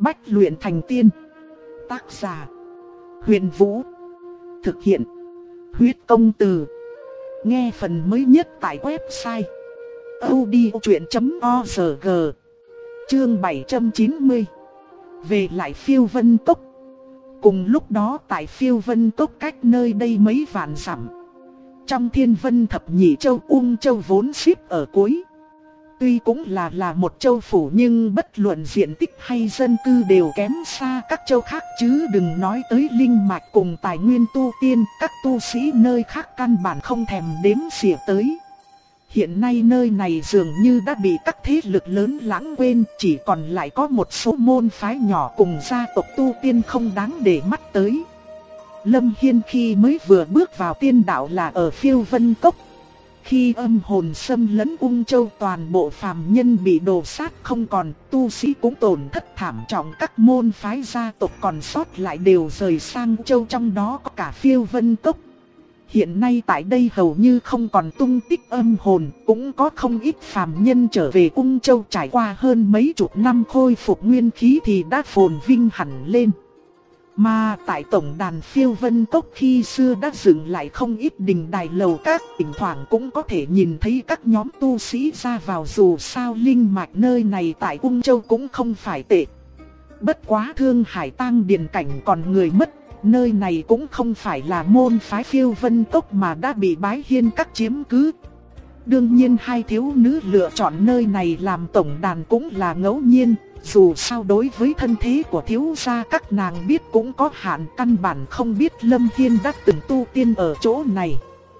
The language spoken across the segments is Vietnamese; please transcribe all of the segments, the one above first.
Bách luyện thành tiên. Tác giả: Huyền Vũ. Thực hiện: Huyết Công Từ. Nghe phần mới nhất tại website audiochuyện.org. Chương 790. Về lại Phiêu Vân Cốc. Cùng lúc đó tại Phiêu Vân Cốc cách nơi đây mấy vạn dặm, trong Thiên Vân Thập Nhị Châu, Ung Châu vốn xếp ở cuối. Tuy cũng là một châu phủ nhưng bất luận diện tích hay dân cư đều kém xa các châu khác, chứ đừng nói tới linh mạch cùng tài nguyên tu tiên, các tu sĩ nơi khác căn bản không thèm đếm xỉa tới. Hiện nay nơi này dường như đã bị các thế lực lớn lãng quên, chỉ còn lại có một số môn phái nhỏ cùng gia tộc tu tiên không đáng để mắt tới. Lâm Hiên khi mới vừa bước vào tiên đạo là ở Phiêu Vân Cốc. Khi âm hồn xâm lấn Ung Châu, toàn bộ phàm nhân bị đổ sát không còn, tu sĩ cũng tổn thất thảm trọng, các môn phái gia tộc còn sót lại đều rời sang Châu, trong đó có cả Phiêu Vân Cốc. Hiện nay tại đây hầu như không còn tung tích âm hồn, cũng có không ít phàm nhân trở về Ung Châu, trải qua hơn mấy chục năm khôi phục nguyên khí thì đã phồn vinh hẳn lên. Mà tại tổng đàn Phiêu Vân Cốc khi xưa đã dựng lại không ít đình đài lầu các, thỉnh thoảng cũng có thể nhìn thấy các nhóm tu sĩ ra vào, dù sao linh mạch nơi này tại Ung Châu cũng không phải tệ. Bất quá Thương Hải Tang Điền cảnh còn người mất, nơi này cũng không phải là môn phái Phiêu Vân Cốc mà đã bị Bái Hiên Các chiếm cứ. Đương nhiên hai thiếu nữ lựa chọn nơi này làm tổng đàn cũng là ngẫu nhiên. Dù sao đối với thân thế của thiếu gia các nàng biết cũng có hạn, căn bản không biết Lâm Hiên đã từng tu tiên ở chỗ này.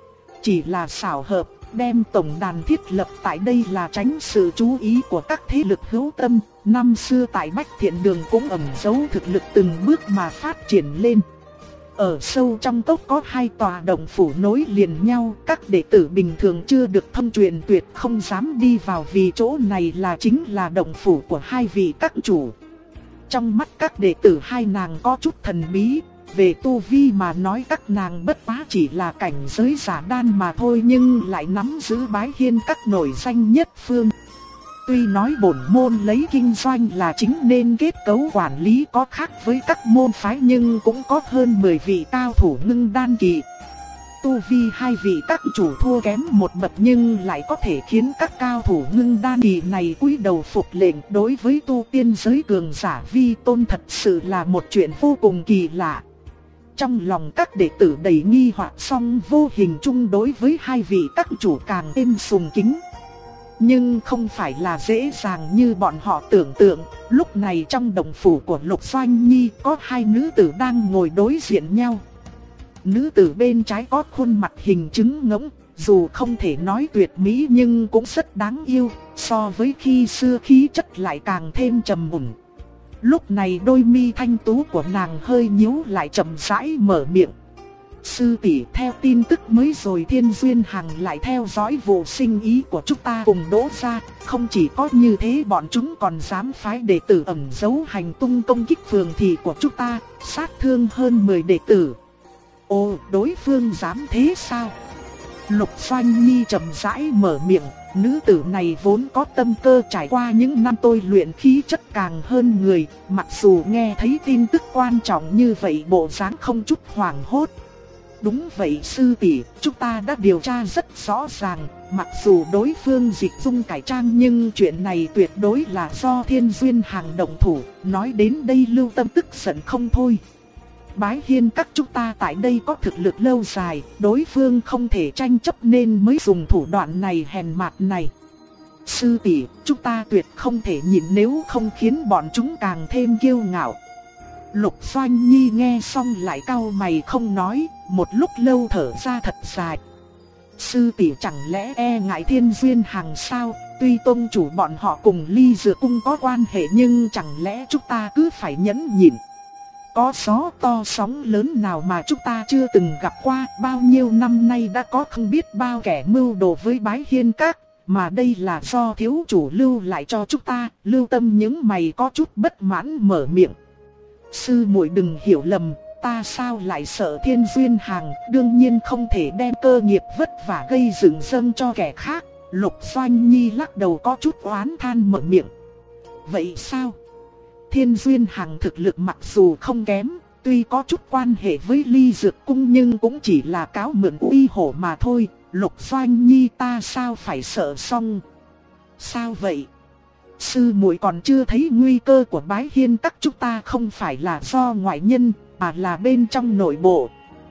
Chỉ là xảo hợp, đem tổng đàn thiết lập tại đây là tránh sự chú ý của các thế lực hữu tâm. Năm xưa tại Bách Thiện Đường cũng ẩn giấu thực lực từng bước mà phát triển lên. Ở sâu trong cốc có hai tòa động phủ nối liền nhau, các đệ tử bình thường chưa được thông truyền tuyệt không dám đi vào, vì chỗ này chính là động phủ của hai vị các chủ. Trong mắt các đệ tử hai nàng có chút thần bí, về tu vi mà nói các nàng bất quá chỉ là cảnh giới giả đan mà thôi, nhưng lại nắm giữ Bái Hiên Các nổi danh nhất phương. Tuy nói bổn môn lấy kinh doanh là chính nên kết cấu quản lý có khác với các môn phái, nhưng cũng có hơn 10 vị cao thủ ngưng đan kỳ. Tu vi hai vị các chủ thua kém một bậc nhưng lại có thể khiến các cao thủ ngưng đan kỳ này cúi đầu phục lệnh, đối với tu tiên giới cường giả vi tôn thật sự là một chuyện vô cùng kỳ lạ. Trong lòng các đệ tử đầy nghi hoặc, song vô hình chung đối với hai vị các chủ càng thêm sùng kính. Nhưng không phải là dễ dàng như bọn họ tưởng tượng. Lúc này trong động phủ của Lục Doanh Nhi có hai nữ tử đang ngồi đối diện nhau. Nữ tử bên trái có khuôn mặt hình trứng ngỗng, dù không thể nói tuyệt mỹ nhưng cũng rất đáng yêu. So với khi xưa khí chất lại càng thêm trầm mùn. Lúc này đôi mi thanh tú của nàng hơi nhíu lại, chậm rãi mở miệng. Sư tỷ, theo tin tức mới rồi Thiên Duyên Hằng lại theo dõi vụ sinh ý của chúng ta cùng Đỗ gia. Không chỉ có như thế, bọn chúng còn dám phái đệ tử ẩn giấu hành tung công kích phường thị của chúng ta, sát thương hơn 10 đệ tử. Ồ, đối phương dám thế sao? Lục Doanh Nhi chậm rãi mở miệng. Nữ tử này vốn có tâm cơ, trải qua những năm tôi luyện khí chất càng hơn người. Mặc dù nghe thấy tin tức quan trọng như vậy, bộ dáng không chút hoảng hốt. Đúng vậy sư tỷ, chúng ta đã điều tra rất rõ ràng, mặc dù đối phương dịch dung cải trang nhưng chuyện này tuyệt đối là do Thiên Duyên Hằng động thủ. Nói đến đây Lưu Tâm tức giận không thôi. Bái Hiên Các chúng ta tại đây có thực lực lâu dài, đối phương không thể tranh chấp nên mới dùng thủ đoạn này hèn mạt này. Sư tỷ, chúng ta tuyệt không thể nhịn, nếu không khiến bọn chúng càng thêm kiêu ngạo. Lục Doanh Nhi nghe xong lại cau mày không nói, một lúc lâu thở ra thật dài. Sư tỷ chẳng lẽ e ngại Thiên Duyên Hằng sao? Tuy tông chủ bọn họ cùng Ly Dược Cung có quan hệ nhưng chẳng lẽ chúng ta cứ phải nhẫn nhịn? Có gió to sóng lớn nào mà chúng ta chưa từng gặp qua, bao nhiêu năm nay đã có không biết bao kẻ mưu đồ với Bái Hiên Các, mà đây là do thiếu chủ lưu lại cho chúng ta. Lưu Tâm những mày có chút bất mãn mở miệng. Sư muội đừng hiểu lầm, ta sao lại sợ Thiên Duyên Hằng, đương nhiên không thể đem cơ nghiệp vất vả gây dựng dâng cho kẻ khác. Lục Doanh Nhi lắc đầu có chút oán than mở miệng. Vậy sao? Thiên Duyên Hằng thực lực mặc dù không kém, tuy có chút quan hệ với Ly Dược Cung nhưng cũng chỉ là cáo mượn uy hổ mà thôi. Lục Doanh Nhi ta sao phải sợ xong? Sao vậy? Sư muội còn chưa thấy nguy cơ của Bái Hiên Các chúng ta không phải là do ngoại nhân, mà là bên trong nội bộ.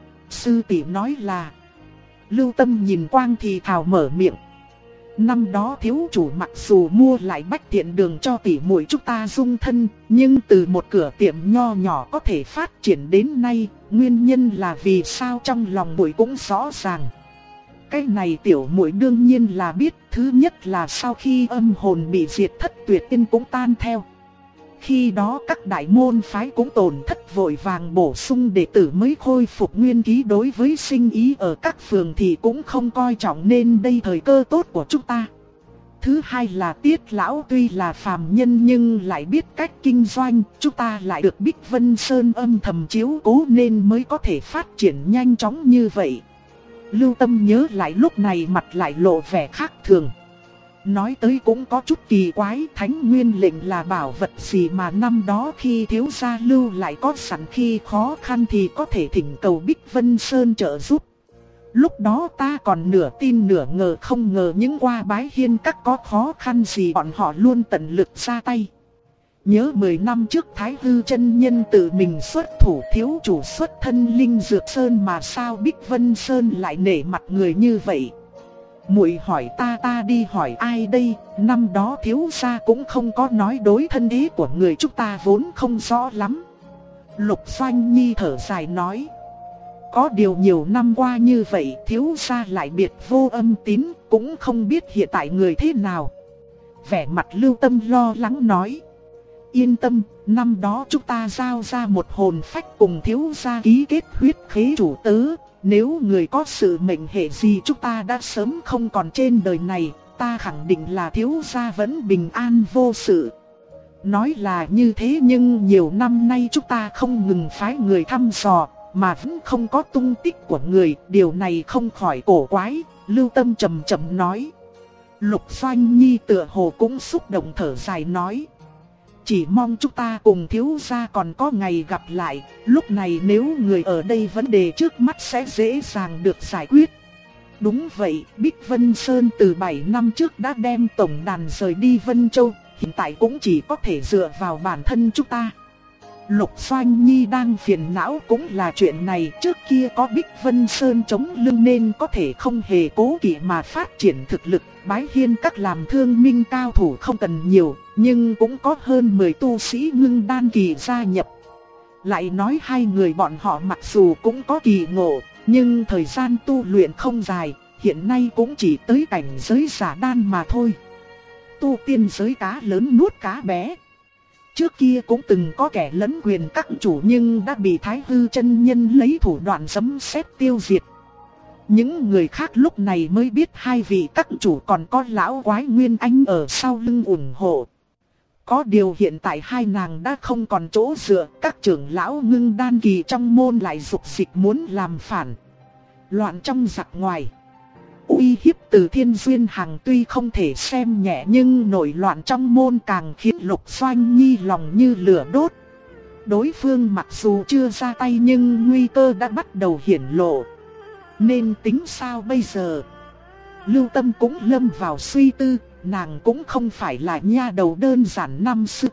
Sư tỷ nói là. Lưu Tâm nhìn Quang thì thào mở miệng. Năm đó thiếu chủ mặc dù mua lại Bách Thiện Đường cho tỷ muội chúng ta dung thân, nhưng từ một cửa tiệm nho nhỏ có thể phát triển đến nay, nguyên nhân là vì sao trong lòng muội cũng rõ ràng. Cái này tiểu muội đương nhiên là biết, thứ nhất là sau khi âm hồn bị diệt, Thất Tuyệt Tiên cũng tan theo. Khi đó các đại môn phái cũng tổn thất, vội vàng bổ sung đệ tử mới khôi phục nguyên khí. Đối với sinh ý ở các phường thì cũng không coi trọng, nên đây thời cơ tốt của chúng ta. Thứ hai là Tiết lão tuy là phàm nhân nhưng lại biết cách kinh doanh, chúng ta lại được Bích Vân Sơn âm thầm chiếu cố nên mới có thể phát triển nhanh chóng như vậy. Lưu Tâm nhớ lại lúc này mặt lại lộ vẻ khác thường. Nói tới cũng có chút kỳ quái, Thánh Nguyên lệnh là bảo vật gì mà năm đó khi thiếu gia Lưu lại có sẵn, khi khó khăn thì có thể thỉnh cầu Bích Vân Sơn trợ giúp. Lúc đó ta còn nửa tin nửa ngờ, không ngờ những qua Bái Hiên Các có khó khăn gì bọn họ luôn tận lực ra tay. Nhớ 10 năm trước Thái Hư chân nhân tự mình xuất thủ, thiếu chủ xuất thân Linh Dược Sơn, mà sao Bích Vân Sơn lại nể mặt người như vậy? Muội hỏi ta đi hỏi ai đây? Năm đó thiếu gia cũng không có nói, đối thân ý của người chúng ta vốn không rõ lắm. Lục Doanh Nhi thở dài nói. Có điều nhiều năm qua như vậy, thiếu gia lại biệt vô âm tín, cũng không biết hiện tại người thế nào. Vẻ mặt Lưu Tâm lo lắng nói. Yên tâm, năm đó chúng ta giao ra một hồn phách cùng thiếu gia ký kết huyết khế chủ tớ. Nếu người có sự mệnh hệ gì chúng ta đã sớm không còn trên đời này, ta khẳng định là thiếu gia vẫn bình an vô sự. Nói là như thế nhưng nhiều năm nay chúng ta không ngừng phái người thăm dò, mà vẫn không có tung tích của người, điều này không khỏi cổ quái. Lưu Tâm trầm trầm nói. Lục Doanh Nhi tựa hồ cũng xúc động thở dài nói. Chỉ mong chúng ta cùng thiếu gia còn có ngày gặp lại, lúc này nếu người ở đây vấn đề trước mắt sẽ dễ dàng được giải quyết. Đúng vậy, Bích Vân Sơn từ 7 năm trước đã đem tổng đàn rời đi Vân Châu, hiện tại cũng chỉ có thể dựa vào bản thân chúng ta. Lục Doanh Nhi đang phiền não cũng là chuyện này, trước kia có Bích Vân Sơn chống lưng nên có thể không hề cố kỵ mà phát triển thực lực. Bái Hiên Các làm thương minh cao thủ không cần nhiều, nhưng cũng có hơn 10 tu sĩ ngưng đan kỳ gia nhập. Lại nói hai người bọn họ mặc dù cũng có kỳ ngộ, nhưng thời gian tu luyện không dài, hiện nay cũng chỉ tới cảnh giới giả đan mà thôi. Tu tiên giới cá lớn nuốt cá bé. Trước kia cũng từng có kẻ lấn quyền các chủ nhưng đã bị Thái Hư chân nhân lấy thủ đoạn sấm sét tiêu diệt. Những người khác lúc này mới biết hai vị các chủ còn có lão quái Nguyên Anh ở sau lưng ủng hộ. Có điều hiện tại hai nàng đã không còn chỗ dựa, các trưởng lão ngưng đan kỳ trong môn lại dục dịch muốn làm phản. Loạn trong giặc ngoài. Uy hiếp từ Thiên Duyên Hằng tuy không thể xem nhẹ nhưng nổi loạn trong môn càng khiến Lục Doanh Nhi lòng như lửa đốt. Đối phương mặc dù chưa ra tay nhưng nguy cơ đã bắt đầu hiển lộ. Nên tính sao bây giờ? Lưu Tâm cũng lâm vào suy tư, nàng cũng không phải là nha đầu đơn giản năm xưa.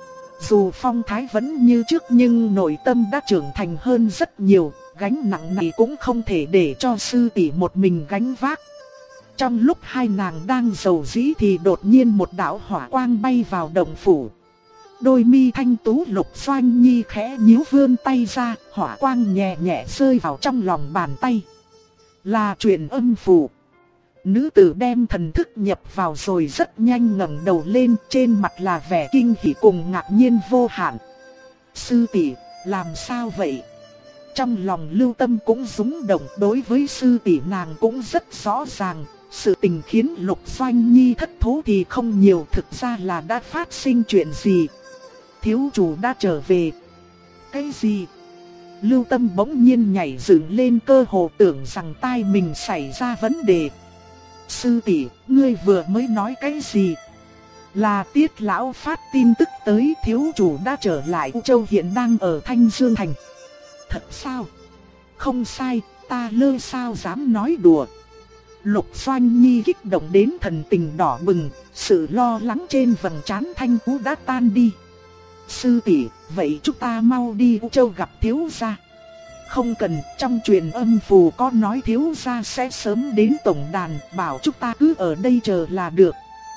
Dù phong thái vẫn như trước nhưng nội tâm đã trưởng thành hơn rất nhiều, gánh nặng này cũng không thể để cho sư tỷ một mình gánh vác. Trong lúc hai nàng đang rầu rĩ thì đột nhiên một đạo hỏa quang bay vào động phủ. Đôi mi thanh tú Lục Doanh Nhi khẽ nhíu vươn tay ra, hỏa quang nhẹ nhẹ rơi vào trong lòng bàn tay. Là truyền âm phù. Nữ tử đem thần thức nhập vào rồi rất nhanh ngẩng đầu lên, trên mặt là vẻ kinh hỉ cùng ngạc nhiên vô hạn. Sư tỷ, làm sao vậy? Trong lòng Lưu Tâm cũng rung động, đối với sư tỷ nàng cũng rất rõ ràng. Sự tình khiến Lục Doanh Nhi thất thố thì không nhiều, thực ra là đã phát sinh chuyện gì. Thiếu chủ đã trở về. Cái gì? Lưu Tâm bỗng nhiên nhảy dựng lên, cơ hồ tưởng rằng tai mình xảy ra vấn đề. Sư tỷ, ngươi vừa mới nói cái gì? Là Tiết lão phát tin tức tới thiếu chủ đã trở lại U Châu, hiện đang ở Thanh Dương Thành. Thật sao? Không sai, ta lơ sao dám nói đùa. Lục Doanh Nhi kích động đến thần tình đỏ bừng, sự lo lắng trên vầng trán Thanh Vũ đã tan đi. Sư tỷ, vậy chúng ta mau đi U Châu gặp thiếu gia. Không cần, trong truyền âm phù có nói thiếu gia sẽ sớm đến tổng đàn, bảo chúng ta cứ ở đây chờ là được.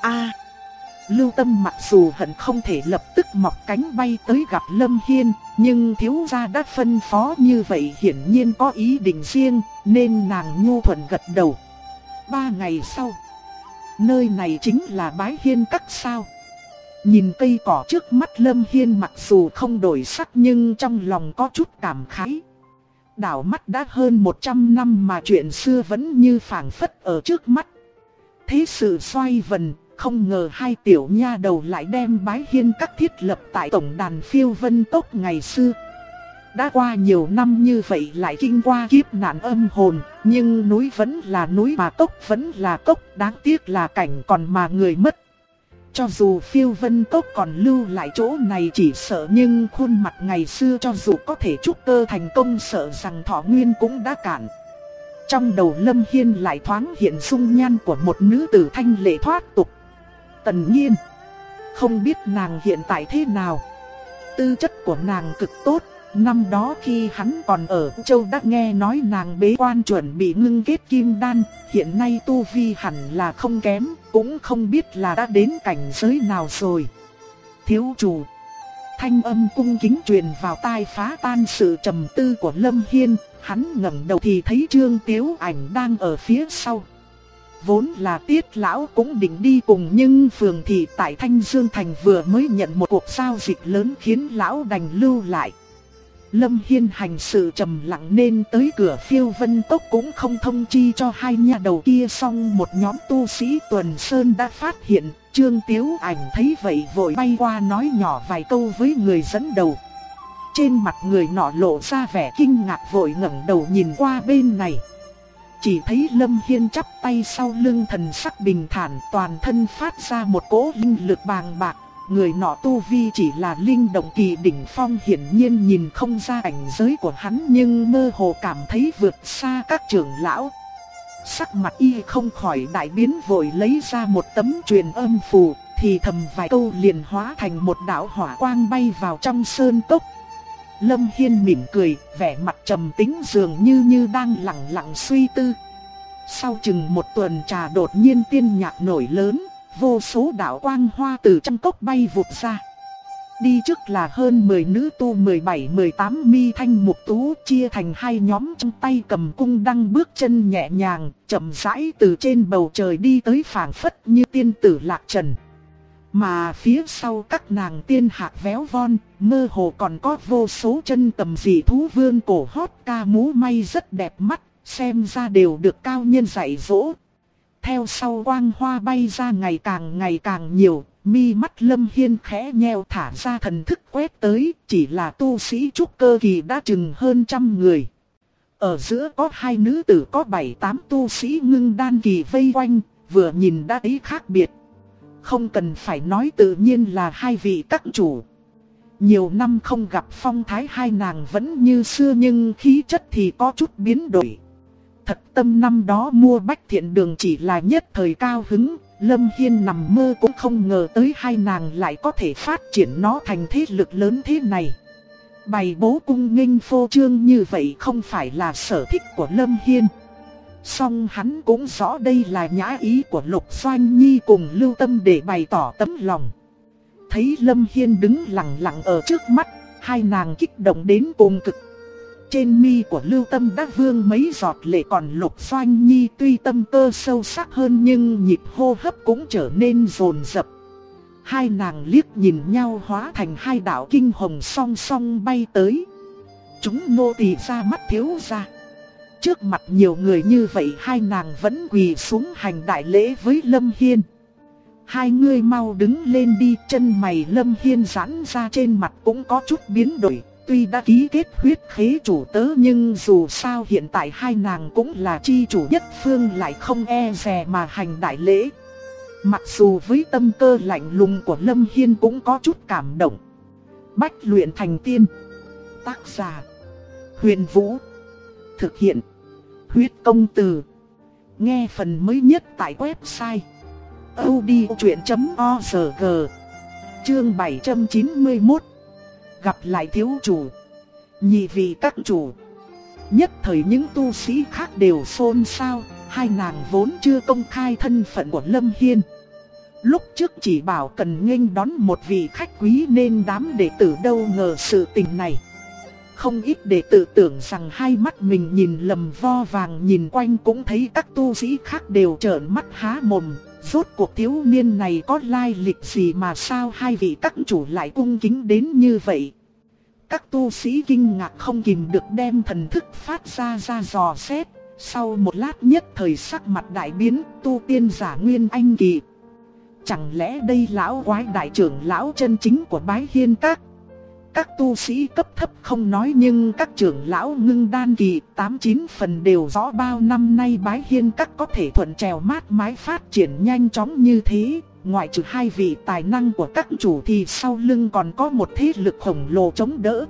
Lưu Tâm mặc dù hận không thể lập tức mọc cánh bay tới gặp Lâm Hiên, nhưng thiếu gia đã phân phó như vậy hiển nhiên có ý định riêng, nên nàng nhu thuận gật đầu. 3 ngày sau, nơi này chính là Bái Hiên Các sao? Nhìn cây cỏ trước mắt, Lâm Hiên mặc dù không đổi sắc nhưng trong lòng có chút cảm khái. Đảo mắt đã hơn 100 năm mà chuyện xưa vẫn như phảng phất ở trước mắt. Thế sự xoay vần, không ngờ hai tiểu nha đầu lại đem Bái Hiên Các thiết lập tại tổng đàn Phiêu Vân Cốc ngày xưa. Đã qua nhiều năm như vậy lại kinh qua kiếp nạn âm hồn, nhưng núi vẫn là núi mà cốc vẫn là cốc, đáng tiếc là cảnh còn mà người mất. Cho dù Phiêu Vân Cốc còn lưu lại chỗ này chỉ sợ, nhưng khuôn mặt ngày xưa cho dù có thể trúc cơ thành công sợ rằng thọ nguyên cũng đã cạn. Trong đầu Lâm Hiên lại thoáng hiện dung nhan của một nữ tử thanh lệ thoát tục. Tần Nhiên. Không biết nàng hiện tại thế nào. Tư chất của nàng cực tốt. Năm đó khi hắn còn ở Châu đã nghe nói nàng bế quan chuẩn bị ngưng kết kim đan. Hiện nay tu vi hẳn là không kém, cũng không biết là đã đến cảnh giới nào rồi. Thiếu chủ. Thanh âm cung kính truyền vào tai phá tan sự trầm tư của Lâm Hiên. Hắn ngẩng đầu thì thấy Trương Tiếu Ảnh đang ở phía sau. Vốn là Tiết lão cũng định đi cùng, nhưng phường thị tại Thanh Dương Thành vừa mới nhận một cuộc giao dịch lớn khiến lão đành lưu lại. Lâm Hiên hành sự trầm lặng nên tới cửa Phiêu Vân Cốc cũng không thông chi cho hai nha đầu kia, xong một nhóm tu sĩ tuần sơn đã phát hiện. Trương Tiếu Ảnh thấy vậy vội bay qua nói nhỏ vài câu với người dẫn đầu. Trên mặt người nọ lộ ra vẻ kinh ngạc, vội ngẩng đầu nhìn qua bên này. Chỉ thấy Lâm Hiên chắp tay sau lưng, thần sắc bình thản, toàn thân phát ra một cỗ linh lực bàng bạc. Người nọ tu vi chỉ là linh động kỳ đỉnh phong, hiển nhiên nhìn không ra cảnh giới của hắn, nhưng mơ hồ cảm thấy vượt xa các trưởng lão. Sắc mặt y không khỏi đại biến, vội lấy ra một tấm truyền âm phù, thì thầm vài câu liền hóa thành một đạo hỏa quang bay vào trong sơn cốc. Lâm Hiên mỉm cười, vẻ mặt trầm tĩnh dường như đang lặng lặng suy tư. Sau chừng một tuần trà đột nhiên tiên nhạc nổi lớn, vô số đạo quang hoa từ trong cốc bay vụt ra. Đi trước là hơn 10 nữ tu 17-18 mi thanh mục tú, chia thành hai nhóm, trong tay cầm cung đăng, bước chân nhẹ nhàng, chậm rãi từ trên bầu trời đi tới, phảng phất như tiên tử lạc trần. Mà phía sau các nàng tiên hạc véo von, mơ hồ còn có vô số chân tầm dị thú vươn cổ hót ca múa may rất đẹp mắt, xem ra đều được cao nhân dạy dỗ. Theo sau quang hoa bay ra ngày càng nhiều, mi mắt Lâm Hiên khẽ nheo, thả ra thần thức quét tới, chỉ là tu sĩ trúc cơ kỳ đã chừng hơn 100 người. Ở giữa có hai nữ tử có 7-8 tu sĩ ngưng đan kỳ vây quanh, vừa nhìn đã thấy khác biệt. Không cần phải nói, tự nhiên là hai vị các chủ. Nhiều năm không gặp, phong thái hai nàng vẫn như xưa nhưng khí chất thì có chút biến đổi. Thật tâm năm đó mua Bách Thiện Đường chỉ là nhất thời cao hứng, Lâm Hiên nằm mơ cũng không ngờ tới hai nàng lại có thể phát triển nó thành thế lực lớn thế này. Bày bố cung nghênh phô trương như vậy không phải là sở thích của Lâm Hiên. Song hắn cũng rõ đây là nhã ý của Lục Doanh Nhi cùng Lưu Tâm để bày tỏ tấm lòng. Thấy Lâm Hiên đứng lặng lặng ở trước mắt, hai nàng kích động đến cùng cực. Trên mi của Lưu Tâm đã vương mấy giọt lệ, còn Lục Doanh Nhi tuy tâm cơ sâu sắc hơn nhưng nhịp hô hấp cũng trở nên dồn dập. Hai nàng liếc nhìn nhau hóa thành hai đạo kinh hồng song song bay tới. Chúng nô tỳ ra mắt thiếu gia. Trước mặt nhiều người như vậy, hai nàng vẫn quỳ xuống hành đại lễ với Lâm Hiên. Hai người mau đứng lên đi. Chân mày Lâm Hiên giãn ra, trên mặt cũng có chút biến đổi. Tuy đã ký kết huyết khế chủ tớ, nhưng dù sao hiện tại hai nàng cũng là chi chủ nhất phương, lại không e dè mà hành đại lễ. Mặc dù với tâm cơ lạnh lùng của Lâm Hiên cũng có chút cảm động. Bách luyện thành tiên. Tác giả: Huyền Vũ. Thực hiện: Huyết Công Từ. Nghe phần mới nhất tại website audiochuyện.org. Chương 791. Gặp lại thiếu chủ. Nhị vị các chủ. Nhất thời những tu sĩ khác đều xôn xao. Hai nàng vốn chưa công khai thân phận của Lâm Hiên. Lúc trước chỉ bảo cần nghênh đón một vị khách quý nên đám đệ tử đâu ngờ sự tình này. Không ít đệ tử tưởng rằng hai mắt mình nhìn lầm, vo vàng nhìn quanh cũng thấy các tu sĩ khác đều trợn mắt há mồm. Rốt cuộc thiếu niên này có lai lịch gì mà sao hai vị các chủ lại cung kính đến như vậy? Các tu sĩ kinh ngạc không kìm được đem thần thức phát ra dò xét. Sau một lát nhất thời sắc mặt đại biến, tu tiên giả Nguyên Anh kỳ. Chẳng lẽ đây lão quái đại trưởng lão chân chính của Bái Hiên Các? Các tu sĩ cấp thấp không nói nhưng các trưởng lão ngưng đan kỳ 8-9 phần đều rõ bao năm nay Bái Hiên Các có thể thuận trèo mát mái phát triển nhanh chóng như thế. Ngoại trừ hai vị tài năng của các chủ thì sau lưng còn có một thế lực khổng lồ chống đỡ.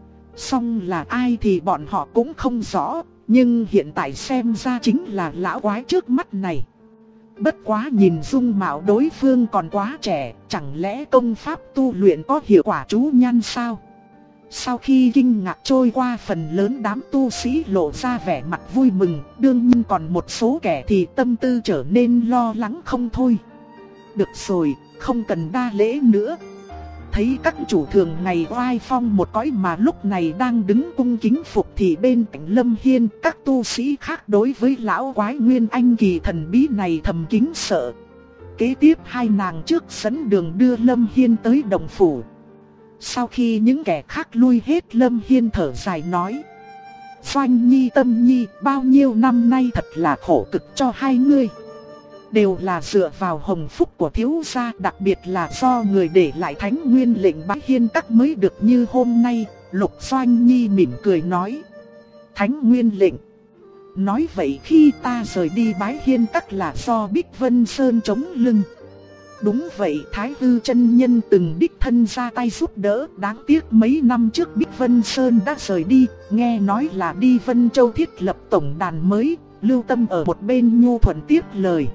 Song là ai thì bọn họ cũng không rõ, nhưng hiện tại xem ra chính là lão quái trước mắt này. Bất quá nhìn dung mạo đối phương còn quá trẻ, chẳng lẽ công pháp tu luyện có hiệu quả chú nhan sao? Sau khi kinh ngạc trôi qua, phần lớn đám tu sĩ lộ ra vẻ mặt vui mừng, đương nhiên còn một số kẻ thì tâm tư trở nên lo lắng không thôi. Được rồi, không cần đa lễ nữa. Thấy các chủ thường ngày oai phong một cõi mà lúc này đang đứng cung kính phục thì bên cạnh Lâm Hiên, các tu sĩ khác đối với lão quái Nguyên Anh kỳ thần bí này thầm kính sợ. Kế tiếp hai nàng trước dẫn đường đưa Lâm Hiên tới đồng phủ. Sau khi những kẻ khác lui hết, Lâm Hiên thở dài nói: Doanh Nhi, Tâm Nhi, bao nhiêu năm nay thật là khổ cực cho hai ngươi. Đều là dựa vào hồng phúc của thiếu gia, đặc biệt là do người để lại Thánh Nguyên lệnh Bái Hiên Các mới được như hôm nay. Lục Doanh Nhi mỉm cười nói: Thánh Nguyên lệnh? Nói vậy khi ta rời đi Bái Hiên Các là do Bích Vân Sơn chống lưng. Đúng vậy, Thái Hư chân nhân từng đích thân ra tay giúp đỡ. Đáng tiếc mấy năm trước Bích Vân Sơn đã rời đi, nghe nói là đi Vân Châu thiết lập tổng đàn mới. Lưu Tâm ở một bên nhu thuận tiếp lời,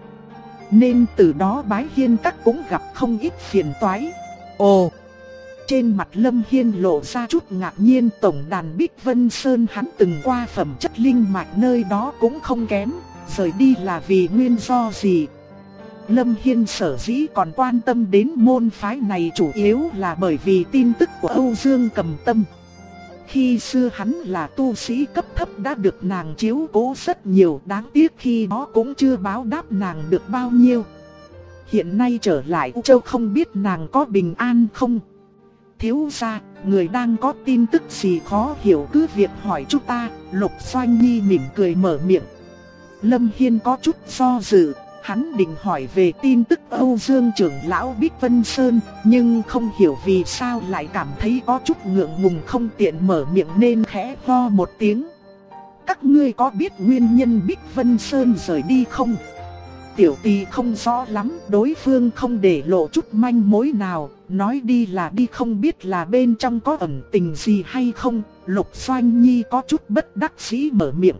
nên từ đó Bái Hiên Các cũng gặp không ít phiền toái. Ồ! Trên mặt Lâm Hiên lộ ra chút ngạc nhiên. Tổng đàn Bích Vân Sơn hắn từng qua, phẩm chất linh mạch nơi đó cũng không kém. Rời đi là vì nguyên do gì? Lâm Hiên sở dĩ còn quan tâm đến môn phái này chủ yếu là bởi vì tin tức của Âu Dương Cầm Tâm. Khi xưa hắn là tu sĩ cấp thấp đã được nàng chiếu cố rất nhiều, đáng tiếc khi đó cũng chưa báo đáp nàng được bao nhiêu. Hiện nay trở lại U Châu không biết nàng có bình an không? Thiếu gia, người đang có tin tức gì khó hiểu cứ việc hỏi chúng ta. Lục Doanh Nhi mỉm cười mở miệng. Lâm Hiên có chút do dự. Hắn định hỏi về tin tức Âu Dương trưởng lão Bích Vân Sơn, nhưng không hiểu vì sao lại cảm thấy có chút ngượng ngùng không tiện mở miệng nên khẽ ho một tiếng. Các ngươi có biết nguyên nhân Bích Vân Sơn rời đi không? Tiểu tỳ không rõ lắm, đối phương không để lộ chút manh mối nào, nói đi là đi, không biết là bên trong có ẩn tình gì hay không. Lục Doanh Nhi có chút bất đắc dĩ mở miệng.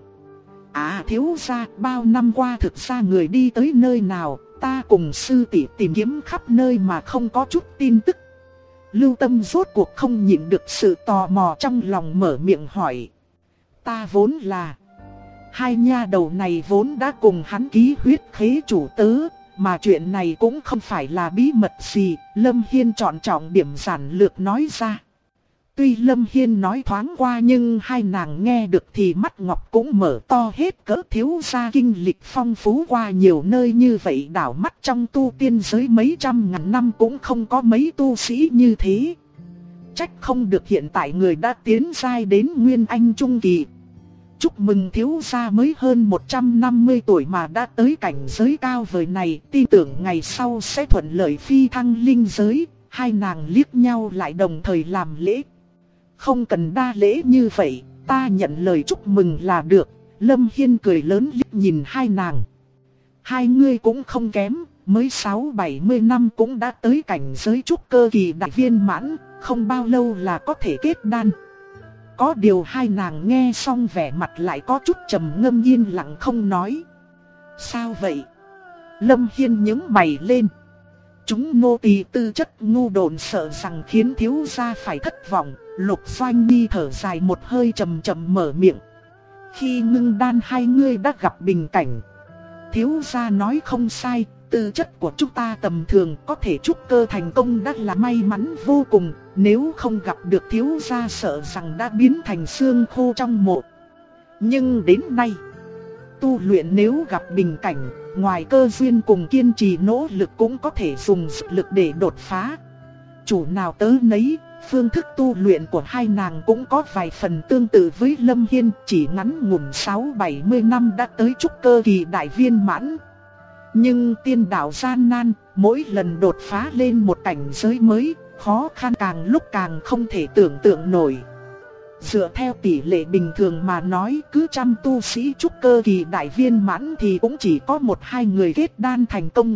À thiếu gia, bao năm qua thực ra người đi tới nơi nào, ta cùng sư tỷ tìm kiếm khắp nơi mà không có chút tin tức. Lưu Tâm rốt cuộc không nhịn được sự tò mò trong lòng mở miệng hỏi. Ta vốn là... Hai nha đầu này vốn đã cùng hắn ký huyết khế chủ tớ, mà chuyện này cũng không phải là bí mật gì. Lâm Hiên chọn trọng điểm giản lược nói ra. Tuy Lâm Hiên nói thoáng qua nhưng hai nàng nghe được thì mắt ngọc cũng mở to hết cỡ. Thiếu gia kinh lịch phong phú qua nhiều nơi như vậy, đảo mắt trong tu tiên giới mấy trăm ngàn năm cũng không có mấy tu sĩ như thế. Trách không được hiện tại người đã tiến giai đến Nguyên Anh Trung Kỳ. Chúc mừng thiếu gia mới hơn 150 tuổi mà đã tới cảnh giới cao vời này, tin tưởng ngày sau sẽ thuận lợi phi thăng linh giới. Hai nàng liếc nhau lại đồng thời làm lễ. Không cần đa lễ như vậy, ta nhận lời chúc mừng là được. Lâm Hiên cười lớn liếc nhìn hai nàng. Hai ngươi cũng không kém, mới 6-70 năm cũng đã tới cảnh giới trúc cơ kỳ đại viên mãn, không bao lâu là có thể kết đan. Có điều hai nàng nghe xong vẻ mặt lại có chút trầm ngâm yên lặng không nói. Sao vậy? Lâm Hiên nhướng mày lên. Chúng nô tỳ tư chất ngu độn sợ rằng khiến thiếu gia phải thất vọng. Lục Doanh Nhi thở dài một hơi trầm trầm mở miệng. Khi ngưng đan hai ngươi đã gặp bình cảnh. Thiếu gia nói không sai, tư chất của chúng ta tầm thường, có thể trúc cơ thành công đã là may mắn vô cùng. Nếu không gặp được thiếu gia sợ rằng đã biến thành xương khô trong mộ. Nhưng đến nay, tu luyện nếu gặp bình cảnh, ngoài cơ duyên cùng kiên trì nỗ lực cũng có thể dùng sức lực để đột phá. Chủ nào tớ nấy, phương thức tu luyện của hai nàng cũng có vài phần tương tự với Lâm Hiên, chỉ ngắn ngủn 6-70 năm đã tới trúc cơ kỳ đại viên mãn. Nhưng tiên đạo gian nan, mỗi lần đột phá lên một cảnh giới mới, khó khăn càng lúc càng không thể tưởng tượng nổi. Dựa theo tỷ lệ bình thường mà nói, cứ trăm tu sĩ trúc cơ kỳ đại viên mãn thì cũng chỉ có 1-2 người kết đan thành công.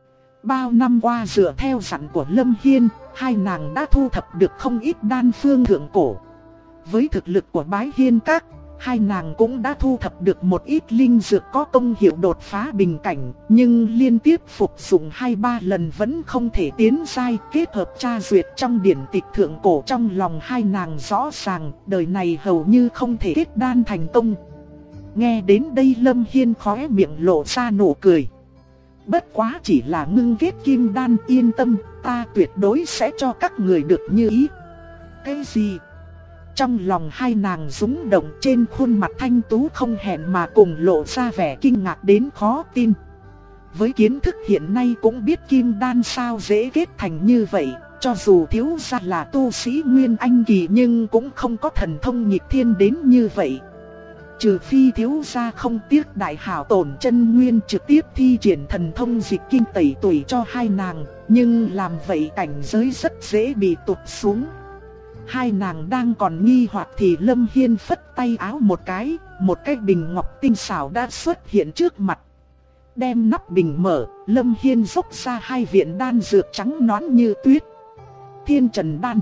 Bao năm qua dựa theo dặn của Lâm Hiên, hai nàng đã thu thập được không ít đan phương thượng cổ. Với thực lực của Bái Hiên Các, hai nàng cũng đã thu thập được một ít linh dược có công hiệu đột phá bình cảnh, nhưng liên tiếp phục dụng 2-3 lần vẫn không thể tiến giai. Kết hợp tra duyệt trong điển tịch thượng cổ, trong lòng hai nàng rõ ràng, đời này hầu như không thể kết đan thành công. Nghe đến đây Lâm Hiên khóe miệng lộ ra nụ cười. Bất quá chỉ là ngưng kết kim đan, yên tâm, ta tuyệt đối sẽ cho các người được như ý. Cái gì? Trong lòng hai nàng rung động, trên khuôn mặt thanh tú không hẹn mà cùng lộ ra vẻ kinh ngạc đến khó tin. Với kiến thức hiện nay cũng biết kim đan sao dễ kết thành như vậy, cho dù thiếu gia là tu sĩ Nguyên Anh kỳ nhưng cũng không có thần thông nghịch thiên đến như vậy. Trừ phi thiếu gia không tiếc đại hảo tổn chân nguyên trực tiếp thi triển thần thông dịch kinh tẩy tuổi cho hai nàng, nhưng làm vậy cảnh giới rất dễ bị tụt xuống. Hai nàng đang còn nghi hoặc thì Lâm Hiên phất tay áo một cái bình ngọc tinh xảo đã xuất hiện trước mặt. Đem nắp bình mở, Lâm Hiên dốc ra 2 viện đan dược trắng nõn như tuyết. Thiên Trần Đan.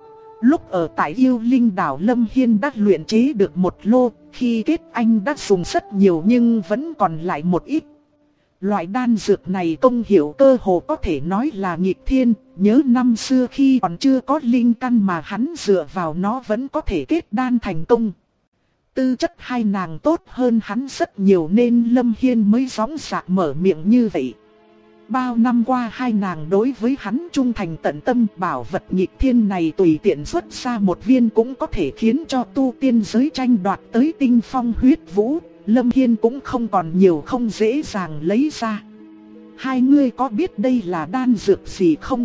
Lúc ở tại Yêu Linh Đảo, Lâm Hiên đã luyện chế được 1 lô, khi kết anh đã dùng rất nhiều nhưng vẫn còn lại một ít. Loại đan dược này công hiệu cơ hồ có thể nói là nghịch thiên, nhớ năm xưa khi còn chưa có linh căn mà hắn dựa vào nó vẫn có thể kết đan thành công. Tư chất hai nàng tốt hơn hắn rất nhiều nên Lâm Hiên mới gióng dạc mở miệng như vậy. Bao năm qua hai nàng đối với hắn trung thành tận tâm, bảo vật nghịch thiên này tùy tiện xuất ra 1 viên cũng có thể khiến cho tu tiên giới tranh đoạt tới tinh phong huyết vũ. Lâm Hiên cũng không còn nhiều không dễ dàng lấy ra. Hai ngươi có biết đây là đan dược gì không?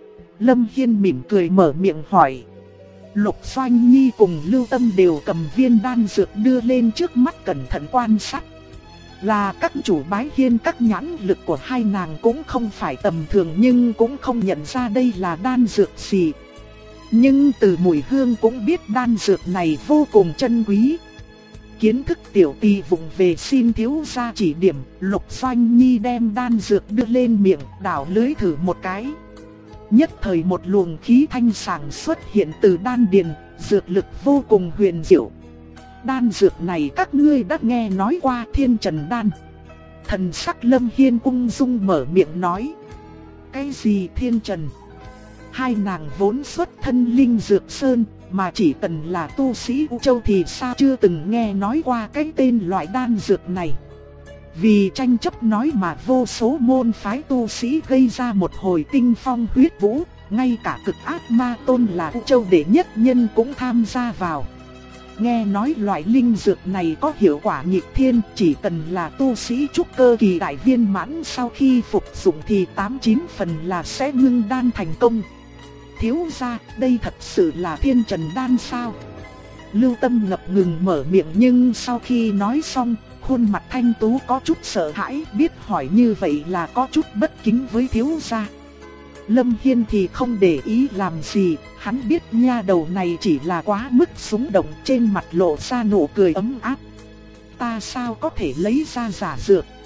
Lâm Hiên mỉm cười mở miệng hỏi. Lục Doanh Nhi cùng Lưu Tâm đều cầm viên đan dược đưa lên trước mắt cẩn thận quan sát. Là các chủ Bái Hiên Các, nhãn lực của hai nàng cũng không phải tầm thường nhưng cũng không nhận ra đây là đan dược gì. Nhưng từ mùi hương cũng biết đan dược này vô cùng chân quý. Kiến thức tiểu tỳ vụng về xin thiếu gia chỉ điểm. Lục Doanh Nhi đem đan dược đưa lên miệng, đảo lưỡi thử một cái. Nhất thời một luồng khí thanh sảng xuất hiện từ đan điền, dược lực vô cùng huyền diệu. Đan dược này các ngươi đã nghe nói qua, Thiên Trần Đan. Thần sắc Lâm Hiên ung dung mở miệng nói. Cái gì Thiên Trần? Hai nàng vốn xuất thân Linh Dược Sơn, mà chỉ cần là tu sĩ U Châu thì sao chưa từng nghe nói qua cái tên loại đan dược này. Vì tranh chấp nói mà vô số môn phái tu sĩ gây ra một hồi tinh phong huyết vũ, ngay cả cực ác ma tôn là U Châu đệ nhất nhân cũng tham gia vào. Nghe nói loại linh dược này có hiệu quả nghịch thiên, chỉ cần là tu sĩ trúc cơ kỳ đại viên mãn sau khi phục dụng thì 89 phần là sẽ ngưng đan thành công. Thiếu gia, đây thật sự là Thiên Trần Đan sao? Lưu Tâm ngập ngừng mở miệng nhưng sau khi nói xong, khuôn mặt thanh tú có chút sợ hãi, biết hỏi như vậy là có chút bất kính với thiếu gia. Lâm Hiên thì không để ý làm gì, hắn biết nha đầu này chỉ là quá mức xúc động, trên mặt lộ ra nụ cười ấm áp. Ta sao có thể lấy ra giả dược,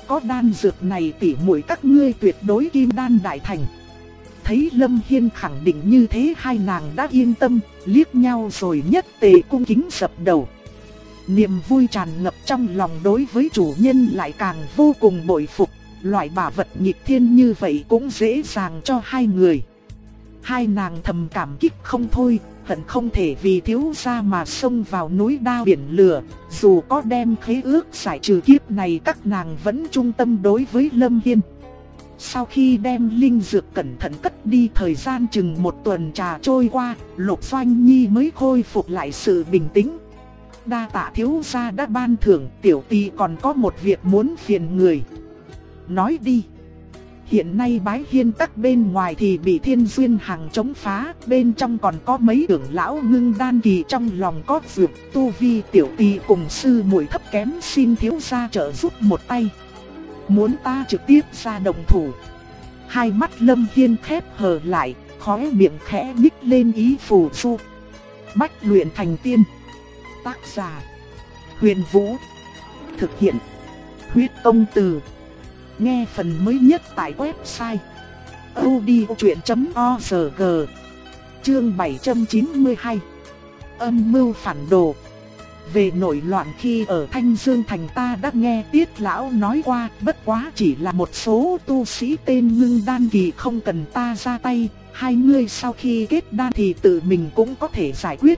có đan dược này tỉ muội các ngươi tuyệt đối kim đan đại thành. Thấy Lâm Hiên khẳng định như thế, hai nàng đã yên tâm, liếc nhau rồi nhất tề cung kính dập đầu. Niềm vui tràn ngập trong lòng, đối với chủ nhân lại càng vô cùng bội phục. Loại bảo vật nghịch thiên như vậy cũng dễ dàng cho hai người. Hai nàng thầm cảm kích không thôi, hận không thể vì thiếu gia mà xông vào núi đao biển lửa. Dù có đem khế ước giải trừ kiếp này, các nàng vẫn trung tâm đối với Lâm Hiên. Sau khi đem linh dược cẩn thận cất đi, thời gian chừng 1 tuần trà trôi qua, Lục Doanh Nhi mới khôi phục lại sự bình tĩnh. Đa tạ thiếu gia đã ban thưởng, tiểu tỷ còn có một việc muốn phiền người. Nói đi. Hiện nay Bái Hiên các bên ngoài thì bị Thiên Duyên Hằng chống phá, bên trong còn có mấy trưởng lão ngưng đan kỳ, trong lòng có dược, tu vi tiểu tỷ cùng sư muội thấp kém, xin thiếu gia trợ giúp một tay. Muốn ta trực tiếp ra đồng thủ? Hai mắt Lâm Hiên khép hờ lại, khóe miệng khẽ nhích lên ý phù du. Bách luyện thành tiên. Tác giả: Huyền Vũ. Thực hiện: Huyết Công Từ. Nghe phần mới nhất tại website audiochuyện.org. Chương 792. Âm mưu phản đồ. Về nổi loạn khi ở Thanh Dương Thành ta đã nghe Tiết lão nói qua, bất quá chỉ là một số tu sĩ tên ngưng đan kỳ, không cần ta ra tay, hai người sau khi kết đan thì tự mình cũng có thể giải quyết.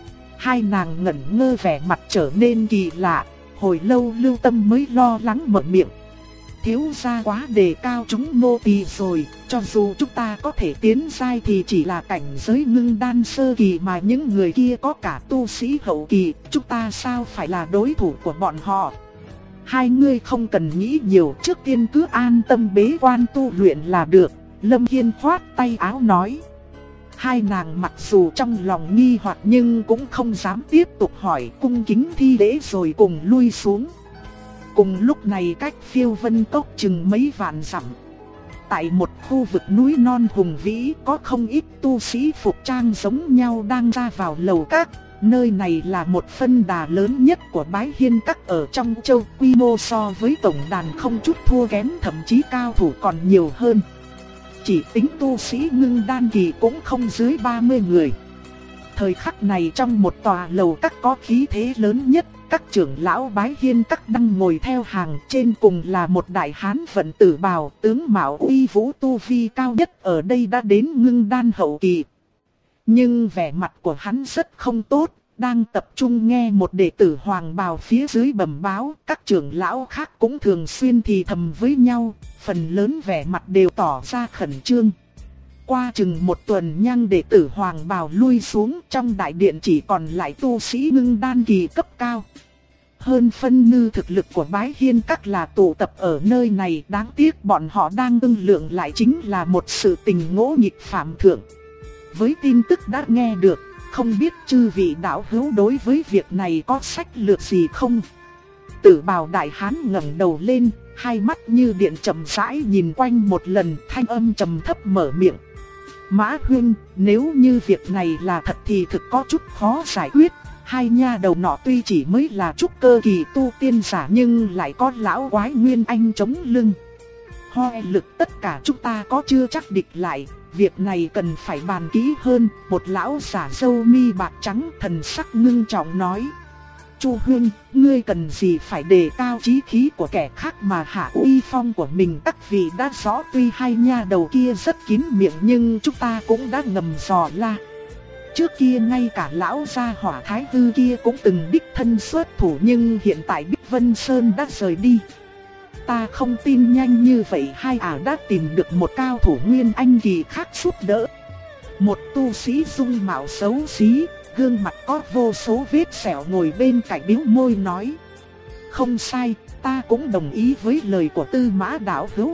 Hai nàng ngẩn ngơ, vẻ mặt trở nên kỳ lạ, hồi lâu Lưu Tâm mới lo lắng mở miệng. Thiếu gia quá đề cao chúng nô tỳ rồi, cho dù chúng ta có thể tiến giai thì chỉ là cảnh giới ngưng đan sơ kỳ, mà những người kia có cả tu sĩ hậu kỳ, chúng ta sao phải là đối thủ của bọn họ. Hai người không cần nghĩ nhiều, trước tiên cứ an tâm bế quan tu luyện là được. Lâm Hiên khoát tay áo nói. Hai nàng mặc dù trong lòng nghi hoặc nhưng cũng không dám tiếp tục hỏi, cung kính thi lễ rồi cùng lui xuống. Cùng lúc này cách Phiêu Vân Cốc chừng mấy vạn dặm, tại một khu vực núi non hùng vĩ, có không ít tu sĩ phục trang giống nhau đang ra vào lầu các. Nơi này là một phân đà lớn nhất của Bái Hiên Các ở trong châu, quy mô so với tổng đàn không chút thua kém, thậm chí cao thủ còn nhiều hơn. Chỉ tính tu sĩ ngưng đan kỳ cũng không dưới 30 người. Thời khắc này trong một tòa lầu các có khí thế lớn nhất, các trưởng lão Bái Hiên Các đang ngồi theo hàng, trên cùng là một đại hán vận tử bào, tướng mạo uy vũ, tu vi cao nhất ở đây đã đến ngưng đan hậu kỳ. Nhưng vẻ mặt của hắn rất không tốt, đang tập trung nghe một đệ tử hoàng bào phía dưới bẩm báo. Các trưởng lão khác cũng thường xuyên thì thầm với nhau, phần lớn vẻ mặt đều tỏ ra khẩn trương. Qua chừng 1 tuần nhang đệ tử hoàng bào lui xuống, trong đại điện chỉ còn lại tu sĩ ngưng đan kỳ cấp cao. Hơn phân nửa thực lực của Bái Hiên Các là tụ tập ở nơi này, đáng tiếc bọn họ đang ưng lượng lại chính là một sự tình ngỗ nghịch phạm thượng. Với tin tức đã nghe được, không biết chư vị đạo hữu đối với việc này có sách lược gì không? Tử bào đại hán ngẩng đầu lên, hai mắt như điện chậm rãi nhìn quanh một lần, thanh âm trầm thấp mở miệng. Mã huynh, nếu như việc này là thật thì thực có chút khó giải quyết. Hai nha đầu nọ tuy chỉ mới là trúc cơ kỳ tu tiên giả nhưng lại có lão quái Nguyên Anh chống lưng. Hoi lực tất cả chúng ta có chưa chắc địch lại, việc này cần phải bàn kỹ hơn. Một lão giả râu mi bạc trắng thần sắc ngưng trọng nói. Chu huynh, ngươi cần gì phải đề cao chí khí của kẻ khác mà hạ uy phong của mình? Các vị đã rõ, tuy hai nha đầu kia rất kín miệng nhưng chúng ta cũng đã ngầm dò la. Trước kia ngay cả lão gia hỏa Thái Hư kia cũng từng đích thân xuất thủ, nhưng hiện tại Bích Vân Sơn đã rời đi. Ta không tin nhanh như vậy hai đã tìm được một cao thủ Nguyên Anh kỳ khác giúp đỡ. Một tu sĩ dung mạo xấu xí, gương mặt có vô số vết sẹo ngồi bên cạnh bĩu môi nói. Không sai, ta cũng đồng ý với lời của Tư Mã đạo hữu.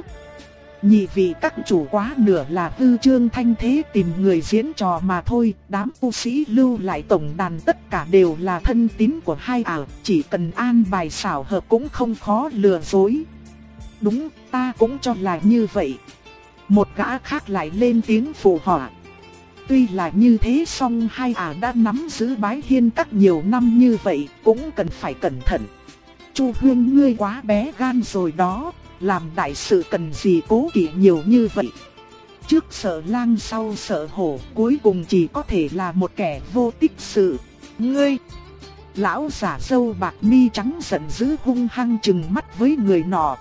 Nhị vị các chủ quá nửa là hư trương thanh thế tìm người diễn trò mà thôi. Đám tu sĩ lưu lại tổng đàn tất cả đều là thân tín của hai chỉ cần an bài xảo hợp cũng không khó lừa dối. Đúng, ta cũng cho là như vậy. Một gã khác lại lên tiếng phụ họa. Tuy là như thế song hai đã nắm giữ Bái Hiên Các nhiều năm như vậy, cũng cần phải cẩn thận. Chu Huyên ngươi quá bé gan rồi đó, làm đại sự cần gì cố kỵ nhiều như vậy. Trước sợ lang sau sợ hổ, cuối cùng chỉ có thể là một kẻ vô tích sự. Ngươi! Lão giả râu bạc mi trắng giận dữ hung hăng trừng mắt với người nọ.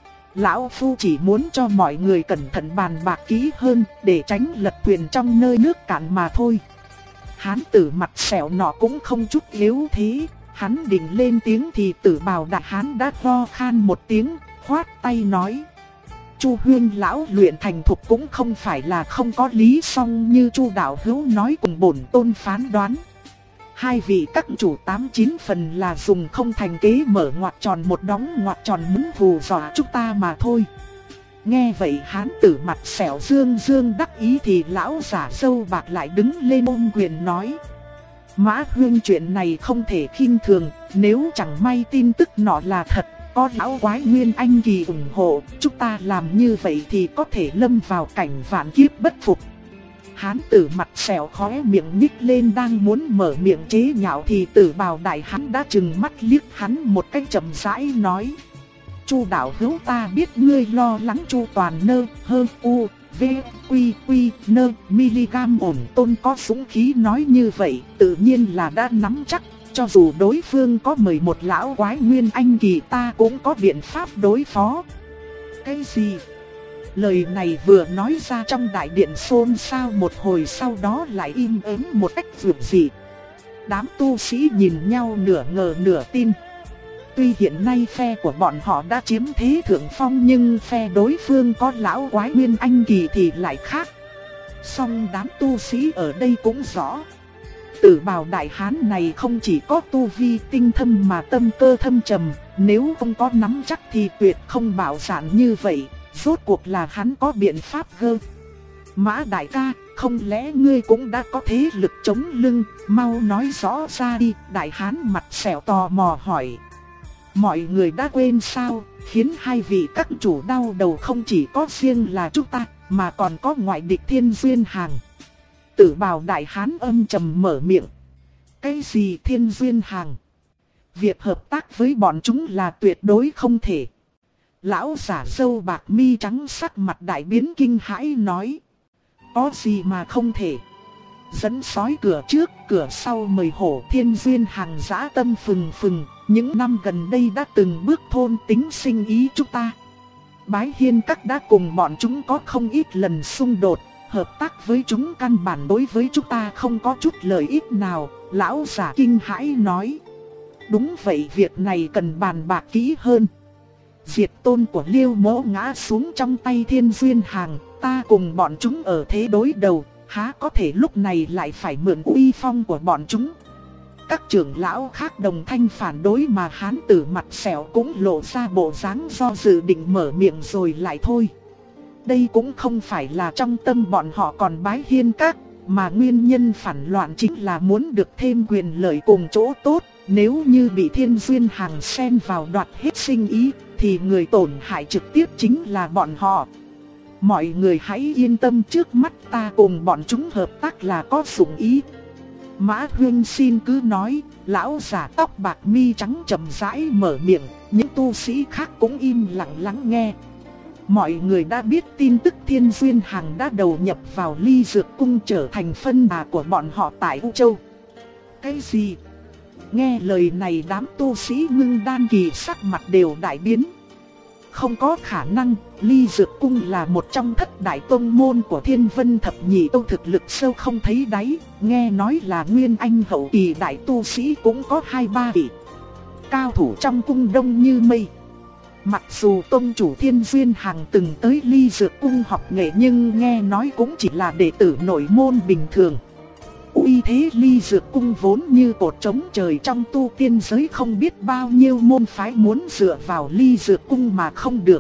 Lão Phu chỉ muốn cho mọi người cẩn thận bàn bạc kỹ hơn để tránh lật thuyền trong nơi nước cạn mà thôi. Hán tử mặt sẹo nọ cũng không chút yếu thế. Hắn định lên tiếng thì Tử Bào đại hán đã ho khan một tiếng, khoát tay nói. Chu Huyên lão luyện thành thục cũng không phải là không có lý, song như Chu đạo hữu nói cùng bổn tôn phán đoán. Hai vị các chủ 89 phần là dùng không thành kế mở ngoặt tròn một đóng ngoặt tròn muốn hù dọa chúng ta mà thôi. Nghe vậy hán tử mặt sẹo dương dương đắc ý thì lão giả râu bạc lại đứng lên ôm quyền nói. Mã Huyên chuyện này không thể khinh thường, nếu chẳng may tin tức nọ là thật, có lão quái Nguyên Anh Kỳ ủng hộ, chúng ta làm như vậy thì có thể lâm vào cảnh vạn kiếp bất phục. Hán tử mặt sẹo khóe miệng nhích lên đang muốn mở miệng chế nhạo thì Tử Bào đại hán đã trừng mắt liếc hắn một cách chậm rãi nói. Chu đạo hữu ta biết ngươi lo lắng chu toàn nơ hơ u v quy quy nơ miligam ổn tôn có dũng khí nói như vậy, tự nhiên là đã nắm chắc. Cho dù đối phương có 11 lão quái Nguyên Anh Kỳ ta cũng có biện pháp đối phó. Cái gì? Lời này vừa nói ra trong đại điện xôn xao một hồi, sau đó lại im ắng một cách dường dị. Đám tu sĩ nhìn nhau nửa ngờ nửa tin. Tuy hiện nay phe của bọn họ đã chiếm thế thượng phong, nhưng phe đối phương có lão quái Nguyên Anh Kỳ thì lại khác. Song đám tu sĩ ở đây cũng rõ. Tử Bào đại hán này không chỉ có tu vi tinh thâm mà tâm cơ thâm trầm, nếu không có nắm chắc thì tuyệt không bạo dạn như vậy. Rốt cuộc là hắn có biện pháp gơ. Mã đại ca, không lẽ ngươi cũng đã có thế lực chống lưng, mau nói rõ ra đi. Đại hán mặt sẹo tò mò hỏi. Mọi người đã quên sao, khiến hai vị các chủ đau đầu không chỉ có riêng là chúng ta, mà còn có ngoại địch Thiên Duyên Hàng. Tử Bào đại hán âm trầm mở miệng. Cái gì Thiên Duyên Hàng? Việc hợp tác với bọn chúng là tuyệt đối không thể. Lão giả râu bạc mi trắng sắc mặt đại biến kinh hãi nói. Có gì mà không thể? Dẫn sói cửa trước, cửa sau mời hổ. Thiên Duyên Hàng dã tâm phừng phừng, những năm gần đây đã từng bước thôn tính sinh ý chúng ta. Bái Hiên Các đã cùng bọn chúng có không ít lần xung đột, hợp tác với chúng căn bản đối với chúng ta không có chút lợi ích nào. Lão giả kinh hãi nói. Đúng vậy, việc này cần bàn bạc kỹ hơn. Diệt tôn của Liêu Mỗ ngã xuống trong tay Thiên Duyên Hàng, ta cùng bọn chúng ở thế đối đầu, há có thể lúc này lại phải mượn uy phong của bọn chúng. Các trưởng lão khác đồng thanh phản đối mà hán tử mặt sẹo cũng lộ ra bộ dáng do dự định mở miệng rồi lại thôi. Đây cũng không phải là trong tâm bọn họ còn Bái Hiên Các, mà nguyên nhân phản loạn chính là muốn được thêm quyền lợi cùng chỗ tốt. Nếu như bị Thiên Duyên Hàng xen vào đoạt hết sinh ý, thì người tổn hại trực tiếp chính là bọn họ. Mọi người hãy yên tâm, trước mắt ta cùng bọn chúng hợp tác là có dụng ý. Mã Huyên xin cứ nói. Lão giả tóc bạc mi trắng chậm rãi mở miệng. Những tu sĩ khác cũng im lặng lắng nghe. Mọi người đã biết tin tức Thiên Duyên Hàng đã đầu nhập vào Ly Dược Cung, trở thành phân đà của bọn họ tại U Châu. Cái gì? Nghe lời này đám tu sĩ Ngưng Đan Kỳ sắc mặt đều đại biến. Không có khả năng, Ly Dược Cung là một trong thất đại tông môn của Thiên Vân Thập Nhị Tông, thực lực sâu không thấy đáy. Nghe nói là Nguyên Anh hậu kỳ đại tu sĩ cũng có 2-3 vị. Cao thủ trong cung đông như mây. Mặc dù tông chủ Thiên Duyên Hàng từng tới Ly Dược Cung học nghệ, nhưng nghe nói cũng chỉ là đệ tử nội môn bình thường. Uy thế Ly Dược Cung vốn như cột trống trời trong tu tiên giới, không biết bao nhiêu môn phái muốn dựa vào Ly Dược Cung mà không được.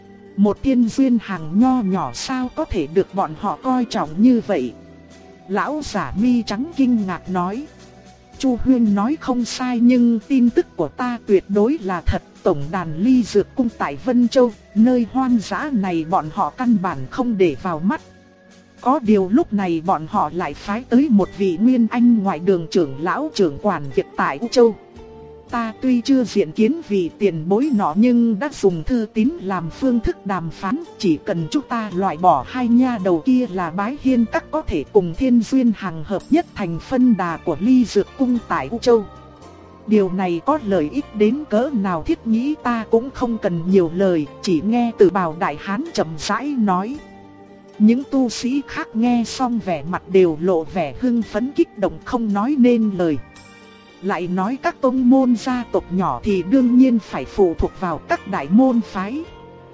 Một Thiên Duyên Hàng nho nhỏ sao có thể được bọn họ coi trọng như vậy? Lão giả mi trắng kinh ngạc nói. Chu Huyên nói không sai, nhưng tin tức của ta tuyệt đối là thật. Tổng đàn Ly Dược Cung tại Vân Châu, nơi hoang dã này bọn họ căn bản không để vào mắt. Có điều lúc này bọn họ lại phái tới một vị Nguyên Anh ngoại đường trưởng lão trưởng quản việc tại U Châu. ta tuy chưa diện kiến vị tiền bối nọ nhưng đã dùng thư tín làm phương thức đàm phán. Chỉ cần chúng ta loại bỏ hai nha đầu kia là Bái Hiên Các có thể cùng Thiên Duyên Hằng hợp nhất thành phân đà của Ly Dược Cung tại U Châu. Điều này có lợi ích đến cỡ nào Thiết Nhĩ ta cũng không cần nhiều lời, chỉ nghe Tử Bào Đại Hán chậm rãi nói. Những tu sĩ khác nghe xong vẻ mặt đều lộ vẻ hưng phấn kích động không nói nên lời. Lại nói các tông môn gia tộc nhỏ thì đương nhiên phải phụ thuộc vào các đại môn phái.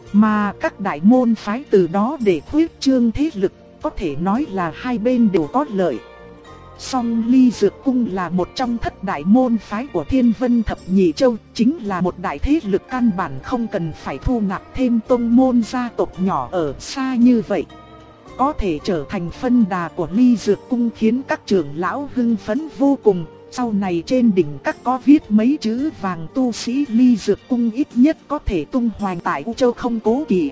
Mà các đại môn phái từ đó để khuyết trương thế lực, có thể nói là hai bên đều có lợi. Song Ly Dược Cung là một trong thất đại môn phái của Thiên Vân Thập Nhị Châu, chính là một đại thế lực căn bản không cần phải thu nạp thêm tông môn gia tộc nhỏ ở xa như vậy. Có thể trở thành phân đà của Ly Dược Cung khiến các trưởng lão hưng phấn vô cùng. Sau này trên đỉnh các có viết mấy chữ vàng tu sĩ Ly Dược Cung ít nhất có thể tung hoành tại U Châu không cố kỵ.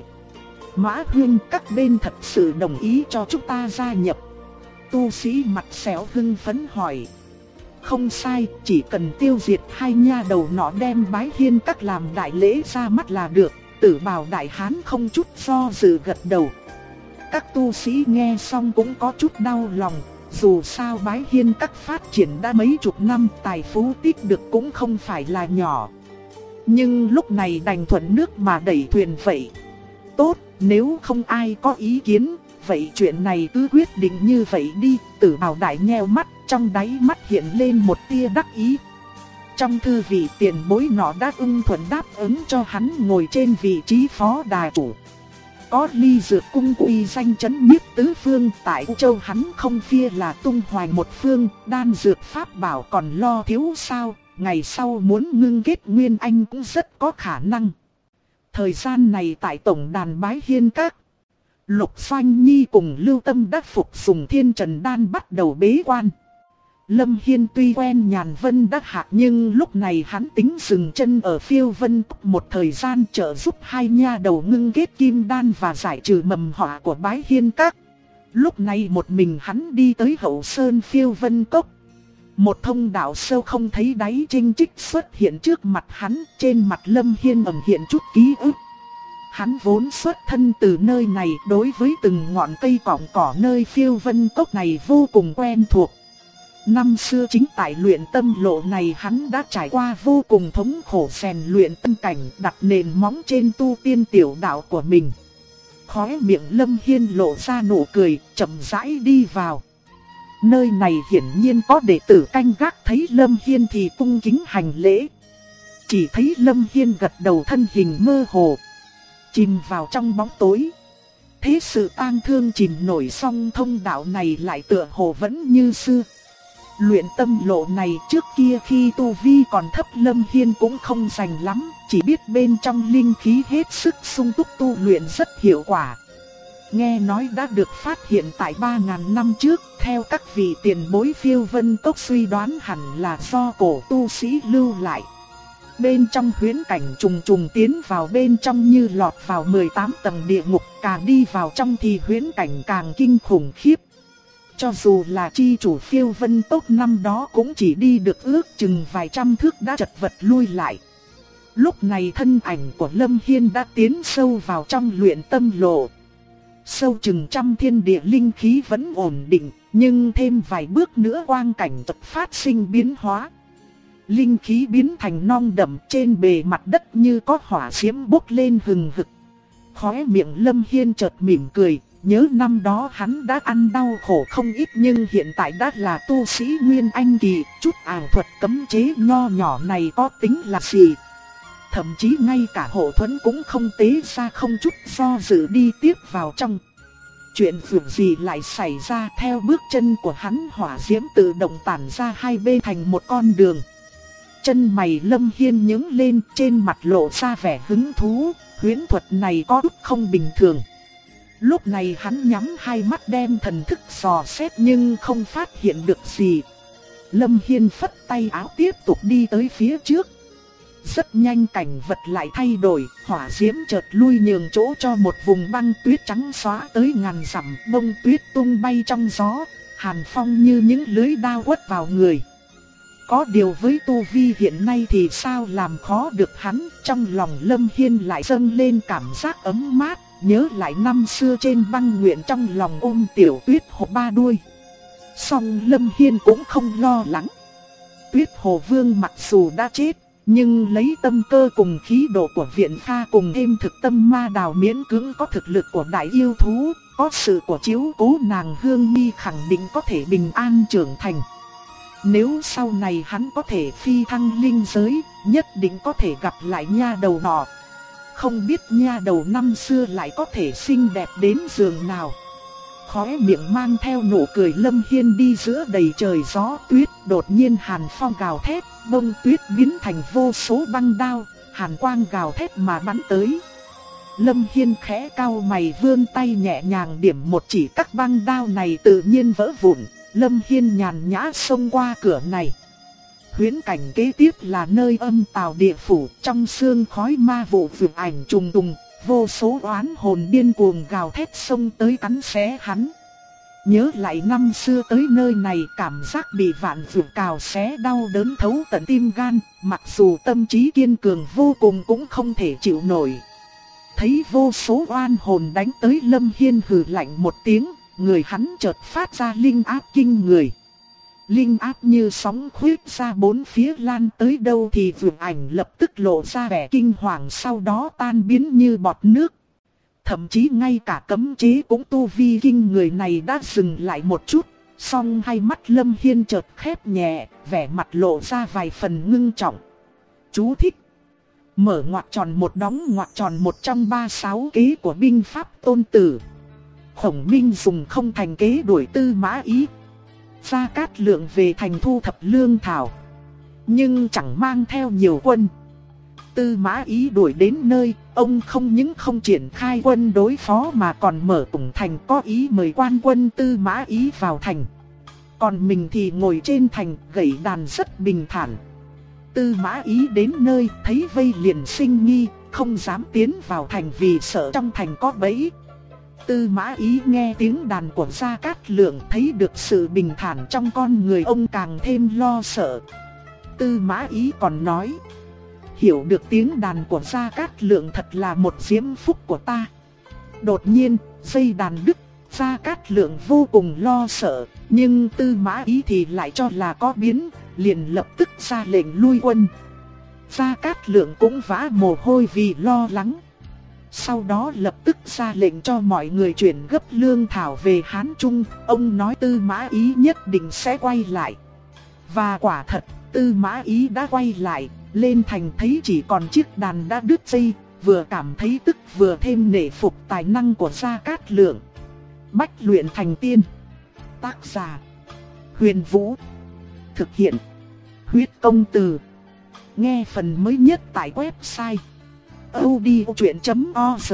Mã Huynh, các bên thật sự đồng ý cho chúng ta gia nhập? Tu sĩ mặt xéo hưng phấn hỏi. Không sai, chỉ cần tiêu diệt hai nha đầu nọ đem Bái Hiên Các làm đại lễ ra mắt là được. Tử Bào Đại Hán không chút do dự gật đầu. Các tu sĩ nghe xong cũng có chút đau lòng. Dù sao Bái Hiên Các phát triển đã mấy chục năm, tài phú tích được cũng không phải là nhỏ. Nhưng lúc này đành thuận nước mà đẩy thuyền vậy. Tốt, nếu không ai có ý kiến, vậy chuyện này cứ quyết định như vậy đi. Tử Bào Đại nheo mắt, trong đáy mắt hiện lên một tia đắc ý. Trong thư vị tiền bối nọ đã ưng thuận đáp ứng cho hắn ngồi trên vị trí phó đà chủ. Có Ly Dược Cung uy danh chấn nhiếp tứ phương, tại U Châu hắn không phia là tung hoành một phương, đan dược pháp bảo còn lo thiếu sao, ngày sau muốn ngưng kết nguyên anh cũng rất có khả năng. Thời gian này tại tổng đàn Bái Hiên Các, Lục Doanh Nhi cùng Lưu Tâm đã phục dùng Thiên Trần Đan bắt đầu bế quan. Lâm Hiên tuy quen Nhàn Vân Đắc Hạ nhưng lúc này hắn tính dừng chân ở Phiêu Vân Cốc một thời gian trợ giúp hai nha đầu ngưng kết kim đan và giải trừ mầm họa của Bái Hiên Các. Lúc này một mình hắn đi tới hậu sơn Phiêu Vân Cốc. Một thông đạo sâu không thấy đáy chênh trích xuất hiện trước mặt hắn, trên mặt Lâm Hiên ẩn hiện chút ký ức. Hắn vốn xuất thân từ nơi này, đối với từng ngọn cây cỏng cỏ nơi Phiêu Vân Cốc này vô cùng quen thuộc. Năm xưa chính tại luyện tâm lộ này hắn đã trải qua vô cùng thống khổ rèn luyện tâm cảnh, đặt nền móng trên tu tiên tiểu đạo của mình. Khóe miệng Lâm Hiên lộ ra nụ cười, chậm rãi đi vào. Nơi này hiển nhiên có đệ tử canh gác, thấy Lâm Hiên thì cung kính hành lễ. Chỉ thấy Lâm Hiên gật đầu, thân hình mơ hồ, chìm vào trong bóng tối. Thế sự tang thương chìm nổi, song thông đạo này lại tựa hồ vẫn như xưa. Luyện tâm lộ này trước kia khi tu vi còn thấp Lâm Hiên cũng không rành lắm, chỉ biết bên trong linh khí hết sức sung túc, tu luyện rất hiệu quả. Nghe nói đã được phát hiện tại 3.000 năm trước, theo các vị tiền bối Phiêu Vân Cốc suy đoán hẳn là do cổ tu sĩ lưu lại. Bên trong huyễn cảnh trùng trùng tiến vào bên trong như lọt vào 18 tầng địa ngục, càng đi vào trong thì huyễn cảnh càng kinh khủng khiếp. Cho dù là chi chủ Phiêu Vân Cốc năm đó cũng chỉ đi được ước chừng vài trăm thước đã chật vật lui lại. Lúc này thân ảnh của Lâm Hiên đã tiến sâu vào trong luyện tâm lộ. Sâu chừng trăm thiên địa linh khí vẫn ổn định, nhưng thêm vài bước nữa quang cảnh chợt phát sinh biến hóa. Linh khí biến thành non đậm, trên bề mặt đất như có hỏa diễm bốc lên hừng hực. Khóe miệng Lâm Hiên chợt mỉm cười, nhớ năm đó hắn đã ăn đau khổ không ít nhưng hiện tại đã là tu sĩ Nguyên Anh kỳ, chút ảo thuật cấm chế nho nhỏ này có tính là gì. Thậm chí ngay cả hộ thuẫn cũng không tế ra, không chút do dự đi tiếp vào trong. Chuyện việc gì lại xảy ra? Theo bước chân của hắn, hỏa diễm tự động tản ra hai bên thành một con đường. Chân mày Lâm Hiên nhướng lên, trên mặt lộ ra vẻ hứng thú, huyễn thuật này có chút không bình thường. Lúc này hắn nhắm hai mắt đem thần thức dò xét nhưng không phát hiện được gì. Lâm Hiên phất tay áo tiếp tục đi tới phía trước. Rất nhanh cảnh vật lại thay đổi, hỏa diễm chợt lui nhường chỗ cho một vùng băng tuyết trắng xóa tới ngàn dặm, bông tuyết tung bay trong gió, hàn phong như những lưới đao quất vào người. Có điều với tu vi hiện nay thì sao làm khó được hắn, trong lòng Lâm Hiên lại dâng lên cảm giác ấm mát, nhớ lại năm xưa trên băng nguyện trong lòng ôm tiểu Tuyết Hồ ba đuôi. Song Lâm Hiên cũng không lo lắng. Tuyết Hồ Vương mặc dù đã chết, nhưng lấy tâm cơ cùng khí độ của viện Kha cùng thêm thực tâm ma đào miễn cưỡng có thực lực của đại yêu thú, có sự của chiếu cố nàng Hương Mi khẳng định có thể bình an trưởng thành. Nếu sau này hắn có thể phi thăng linh giới, nhất định có thể gặp lại nha đầu nọ. Không biết nha đầu năm xưa lại có thể xinh đẹp đến giường nào. Khóe miệng mang theo nụ cười, Lâm Hiên đi giữa đầy trời gió tuyết, đột nhiên hàn phong gào thét, bông tuyết biến thành vô số băng đao, hàn quang gào thét mà bắn tới. Lâm Hiên khẽ cau mày, vươn tay nhẹ nhàng điểm một chỉ, các băng đao này tự nhiên vỡ vụn. Lâm Hiên nhàn nhã xông qua cửa này. Huyễn cảnh kế tiếp là nơi âm tào địa phủ, trong sương khói ma vụ vượt ảnh trùng trùng, vô số oán hồn điên cuồng gào thét xông tới cắn xé hắn. Nhớ lại năm xưa tới nơi này, cảm giác bị vạn vượt cào xé đau đớn thấu tận tim gan, mặc dù tâm trí kiên cường vô cùng cũng không thể chịu nổi. Thấy vô số oan hồn đánh tới, Lâm Hiên hừ lạnh một tiếng, người hắn chợt phát ra linh áp kinh người. Linh áp như sóng khuyết ra bốn phía, lan tới đâu thì vượt ảnh lập tức lộ ra vẻ kinh hoàng, sau đó tan biến như bọt nước. Thậm chí ngay cả cấm chế cũng tu vi kinh người này đã dừng lại một chút, song hai mắt Lâm Hiên chợt khép nhẹ, vẻ mặt lộ ra vài phần ngưng trọng. Chú thích: mở ngoặc tròn một đóng ngoặc tròn một trong 36 kế của binh pháp Tôn Tử. Khổng Minh dùng không thành kế đuổi Tư Mã Ý. Gia Cát Lượng về thành thu thập lương thảo, nhưng chẳng mang theo nhiều quân. Tư Mã Ý đuổi đến nơi, ông không những không triển khai quân đối phó mà còn mở cổng thành, có ý mời quan quân Tư Mã Ý vào thành. Còn mình thì ngồi trên thành gảy đàn rất bình thản. Tư Mã Ý đến nơi thấy vây liền sinh nghi, không dám tiến vào thành vì sợ trong thành có bẫy. Tư Mã Ý nghe tiếng đàn của Gia Cát Lượng, thấy được sự bình thản trong con người ông càng thêm lo sợ. Tư Mã Ý còn nói: hiểu được tiếng đàn của Gia Cát Lượng thật là một diễm phúc của ta. Đột nhiên, dây đàn đứt, Gia Cát Lượng vô cùng lo sợ, nhưng Tư Mã Ý thì lại cho là có biến, liền lập tức ra lệnh lui quân. Gia Cát Lượng cũng vã mồ hôi vì lo lắng. Sau đó lập tức ra lệnh cho mọi người chuyển gấp lương thảo về Hán Trung, ông nói Tư Mã Ý nhất định sẽ quay lại. Và quả thật, Tư Mã Ý đã quay lại, lên thành thấy chỉ còn chiếc đàn đã đứt dây, vừa cảm thấy tức vừa thêm nể phục tài năng của Gia Cát Lượng. Bách luyện thành tiên. Tác giả: Huyền Vũ. Thực hiện: Huyết Công Từ. Nghe phần mới nhất tại website audiochuyện.org.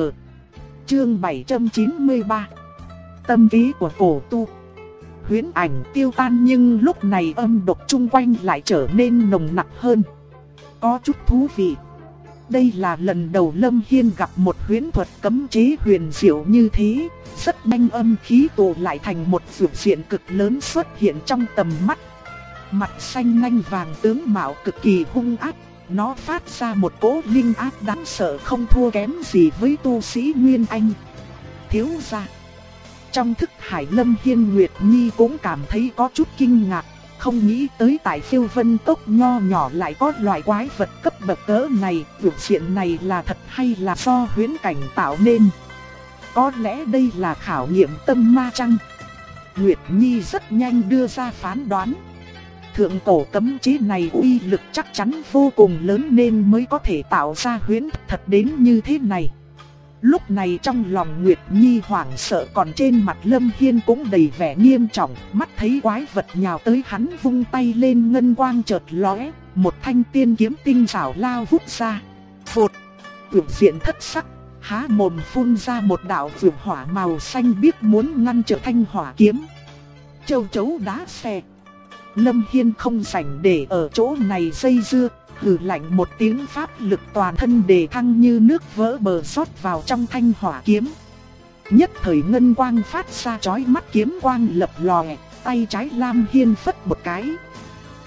Chương 793. Tâm trí của cổ tu. Huyễn ảnh tiêu tan, nhưng lúc này âm độc chung quanh lại trở nên nồng nặc hơn. Có chút thú vị. Đây là lần đầu Lâm Hiên gặp một huyễn thuật cấm chế huyền diệu như thế. Rất nhanh âm khí tụ lại thành một vượt diện cực lớn xuất hiện trong tầm mắt. Mặt xanh nhanh vàng, tướng mạo cực kỳ hung ác. Nó phát ra một cỗ linh áp đáng sợ, không thua kém gì với tu sĩ Nguyên Anh. Thiếu gia. Trong thức hải, Lâm Hiên Nguyệt Nhi cũng cảm thấy có chút kinh ngạc. Không nghĩ tới tại Phiêu Vân Cốc nho nhỏ lại có loại quái vật cấp bậc cỡ này. Vượt diện này là thật hay là do huyễn cảnh tạo nên? Có lẽ đây là khảo nghiệm tâm ma chăng? Nguyệt Nhi rất nhanh đưa ra phán đoán. Thượng cổ cấm chế này uy lực chắc chắn vô cùng lớn nên mới có thể tạo ra huyễn thật đến như thế này. Lúc này trong lòng Nguyệt Nhi hoảng sợ, còn trên mặt Lâm Hiên cũng đầy vẻ nghiêm trọng. Mắt thấy quái vật nhào tới, hắn vung tay lên, ngân quang chợt lóe, một thanh tiên kiếm tinh xảo lao vút ra. Phụt! Vượt diện thất sắc, há mồm phun ra một đạo vượt hỏa màu xanh biếc muốn ngăn trở thanh hỏa kiếm. Châu chấu đá xe. Lâm Hiên không rảnh để ở chỗ này dây dưa, hừ lạnh một tiếng, pháp lực toàn thân đề thăng như nước vỡ bờ rót vào trong thanh hỏa kiếm. Nhất thời ngân quang phát ra chói mắt, kiếm quang lập lòe, tay trái Lam Hiên phất một cái.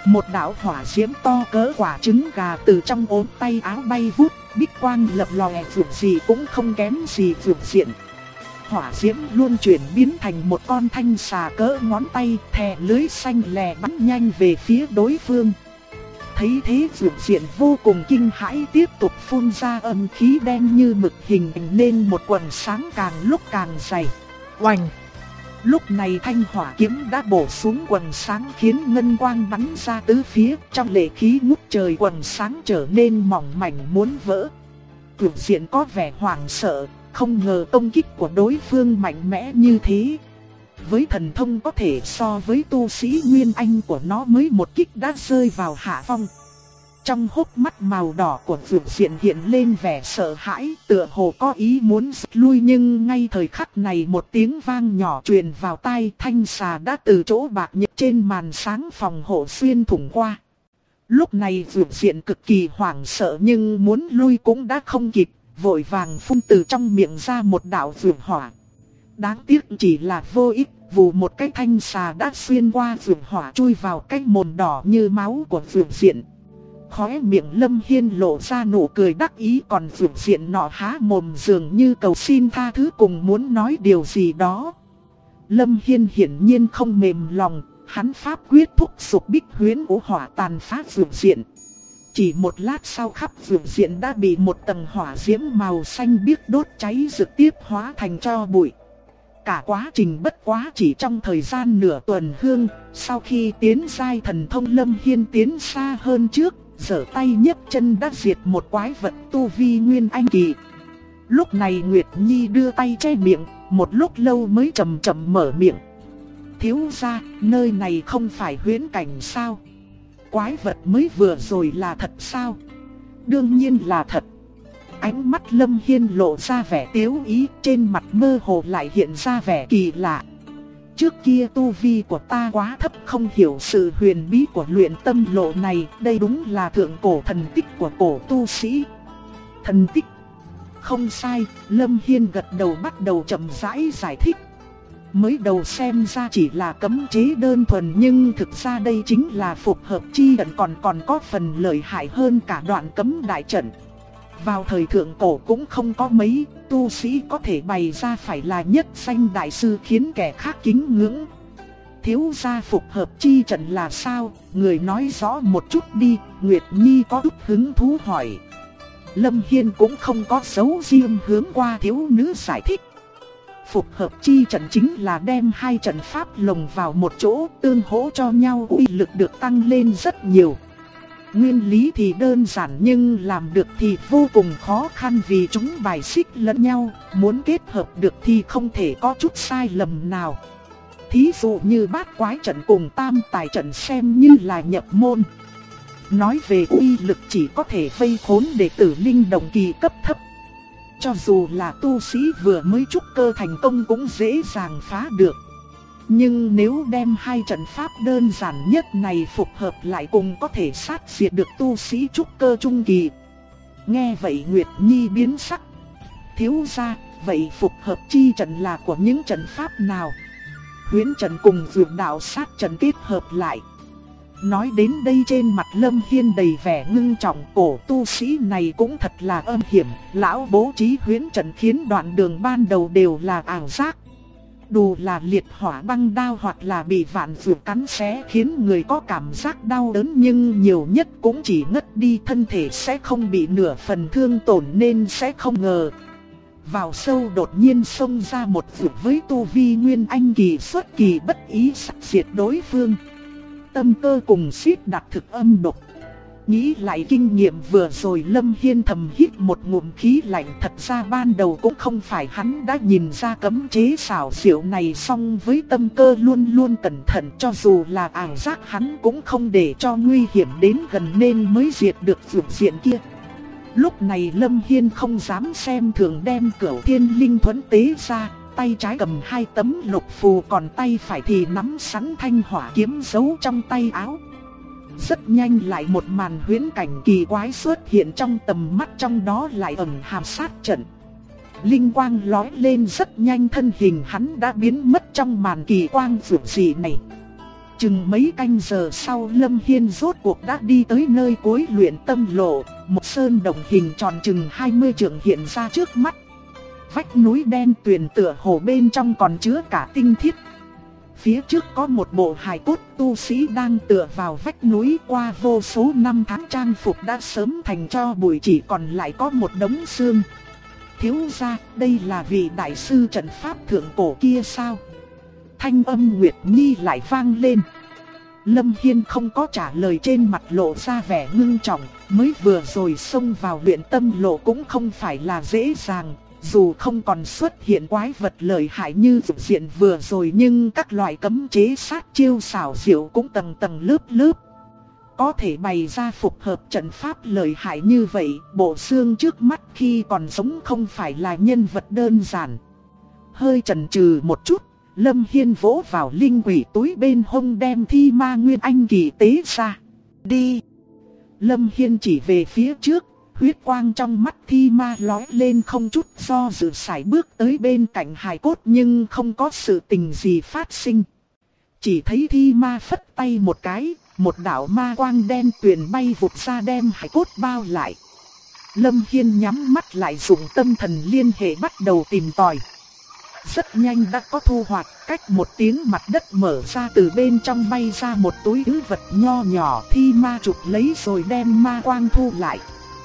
Một đạo hỏa diễm to cỡ quả trứng gà từ trong ốm tay áo bay vút, bích quang lập lòe vượt gì cũng không kém gì vượt diện. Hỏa diễm luôn chuyển biến thành một con thanh xà cỡ ngón tay, thè lưới xanh lè bắn nhanh về phía đối phương. Thấy thế vượt diện vô cùng kinh hãi, tiếp tục phun ra âm khí đen như mực, hình thành nên một quầng sáng càng lúc càng dày. Oành! Lúc này thanh hỏa kiếm đã bổ xuống quầng sáng, khiến ngân quang bắn ra tứ phía, trong lệ khí ngút trời quầng sáng trở nên mỏng mảnh muốn vỡ. Vượt diện có vẻ hoảng sợ, không ngờ công kích của đối phương mạnh mẽ như thế. Với thần thông có thể so với tu sĩ Nguyên Anh của nó, mới một kích đã rơi vào hạ phong. Trong hốc mắt màu đỏ của vượt diện hiện lên vẻ sợ hãi, tựa hồ có ý muốn rút lui, nhưng ngay thời khắc này một tiếng vang nhỏ truyền vào tai, thanh xà đã từ chỗ bạc nhật trên màn sáng phòng hộ xuyên thủng qua. Lúc này vượt diện cực kỳ hoảng sợ, nhưng muốn lui cũng đã không kịp, vội vàng phun từ trong miệng ra một đạo vượt hỏa. Đáng tiếc chỉ là vô ích, vù một cái thanh xà đã xuyên qua vượt hỏa, chui vào cái mồm đỏ như máu của vượt diện. Khóe miệng Lâm Hiên lộ ra nụ cười đắc ý, còn vượt diện nọ há mồm dường như cầu xin tha thứ, cùng muốn nói điều gì đó. Lâm Hiên hiển nhiên không mềm lòng, hắn pháp quyết thúc dục bích huyễn ố hỏa tàn phá vượt diện. Chỉ một lát sau, khắp vượt diện đã bị một tầng hỏa diễm màu xanh biếc đốt cháy rực, tiếp hóa thành tro bụi. Cả quá trình bất quá chỉ trong thời gian nửa tuần hương. Sau khi tiến giai thần thông, Lâm Hiên tiến xa hơn trước, giở tay nhấc chân đã diệt một quái vật tu vi Nguyên Anh kỳ. Lúc này Nguyệt Nhi đưa tay che miệng, một lúc lâu mới chậm chậm mở miệng. Thiếu gia, nơi này không phải huyễn cảnh sao? Quái vật mới vừa rồi là thật sao? Đương nhiên là thật. Ánh mắt Lâm Hiên lộ ra vẻ tiếu ý, trên mặt mơ hồ lại hiện ra vẻ kỳ lạ. Trước kia tu vi của ta quá thấp, không hiểu sự huyền bí của luyện tâm lộ này, đây đúng là thượng cổ thần tích của cổ tu sĩ. Thần tích? Không sai, Lâm Hiên gật đầu bắt đầu chậm rãi giải thích. Mới đầu xem ra chỉ là cấm chế đơn thuần, nhưng thực ra đây chính là phục hợp chi trận, còn có phần lợi hại hơn cả đoạn cấm đại trận. Vào thời thượng cổ cũng không có mấy tu sĩ có thể bày ra, phải là nhất danh đại sư khiến kẻ khác kính ngưỡng. Thiếu gia, phục hợp chi trận là sao? Người nói rõ một chút đi. Nguyệt Nhi có chút hứng thú hỏi. Lâm Hiên cũng không có giấu riêng, hướng qua thiếu nữ giải thích. Phục hợp chi trận chính là đem hai trận pháp lồng vào một chỗ, tương hỗ cho nhau, uy lực được tăng lên rất nhiều. Nguyên lý thì đơn giản, nhưng làm được thì vô cùng khó khăn, vì chúng bài xích lẫn nhau, muốn kết hợp được thì không thể có chút sai lầm nào. Thí dụ như bát quái trận cùng tam tài trận xem như là nhập môn. Nói về uy lực chỉ có thể vây khốn đệ tử linh động kỳ cấp thấp. Cho dù là tu sĩ vừa mới trúc cơ thành công cũng dễ dàng phá được. Nhưng nếu đem hai trận pháp đơn giản nhất này phục hợp lại, cùng có thể sát diệt được tu sĩ trúc cơ trung kỳ. Nghe vậy Nguyệt Nhi biến sắc. Thiếu gia, vậy phục hợp chi trận là của những trận pháp nào? Huyễn trận cùng dược đạo sát trận kết hợp lại. Nói đến đây trên mặt Lâm Hiên đầy vẻ ngưng trọng, cổ tu sĩ này cũng thật là âm hiểm. Lão bố trí huyễn trận khiến đoạn đường ban đầu đều là ảo giác. Dù là liệt hỏa băng đao hoặc là bị vạn dược cắn xé khiến người có cảm giác đau đớn, nhưng nhiều nhất cũng chỉ ngất đi, thân thể sẽ không bị nửa phần thương tổn, nên sẽ không ngờ. Vào sâu đột nhiên xông ra một dược với tu vi Nguyên Anh kỳ xuất kỳ, bất ý sát diệt đối phương. Tâm cơ cùng suýt đặt thực âm độc. Nghĩ lại kinh nghiệm vừa rồi, Lâm Hiên thầm hít một ngụm khí lạnh. Thật ra ban đầu cũng không phải hắn đã nhìn ra cấm chế xảo diệu này, song với tâm cơ luôn luôn cẩn thận, cho dù là ảo giác hắn cũng không để cho nguy hiểm đến gần, nên mới diệt được vượt diện kia. Lúc này Lâm Hiên không dám xem thường, đem Cửu Thiên Linh Thuẫn tế ra, tay trái cầm hai tấm lục phù, còn tay phải thì nắm sẵn thanh hỏa kiếm giấu trong tay áo. Rất nhanh lại một màn huyễn cảnh kỳ quái xuất hiện trong tầm mắt, trong đó lại ẩn hàm sát trận. Linh quang lóe lên rất nhanh, thân hình hắn đã biến mất trong màn kỳ quang vượt dị này. Chừng mấy canh giờ sau, Lâm Hiên rốt cuộc đã đi tới nơi cuối luyện tâm lộ. Một sơn động hình tròn chừng 20 trượng hiện ra trước mắt. Vách núi đen tuyền tựa hồ bên trong còn chứa cả tinh thiết. Phía trước có một bộ hài cốt tu sĩ đang tựa vào vách núi, qua vô số năm tháng trang phục đã sớm thành tro bụi, chỉ còn lại có một đống xương. Thiếu gia, đây là vị đại sư trận pháp thượng cổ kia sao? Thanh âm Nguyệt Nhi lại vang lên. Lâm Hiên không có trả lời, trên mặt lộ ra vẻ ngưng trọng. Mới vừa rồi xông vào luyện tâm lộ cũng không phải là dễ dàng. Dù không còn xuất hiện quái vật lợi hại như vụ diện vừa rồi, nhưng các loại cấm chế sát chiêu xảo diệu cũng tầng tầng lớp lớp. Có thể bày ra phục hợp trận pháp lợi hại như vậy, bộ xương trước mắt khi còn sống không phải là nhân vật đơn giản. Hơi chần chừ một chút, Lâm Hiên vỗ vào linh quỷ túi bên hông, đem thi ma nguyên anh kỳ tế ra. Đi! Lâm Hiên chỉ về phía trước, huyết quang trong mắt thi ma lóe lên, không chút do dự sải bước tới bên cạnh hài cốt, nhưng không có sự tình gì phát sinh. Chỉ thấy thi ma phất tay một cái, một đạo ma quang đen tuyền bay vụt ra đem hài cốt bao lại. Lâm Hiên nhắm mắt lại, dùng tâm thần liên hệ bắt đầu tìm tòi. Rất nhanh đã có thu hoạch, cách một tiếng mặt đất mở ra, từ bên trong bay ra một túi trữ vật nho nhỏ, thi ma chụp lấy rồi đem ma quang thu lại.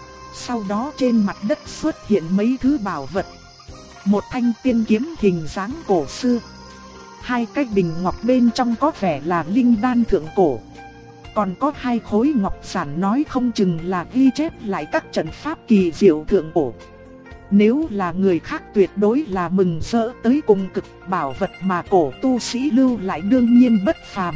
Sau đó trên mặt đất xuất hiện mấy thứ bảo vật. Một thanh tiên kiếm hình dáng cổ xưa, hai cái bình ngọc bên trong có vẻ là linh đan thượng cổ, còn có hai khối ngọc giản nói không chừng là ghi chép lại các trận pháp kỳ diệu thượng cổ. Nếu là người khác tuyệt đối là mừng rỡ tới cùng cực, bảo vật mà cổ tu sĩ lưu lại đương nhiên bất phàm.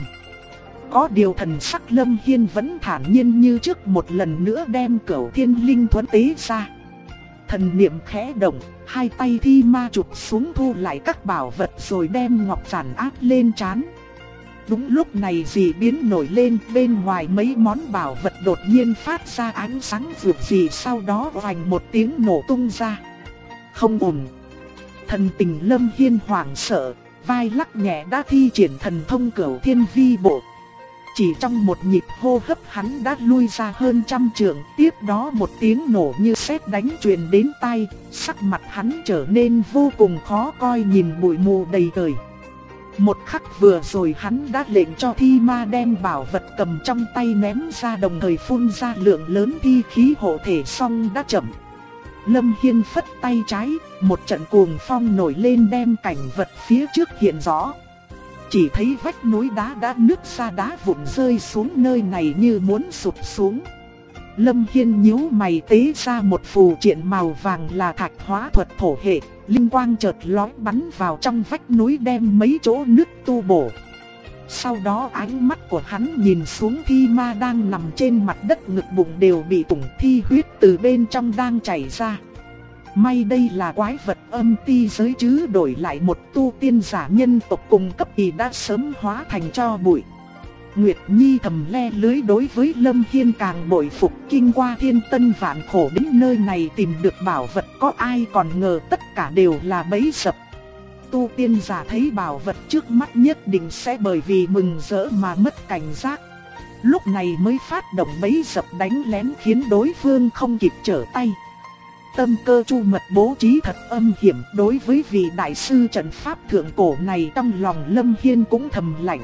Có điều thần sắc Lâm Hiên vẫn thản nhiên như trước, một lần nữa đem Cửu Thiên Linh Thuẫn tế ra. Thần niệm khẽ động, hai tay thi ma chụp xuống thu lại các bảo vật rồi đem ngọc giản áp lên trán. Đúng lúc này dị biến nổi lên, bên ngoài mấy món bảo vật đột nhiên phát ra ánh sáng rực rỡ, sau đó oành một tiếng nổ tung ra. Không ổn. Thần tình Lâm Hiên hoảng sợ, vai lắc nhẹ đã thi triển thần thông Cửu Thiên Vi Bộ. Chỉ trong một nhịp hô hấp hắn đã lui ra hơn 100 trượng, tiếp đó một tiếng nổ như sét đánh truyền đến tai, sắc mặt hắn trở nên vô cùng khó coi, nhìn bụi mù đầy trời. Một khắc vừa rồi hắn đã lệnh cho thi ma đem bảo vật cầm trong tay ném ra, đồng thời phun ra lượng lớn thi khí hộ thể, xong đã chậm. Lâm Hiên phất tay trái, một trận cuồng phong nổi lên đem cảnh vật phía trước hiện rõ. Chỉ thấy vách núi đá đã nứt ra, đá vụn rơi xuống nơi này như muốn sụp xuống. Lâm Hiên nhíu mày tế ra một phù triện màu vàng là thạch hóa thuật thổ hệ, linh quang chợt lóe bắn vào trong vách núi đem mấy chỗ nứt tu bổ. Sau đó ánh mắt của hắn nhìn xuống thi ma đang nằm trên mặt đất, ngực bụng đều bị thủng, thi huyết từ bên trong đang chảy ra. May đây là quái vật âm ti giới chứ đổi lại một tu tiên giả nhân tộc cùng cấp thì đã sớm hóa thành tro bụi. Nguyệt Nhi thầm le lưới, đối với Lâm Hiên càng bội phục, kinh qua thiên tân vạn khổ đến nơi này tìm được bảo vật, có ai còn ngờ tất cả đều là bẫy dập. Tu tiên giả thấy bảo vật trước mắt nhất định sẽ bởi vì mừng rỡ mà mất cảnh giác. Lúc này mới phát động bẫy dập đánh lén khiến đối phương không kịp trở tay. Tâm cơ chu mật bố trí thật âm hiểm, đối với vị đại sư trận pháp thượng cổ này trong lòng Lâm Hiên cũng thầm lạnh.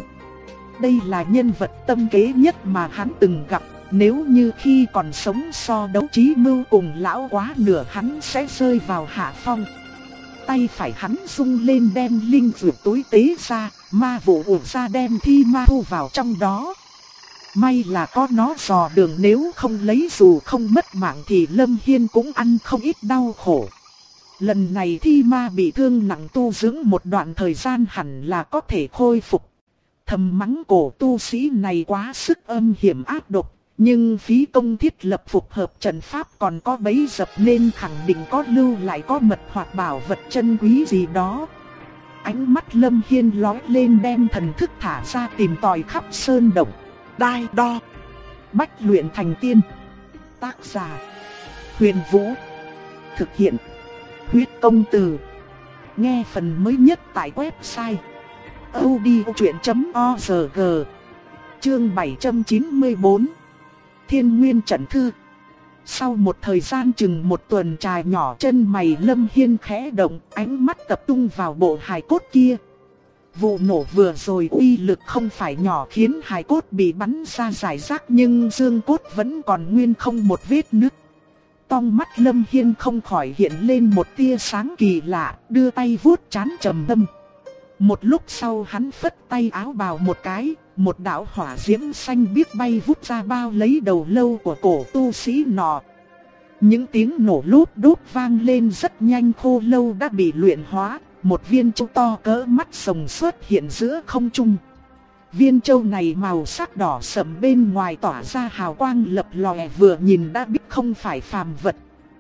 Đây là nhân vật tâm kế nhất mà hắn từng gặp, nếu như khi còn sống so đấu trí mưu cùng lão quá nửa hắn sẽ rơi vào hạ phong. Tay phải hắn rung lên đem linh dược túi tế ra, ma vụ ùa ra đem thi ma thu vào trong đó. May là có nó dò đường, nếu không lấy dù không mất mạng thì Lâm Hiên cũng ăn không ít đau khổ. Lần này thi ma bị thương nặng, tu dưỡng một đoạn thời gian hẳn là có thể khôi phục. Thầm mắng cổ tu sĩ này quá sức âm hiểm ác độc, nhưng phí công thiết lập phục hợp trận pháp còn có bẫy dập nên khẳng định có lưu lại có mật hoặc bảo vật chân quý gì đó. Ánh mắt Lâm Hiên lóe lên đem thần thức thả ra tìm tòi khắp sơn động. Đai đo bách luyện thành tiên. Tác giả Huyền Vũ. Thực hiện Huyết Công Từ. Nghe phần mới nhất tại website audiochuyện.org. Chương 794 Thiên Nguyên Trận Thư. Sau một thời gian chừng một tuần trài nhỏ, chân mày Lâm Hiên khẽ động, ánh mắt tập trung vào bộ hài cốt kia. Vụ nổ vừa rồi uy lực không phải nhỏ, khiến hài cốt bị bắn ra rải rác, nhưng xương cốt vẫn còn nguyên không một vết nứt. Trong mắt Lâm Hiên không khỏi hiện lên một tia sáng kỳ lạ, đưa tay vuốt trán trầm ngâm. Một lúc sau hắn phất tay áo bào một cái, một đạo hỏa diễm xanh biếc bay vút ra bao lấy đầu lâu của cổ tu sĩ nọ. Những tiếng nổ lốp đốp vang lên rất nhanh, khô lâu đã bị luyện hóa, một viên châu to cỡ mắt rồng xuất hiện giữa không trung. Viên châu này màu sắc đỏ sẫm, bên ngoài tỏa ra hào quang lập lòe, vừa nhìn đã biết không phải phàm vật.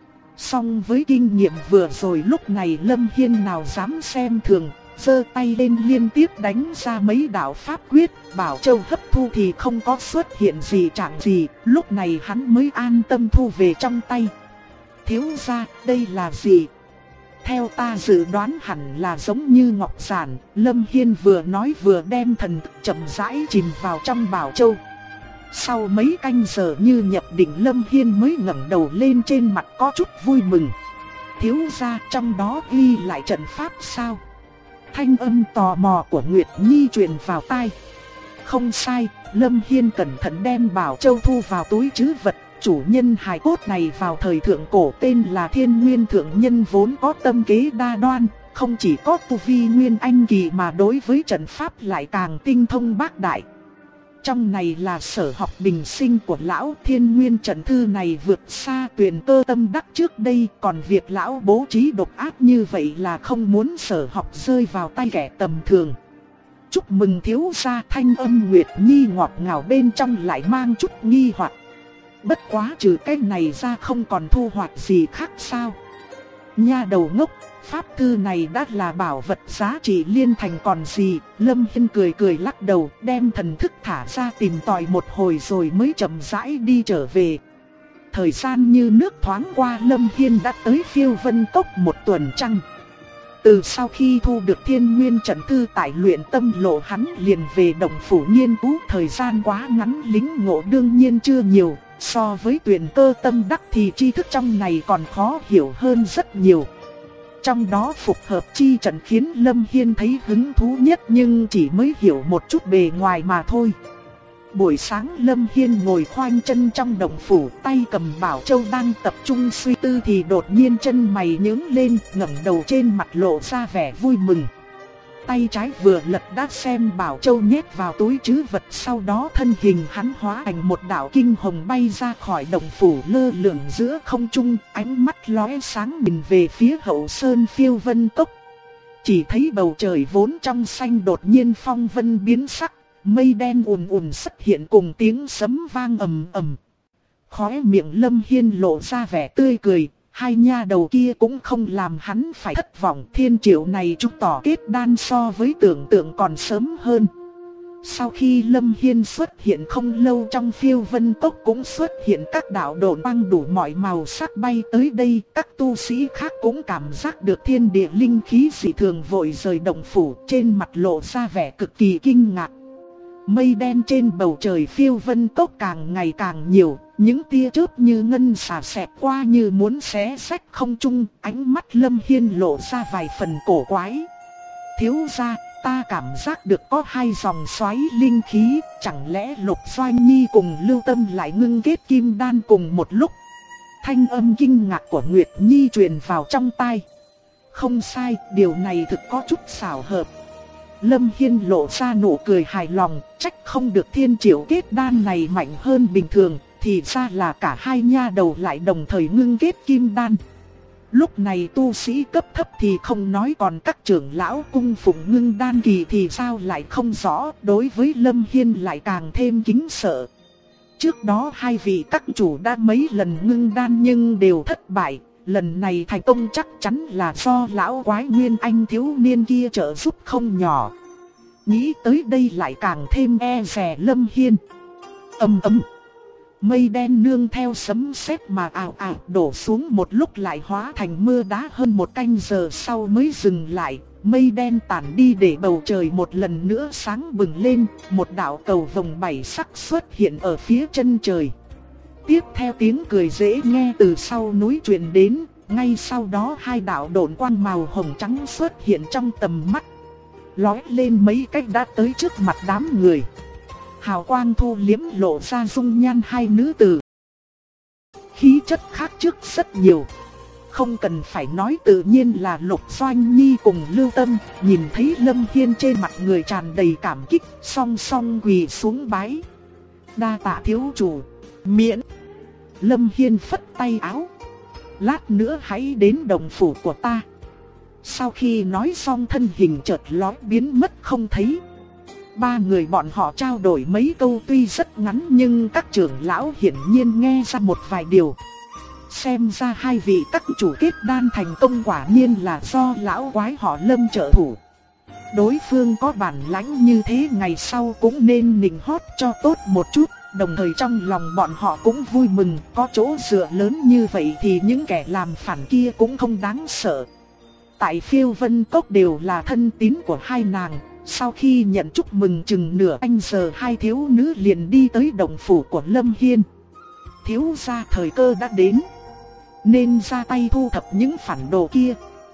Song với kinh nghiệm vừa rồi lúc này Lâm Hiên nào dám xem thường, giơ tay lên liên tiếp đánh ra mấy đạo pháp quyết, bảo châu hấp thu thì không có xuất hiện gì trạng gì, lúc này hắn mới an tâm thu về trong tay. Thiếu gia, đây là gì? Theo ta dự đoán hẳn là giống như ngọc giản. Lâm Hiên vừa nói vừa đem thần thức chậm rãi chìm vào trong bảo châu. Sau mấy canh giờ như nhập định, Lâm Hiên mới ngẩng đầu lên, trên mặt có chút vui mừng. Thiếu gia, trong đó ghi lại trận pháp sao? Thanh âm tò mò của Nguyệt Nhi truyền vào tai. Không sai, Lâm Hiên cẩn thận đem bảo châu thu vào túi trữ vật. Chủ nhân hài cốt này vào thời thượng cổ tên là Thiên Nguyên Thượng Nhân, vốn có tâm kế đa đoan, không chỉ có tu vi nguyên anh kỳ mà đối với trận pháp lại càng tinh thông bác đại. Trong này là sở học bình sinh của lão. Thiên Nguyên Trận Thư này vượt xa Tuyền Cơ tâm đắc trước đây, còn việc lão bố trí độc ác như vậy là không muốn sở học rơi vào tay kẻ tầm thường. Chúc mừng thiếu gia. Thanh âm Nguyệt Nhi ngọt ngào bên trong lại mang chút nghi hoặc. Bất quá trừ cái này ra không còn thu hoạch gì khác sao? Nha đầu ngốc, pháp thư này đã là bảo vật giá trị liên thành còn gì. Lâm Hiên cười cười lắc đầu, đem thần thức thả ra tìm tòi một hồi rồi mới chậm rãi đi trở về. Thời gian như nước thoáng qua, Lâm Hiên đã tới Phiêu Vân Cốc một tuần trăng. Từ sau khi thu được Thiên Nguyên Trận Thư tại Luyện Tâm Lộ, hắn liền về động phủ nghiên cứu. Thời gian quá ngắn, lính ngộ đương nhiên chưa nhiều. So với Tuyền Cơ tâm đắc thì tri thức trong này còn khó hiểu hơn rất nhiều. Trong đó phục hợp chi trận khiến Lâm Hiên thấy hứng thú nhất, nhưng chỉ mới hiểu một chút bề ngoài mà thôi. Buổi sáng Lâm Hiên ngồi khoanh chân trong động phủ, tay cầm bảo châu đang tập trung suy tư thì đột nhiên chân mày nhướng lên, ngẩng đầu, trên mặt lộ ra vẻ vui mừng. Tay trái vừa lật đã xem bảo châu nhét vào túi trữ vật, sau đó thân hình hắn hóa thành một đạo kinh hồng bay ra khỏi động phủ, lơ lửng giữa không trung, ánh mắt lóe sáng nhìn về phía hậu sơn Phiêu Vân Cốc. Chỉ thấy bầu trời vốn trong xanh đột nhiên phong vân biến sắc, mây đen ùn ùn xuất hiện cùng tiếng sấm vang ầm ầm. Khóe miệng Lâm Hiên lộ ra vẻ tươi cười. Hai nha đầu kia cũng không làm hắn phải thất vọng. Thiên triệu này chứng tỏ kết đan so với tưởng tượng còn sớm hơn. Sau khi Lâm Hiên xuất hiện không lâu, trong Phiêu Vân Cốc cũng xuất hiện các đạo độn quang đủ mọi màu sắc bay tới đây. Các tu sĩ khác cũng cảm giác được thiên địa linh khí dị thường, vội rời động phủ, trên mặt lộ ra vẻ cực kỳ kinh ngạc. Mây đen trên bầu trời Phiêu Vân Cốc càng ngày càng nhiều, những tia chớp như ngân xà xẹt qua như muốn xé rách không trung. Ánh mắt Lâm Hiên lộ ra vài phần cổ quái. Thiếu gia, ta cảm giác được có hai dòng xoáy linh khí, chẳng lẽ Lục Doanh Nhi cùng Lưu Tâm lại ngưng kết kim đan cùng một lúc? Thanh âm kinh ngạc của Nguyệt Nhi truyền vào trong tai. Không sai, điều này thực có chút xảo hợp. Lâm Hiên lộ ra nụ cười hài lòng, trách không được thiên triệu kết đan này mạnh hơn bình thường, thì ra là cả hai nha đầu lại đồng thời ngưng kết kim đan. Lúc này tu sĩ cấp thấp thì không nói, còn các trưởng lão cung phụng ngưng đan kỳ thì sao lại không rõ, đối với Lâm Hiên lại càng thêm kính sợ. Trước đó hai vị các chủ đã mấy lần ngưng đan nhưng đều thất bại, lần này thành công chắc chắn là do lão quái nguyên anh thiếu niên kia trợ giúp không nhỏ. Nghĩ tới đây lại càng thêm e dè Lâm Hiên. Ầm ầm. Mây đen nương theo sấm sét mà ào ào đổ xuống, một lúc lại hóa thành mưa đá, hơn một canh giờ sau mới dừng lại. Mây đen tản đi để bầu trời một lần nữa sáng bừng lên, một đạo cầu vồng 7 sắc xuất hiện ở phía chân trời. Tiếp theo tiếng cười dễ nghe từ sau núi truyền đến, ngay sau đó hai đạo độn quang màu hồng trắng xuất hiện trong tầm mắt. Lói lên mấy cách đã tới trước mặt đám người. Hào quang thu liếm lộ ra dung nhan hai nữ tử. Khí chất khác trước rất nhiều. Không cần phải nói, tự nhiên là Lục Doanh Nhi cùng Lưu Tâm. Nhìn thấy Lâm Hiên trên mặt người tràn đầy cảm kích, song song quỳ xuống bái. Đa tạ thiếu chủ, miễn. Lâm Hiên phất tay áo. Lát nữa hãy đến đồng phủ của ta. Sau khi nói xong thân hình chợt lóe biến mất không thấy. Ba người bọn họ trao đổi mấy câu tuy rất ngắn nhưng các trưởng lão hiển nhiên nghe ra một vài điều. Xem ra hai vị các chủ kết đan thành công quả nhiên là do lão quái họ Lâm trợ thủ. Đối phương có bản lãnh như thế, ngày sau cũng nên nịnh hót cho tốt một chút. Đồng thời trong lòng bọn họ cũng vui mừng, có chỗ dựa lớn như vậy thì những kẻ làm phản kia cũng không đáng sợ. Tại Phiêu Vân Cốc đều là thân tín của hai nàng. Sau khi nhận chúc mừng chừng nửa canh giờ, hai thiếu nữ liền đi tới động phủ của Lâm Hiên. Thiếu gia, thời cơ đã đến, nên ra tay thu thập những phản đồ kia.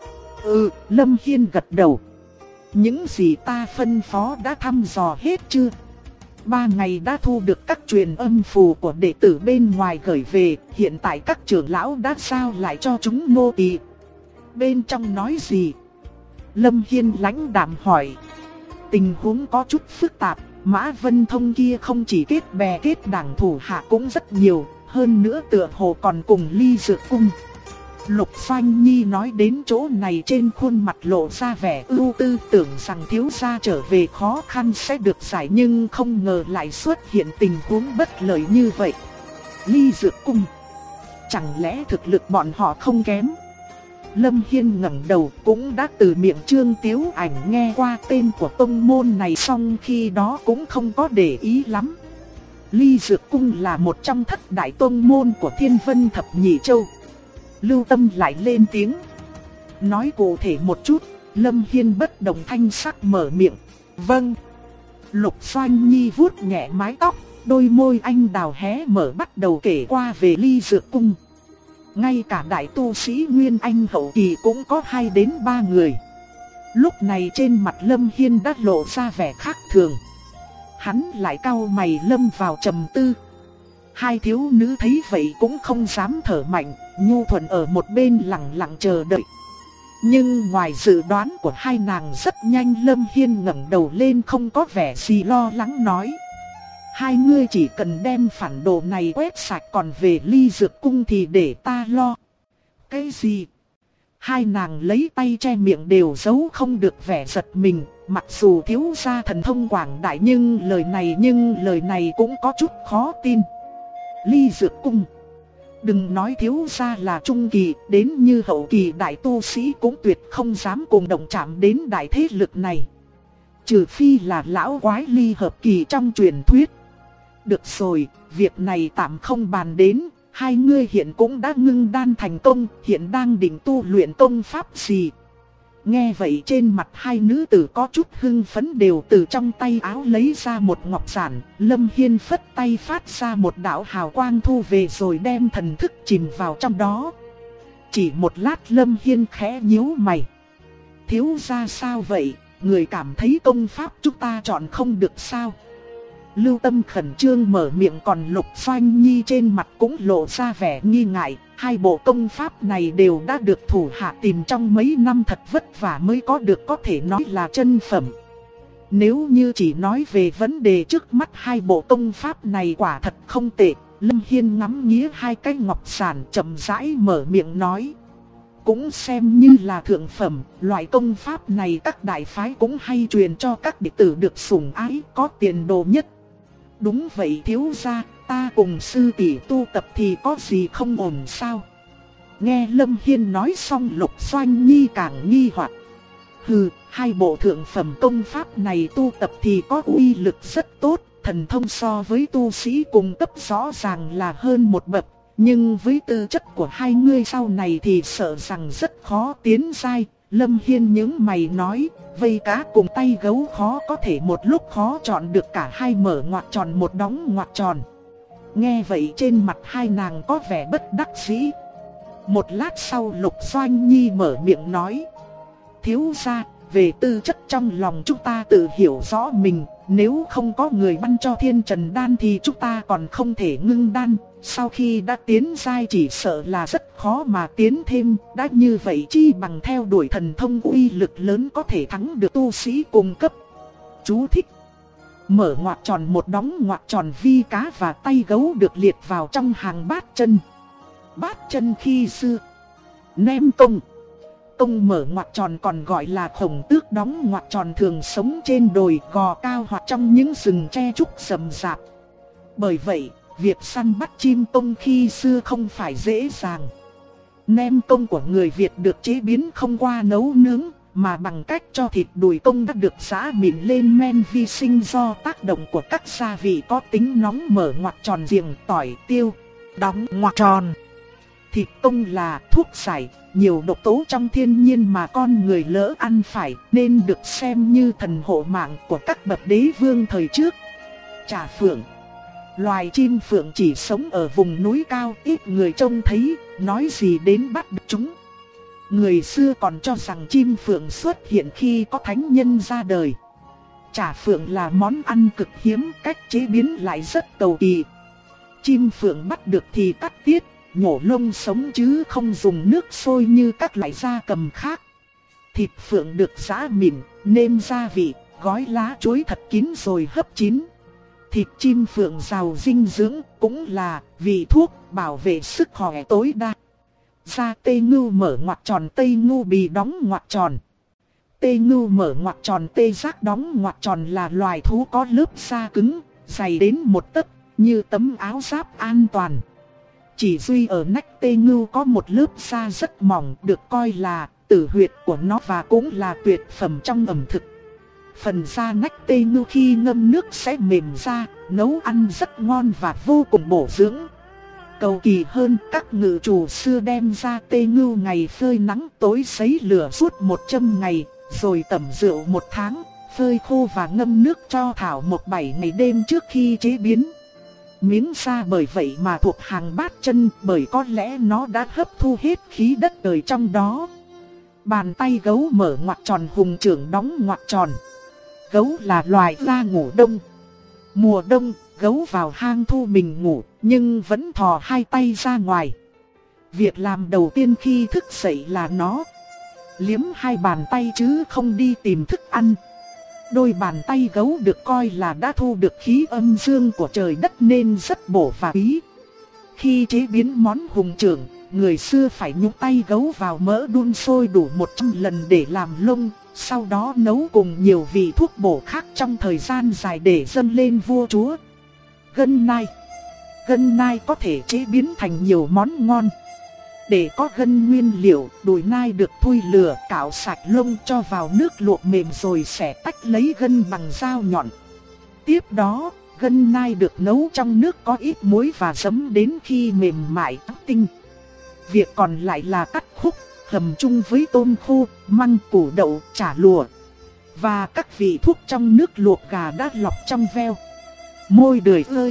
Lâm Hiên gật đầu. Những gì ta phân phó đã thăm dò hết chưa? 3 ngày đã thu được các truyền âm phù của đệ tử bên ngoài gửi về. Hiện tại các trưởng lão đã giao lại cho chúng nô tỳ. Bên trong nói gì? Lâm Hiên lãnh đạm hỏi. Tình huống có chút phức tạp. Mã Vân Thông kia không chỉ kết bè kết đảng thủ hạ cũng rất nhiều. Hơn nữa tựa hồ còn cùng Ly Dược Cung. Lục Doanh Nhi nói đến chỗ này, trên khuôn mặt lộ ra vẻ ưu tư, tưởng rằng thiếu gia trở về khó khăn sẽ được giải, nhưng không ngờ lại xuất hiện tình huống bất lợi như vậy. Ly Dược Cung, chẳng lẽ thực lực bọn họ không kém? Lâm Hiên ngẩng đầu, cũng đã từ miệng Trương Tiếu Ảnh nghe qua tên của tông môn này, song khi đó cũng không có để ý lắm. Ly Dược Cung là một trong thất đại tông môn của Thiên Vân Thập Nhị Châu. Lưu Tâm lại lên tiếng. Nói cụ thể một chút. Lâm Hiên bất động thanh sắc mở miệng. Vâng. Lục Doanh Nhi vuốt nhẹ mái tóc, đôi môi anh đào hé mở bắt đầu kể qua về Ly Dược Cung. Ngay cả đại tu sĩ Nguyên Anh hậu kỳ cũng có 2 đến 3 người. Lúc này trên mặt Lâm Hiên đã lộ ra vẻ khác thường. Hắn lại cau mày lâm vào trầm tư. Hai thiếu nữ thấy vậy cũng không dám thở mạnh, nhu thuận ở một bên lặng lặng chờ đợi. Nhưng ngoài dự đoán của hai nàng, rất nhanh Lâm Hiên ngẩng đầu lên không có vẻ gì lo lắng nói. Hai ngươi chỉ cần đem phản đồ này quét sạch, còn về Ly Dược Cung thì để ta lo. Cái gì? Hai nàng lấy tay che miệng đều giấu không được vẻ giật mình. Mặc dù thiếu gia thần thông quảng đại nhưng lời này cũng có chút khó tin. Ly Dược Cung, đừng nói thiếu gia là trung kỳ, đến như hậu kỳ đại tu sĩ cũng tuyệt không dám cùng động chạm đến đại thế lực này. Trừ phi là lão quái ly hợp kỳ trong truyền thuyết. Được rồi, việc này tạm không bàn đến. Hai ngươi hiện cũng đã ngưng đan thành công, hiện đang định tu luyện công pháp gì? Nghe vậy trên mặt hai nữ tử có chút hưng phấn, đều từ trong tay áo lấy ra một ngọc giản. Lâm Hiên phất tay phát ra một đạo hào quang thu về rồi đem thần thức chìm vào trong đó. Chỉ một lát Lâm Hiên khẽ nhíu mày. Thiếu gia sao vậy, người cảm thấy công pháp chúng ta chọn không được sao? Lưu Tâm khẩn trương mở miệng, còn Lục Doanh Nhi trên mặt cũng lộ ra vẻ nghi ngại. Hai bộ công pháp này đều đã được thủ hạ tìm trong mấy năm thật vất vả mới có được, có thể nói là chân phẩm. Nếu như chỉ nói về vấn đề trước mắt, hai bộ công pháp này quả thật không tệ. Lâm Hiên ngắm nghía hai cái ngọc giản chậm rãi mở miệng nói. Cũng xem như là thượng phẩm, loại công pháp này các đại phái cũng hay truyền cho các đệ tử được sủng ái, có tiền đồ nhất. Đúng vậy thiếu gia, ta cùng sư tỷ tu tập thì có gì không ổn sao? Nghe Lâm Hiên nói xong Lục Doanh Nhi càng nghi hoặc. Hai bộ thượng phẩm công pháp này tu tập thì có uy lực rất tốt, thần thông so với tu sĩ cùng cấp rõ ràng là hơn một bậc. Nhưng với tư chất của hai ngươi sau này thì sợ rằng rất khó tiến giai. Lâm Hiên nhướng mày nói, vây cá cùng tay gấu khó có thể một lúc khó chọn được cả hai, mở ngoặc tròn một đóng ngoặc tròn. Nghe vậy trên mặt hai nàng có vẻ bất đắc dĩ. Một lát sau Lục Doanh Nhi mở miệng nói, thiếu gia, về tư chất trong lòng chúng ta tự hiểu rõ mình, nếu không có người ban cho Thiên Trần đan thì chúng ta còn không thể ngưng đan. Sau khi đã tiến giai chỉ sợ là rất khó mà tiến thêm, đã như vậy chi bằng theo đuổi thần thông uy lực lớn có thể thắng được tu sĩ cùng cấp. Chú thích: mở ngoặc tròn một đóng ngoặc tròn, vi cá và tay gấu được liệt vào trong hàng bát chân. Bát chân khi xưa Nem công. Công mở ngoặc tròn còn gọi là khổng tước đóng ngoặc tròn thường sống trên đồi gò cao hoặc trong những rừng tre trúc rậm rạp. Bởi vậy, việc săn bắt chim công khi xưa không phải dễ dàng. Nem công của người Việt được chế biến không qua nấu nướng, mà bằng cách cho thịt đùi công đã được giã mịn lên men vi sinh do tác động của các gia vị có tính nóng. Mở ngoặc tròn riềng, tỏi, tiêu, đóng ngoặc tròn. Thịt công là thuốc giải nhiều độc tố trong thiên nhiên mà con người lỡ ăn phải, nên được xem như thần hộ mạng của các bậc đế vương thời trước. Chả phượng. Loài chim phượng chỉ sống ở vùng núi cao, ít người trông thấy, nói gì đến bắt được chúng. Người xưa còn cho rằng chim phượng xuất hiện khi có thánh nhân ra đời. Chả phượng là món ăn cực hiếm, cách chế biến lại rất cầu kỳ. Chim phượng bắt được thì cắt tiết, nhổ lông sống chứ không dùng nước sôi như các loại gia cầm khác. Thịt phượng được giã mịn, nêm gia vị, gói lá chuối thật kín rồi hấp chín. Thịt chim phượng giàu dinh dưỡng, cũng là vị thuốc bảo vệ sức khỏe tối đa. Da tê ngưu mở ngoặc tròn, tây ngưu bì đóng ngoặc tròn. Tê ngưu mở ngoặc tròn, tê giác đóng ngoặc tròn là loài thú có lớp da cứng, dày đến 1 tấc, như tấm áo giáp an toàn. Chỉ duy ở nách tê ngưu có một lớp da rất mỏng, được coi là tử huyệt của nó và cũng là tuyệt phẩm trong ẩm thực. Phần da nách tê ngưu khi ngâm nước sẽ mềm ra, nấu ăn rất ngon và vô cùng bổ dưỡng. Cầu kỳ hơn, các ngự chủ xưa đem ra tê ngưu ngày phơi nắng, tối sấy lửa suốt 100 ngày, rồi tẩm rượu 1 tháng, phơi khô và ngâm nước cho thảo mộc 7 ngày đêm trước khi chế biến. Miếng da bởi vậy mà thuộc hàng bát chân, bởi có lẽ nó đã hấp thu hết khí đất đời trong đó. Bàn tay gấu mở ngoặc tròn, hùng trưởng đóng ngoặc tròn. Gấu là loài ra ngủ đông. Mùa đông, gấu vào hang thu mình ngủ, nhưng vẫn thò hai tay ra ngoài. Việc làm đầu tiên khi thức dậy là nó liếm hai bàn tay chứ không đi tìm thức ăn. Đôi bàn tay gấu được coi là đã thu được khí âm dương của trời đất nên rất bổ và quý. Khi chế biến món hùng trưởng, người xưa phải nhúng tay gấu vào mỡ đun sôi đủ 100 lần để làm lông, sau đó nấu cùng nhiều vị thuốc bổ khác trong thời gian dài để dâng lên vua chúa. Gân nai. Gân nai có thể chế biến thành nhiều món ngon. Để có gân nguyên liệu, đùi nai được thui lửa, cạo sạch lông cho vào nước luộc mềm rồi xẻ tách lấy gân bằng dao nhọn. Tiếp đó, gân nai được nấu trong nước có ít muối và giấm đến khi mềm mại trắng tinh. Việc còn lại là cắt khúc, hầm chung với tôm khô, măng, củ đậu, chả lụa và các vị thuốc trong nước luộc gà đã lọc trong veo. Môi đời ơi.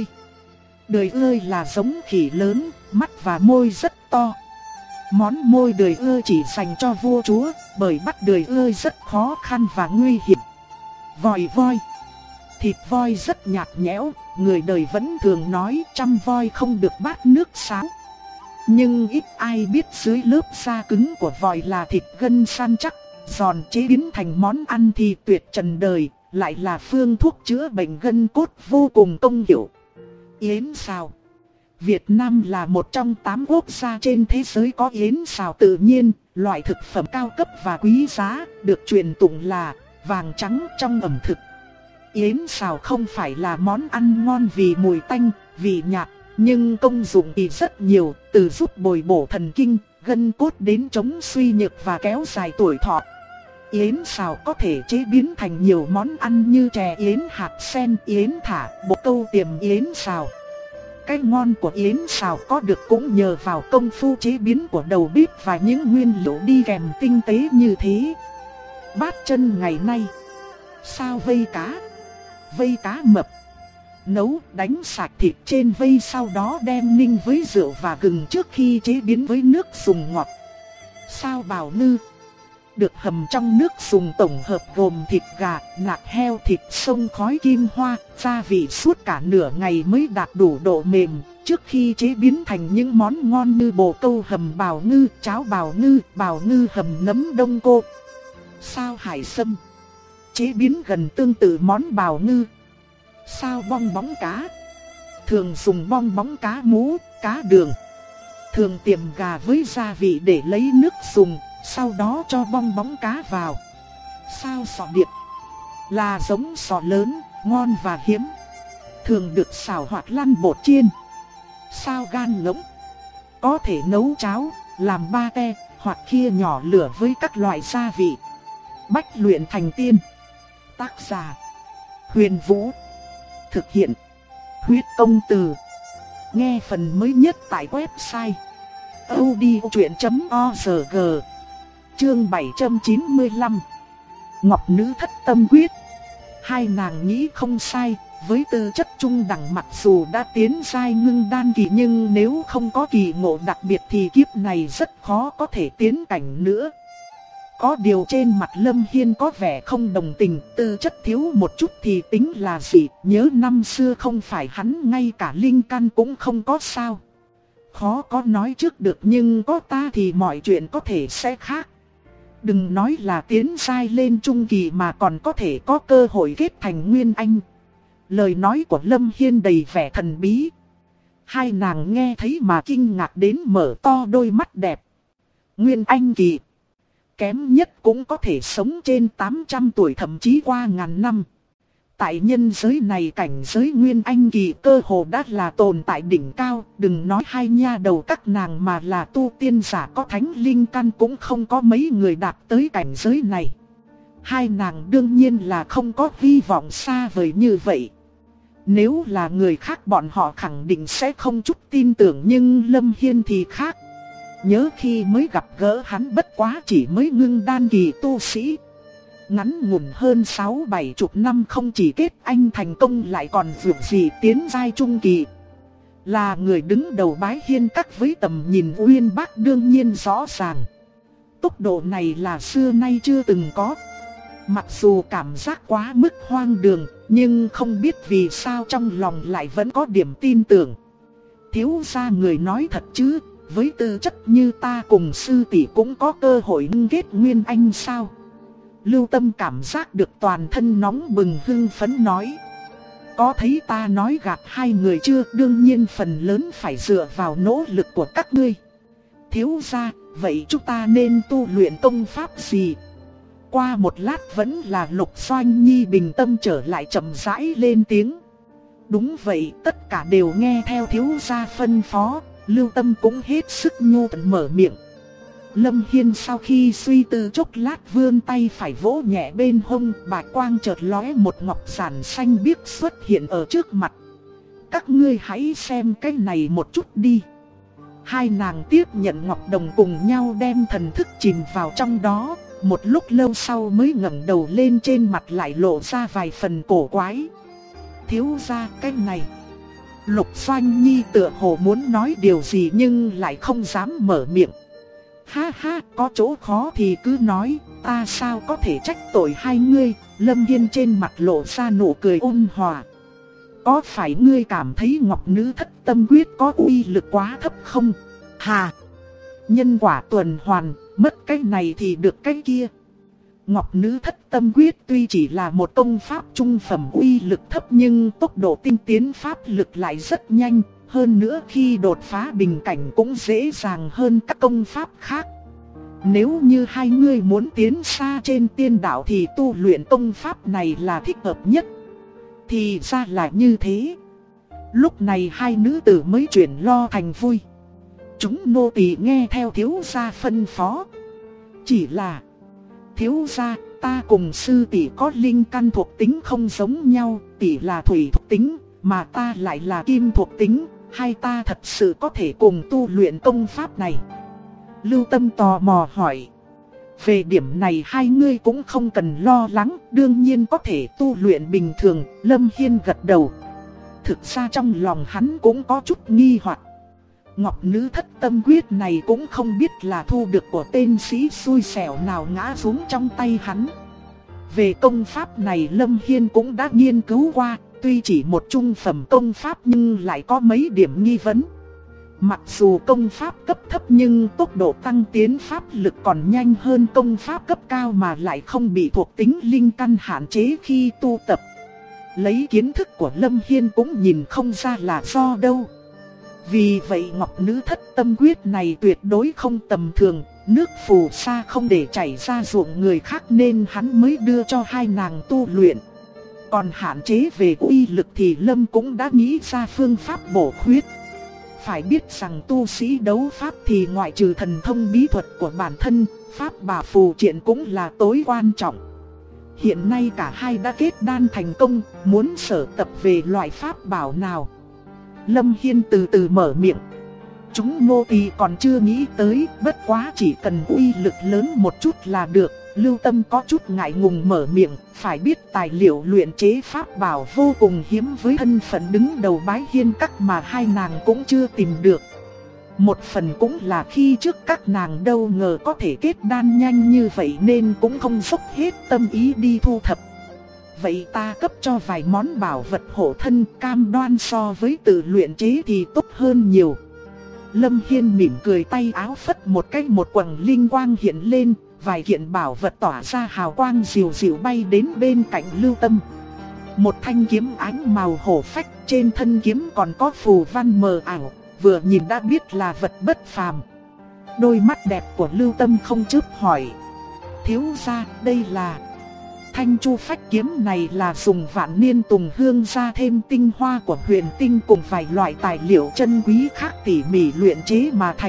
Đời ơi là giống khỉ lớn, mắt và môi rất to. Món môi đời ơi chỉ dành cho vua chúa, bởi bắt đời ơi rất khó khăn và nguy hiểm. Vòi voi. Thịt voi rất nhạt nhẽo, người đời vẫn thường nói chăm voi không được bát nước sáo. Nhưng ít ai biết dưới lớp da cứng của vòi là thịt gân săn chắc, giòn, chế biến thành món ăn thì tuyệt trần đời, lại là phương thuốc chữa bệnh gân cốt vô cùng công hiệu. Yến xào. Việt Nam là một trong 8 quốc gia trên thế giới có yến xào tự nhiên, loại thực phẩm cao cấp và quý giá, được truyền tụng là vàng trắng trong ẩm thực. Yến xào không phải là món ăn ngon vì mùi tanh, vị nhạt, nhưng công dụng thì rất nhiều, từ giúp bồi bổ thần kinh, gân cốt đến chống suy nhược và kéo dài tuổi thọ. Yến xào có thể chế biến thành nhiều món ăn như chè yến hạt sen, yến thả, bồ câu tiềm yến xào. cái ngon của yến xào có được cũng nhờ vào công phu chế biến của đầu bếp và những nguyên liệu đi kèm tinh tế như thế. Bát chân ngày nay, sao vây cá mập. Nấu đánh sạch thịt trên vây, sau đó đem ninh với rượu và gừng trước khi chế biến với nước dùng ngọt. Sao bào ngư được hầm trong nước dùng tổng hợp gồm thịt gà, nạc heo, thịt sông khói kim hoa, gia vị suốt cả nửa ngày mới đạt đủ độ mềm, trước khi chế biến thành những món ngon như bồ câu hầm bào ngư, cháo bào ngư hầm nấm đông cô. Sao hải sâm chế biến gần tương tự món bào ngư. Sao bong bóng cá thường dùng bong bóng cá mú, cá đường. Thường tiềm gà với gia vị để lấy nước dùng, sau đó cho bong bóng cá vào. Sao sọ điệp là giống sọ lớn, ngon và hiếm, thường được xào hoặc lăn bột chiên. Sao gan ngỗng có thể nấu cháo, làm ba te hoặc khia nhỏ lửa với các loại gia vị. Bách luyện thành tiên. Tác giả Huyền Vũ. Thực hiện Huyết Công Từ. Nghe phần mới nhất tại website audiochuyện.org. Chương 795. Ngọc Nữ Thất Tâm Quyết. Hai nàng nghĩ không sai, với tư chất trung đẳng mặc dù đã tiến giai ngưng đan kỳ, nhưng nếu không có kỳ ngộ đặc biệt thì kiếp này rất khó có thể tiến cảnh nữa. Có điều trên mặt Lâm Hiên có vẻ không đồng tình, tư chất thiếu một chút thì tính là gì, nhớ năm xưa không phải hắn ngay cả linh căn cũng không có sao. Khó có nói trước được, nhưng có ta thì mọi chuyện có thể sẽ khác. Đừng nói là tiến giai lên trung kỳ mà còn có thể có cơ hội kết thành nguyên anh. Lời nói của Lâm Hiên đầy vẻ thần bí. Hai nàng nghe thấy mà kinh ngạc đến mở to đôi mắt đẹp. Nguyên anh kỳ, kém nhất cũng có thể sống trên 800 tuổi, thậm chí qua ngàn năm. Tại nhân giới này, cảnh giới nguyên anh kỳ cơ hồ đã là tồn tại đỉnh cao. Đừng nói hai nha đầu các nàng mà là tu tiên giả có thánh linh căn cũng không có mấy người đạt tới cảnh giới này. Hai nàng đương nhiên là không có hy vọng xa vời như vậy. Nếu là người khác bọn họ khẳng định sẽ không chút tin tưởng, nhưng Lâm Hiên thì khác. Nhớ khi mới gặp gỡ hắn bất quá chỉ mới ngưng đan kỳ tu sĩ. Ngắn ngủn hơn 6-7 chục năm không chỉ kết anh thành công lại còn vượt gì tiến giai trung kỳ. Là người đứng đầu Bái Hiên Các với tầm nhìn uyên bác đương nhiên rõ ràng. Tốc độ này là xưa nay chưa từng có. Mặc dù cảm giác quá mức hoang đường, nhưng không biết vì sao trong lòng lại vẫn có điểm tin tưởng. Thiếu gia người nói thật chứ, với tư chất như ta cùng sư tỷ cũng có cơ hội ngưng kết nguyên anh sao? Lưu Tâm cảm giác được toàn thân nóng bừng hưng phấn nói. Có thấy ta nói gạt hai người chưa? Đương nhiên phần lớn phải dựa vào nỗ lực của các ngươi. Thiếu gia, vậy chúng ta nên tu luyện công pháp gì? Qua một lát vẫn là Lục Doanh Nhi bình tâm trở lại chậm rãi lên tiếng. Đúng vậy, tất cả đều nghe theo thiếu gia phân phó. Lưu Tâm cũng hết sức nhu thuận mở miệng. Lâm Hiên sau khi suy tư chốc lát vươn tay phải vỗ nhẹ bên hông, bạch quang chợt lóe, một ngọc giản xanh biếc xuất hiện ở trước mặt. Các ngươi hãy xem cái này một chút đi. Hai nàng tiếp nhận ngọc đồng cùng nhau đem thần thức chìm vào trong đó. Một lúc lâu sau mới ngẩng đầu lên, trên mặt lại lộ ra vài phần cổ quái. Thiếu gia, cái này. Lục Doanh Nhi tựa hồ muốn nói điều gì nhưng lại không dám mở miệng. Ha ha, có chỗ khó thì cứ nói, ta sao có thể trách tội hai ngươi. Lâm Hiên trên mặt lộ ra nụ cười ôn hòa. Có phải ngươi cảm thấy Ngọc Nữ Thất Tâm Quyết có uy lực quá thấp không? Hà, nhân quả tuần hoàn, mất cái này thì được cái kia. Ngọc Nữ Thất Tâm Quyết tuy chỉ là một công pháp trung phẩm uy lực thấp, nhưng tốc độ tinh tiến pháp lực lại rất nhanh. Hơn nữa khi đột phá bình cảnh cũng dễ dàng hơn các công pháp khác. Nếu như hai ngươi muốn tiến xa trên tiên đạo thì tu luyện công pháp này là thích hợp nhất. Thì ra là như thế. Lúc này hai nữ tử mới chuyển lo thành vui. Chúng nô tỳ nghe theo thiếu gia phân phó. Chỉ là thiếu gia, ta cùng sư tỷ có linh căn thuộc tính không giống nhau. Tỷ là thủy thuộc tính, mà ta lại là kim thuộc tính. hai ta thật sự có thể cùng tu luyện công pháp này? Lưu Tâm tò mò hỏi. Về điểm này hai ngươi cũng không cần lo lắng, đương nhiên có thể tu luyện bình thường. Lâm Hiên gật đầu. Thực ra trong lòng hắn cũng có chút nghi hoặc. Ngọc Nữ Thất Tâm Quyết này cũng không biết là thu được của tên sĩ xui xẻo nào ngã xuống trong tay hắn. Về công pháp này Lâm Hiên cũng đã nghiên cứu qua, tuy chỉ một trung phẩm công pháp nhưng lại có mấy điểm nghi vấn. Mặc dù công pháp cấp thấp nhưng tốc độ tăng tiến pháp lực còn nhanh hơn công pháp cấp cao mà lại không bị thuộc tính linh căn hạn chế khi tu tập. Lấy kiến thức của Lâm Hiên cũng nhìn không ra là do đâu. Vì vậy Ngọc Nữ Thất Tâm Quyết này tuyệt đối không tầm thường, nước phù sa không để chảy ra ruộng người khác nên hắn mới đưa cho hai nàng tu luyện. Còn hạn chế về uy lực thì Lâm cũng đã nghĩ ra phương pháp bổ khuyết. Phải biết rằng tu sĩ đấu pháp thì ngoại trừ thần thông bí thuật của bản thân, pháp bảo phù triện cũng là tối quan trọng. Hiện nay cả hai đã kết đan thành công, muốn sở tập về loại pháp bảo nào? Lâm Hiên từ từ mở miệng. Chúng nô tỳ còn chưa nghĩ tới, bất quá chỉ cần uy lực lớn một chút là được. Lưu Tâm có chút ngại ngùng mở miệng, phải biết tài liệu luyện chế pháp bảo vô cùng hiếm với thân phận đứng đầu Bái Hiên Các mà hai nàng cũng chưa tìm được. Một phần cũng là khi trước các nàng đâu ngờ có thể kết đan nhanh như vậy nên cũng không dốc hết tâm ý đi thu thập. Vậy ta cấp cho vài món bảo vật hộ thân, cam đoan so với tự luyện chế thì tốt hơn nhiều. Lâm Hiên mỉm cười, tay áo phất một cái, một quầng linh quang hiện lên, vài kiện bảo vật tỏa ra hào quang dịu dịu bay đến bên cạnh Lưu Tâm. Một thanh kiếm ánh màu hổ phách, trên thân kiếm còn có phù văn mờ ảo, vừa nhìn đã biết là vật bất phàm. Đôi mắt đẹp của Lưu Tâm không chớp hỏi: thiếu gia, đây là... Thanh chu phách kiếm này là dùng vạn niên tùng hương ra thêm tinh hoa của huyền tinh cùng vài loại tài liệu chân quý khác tỉ mỉ luyện chế mà thành.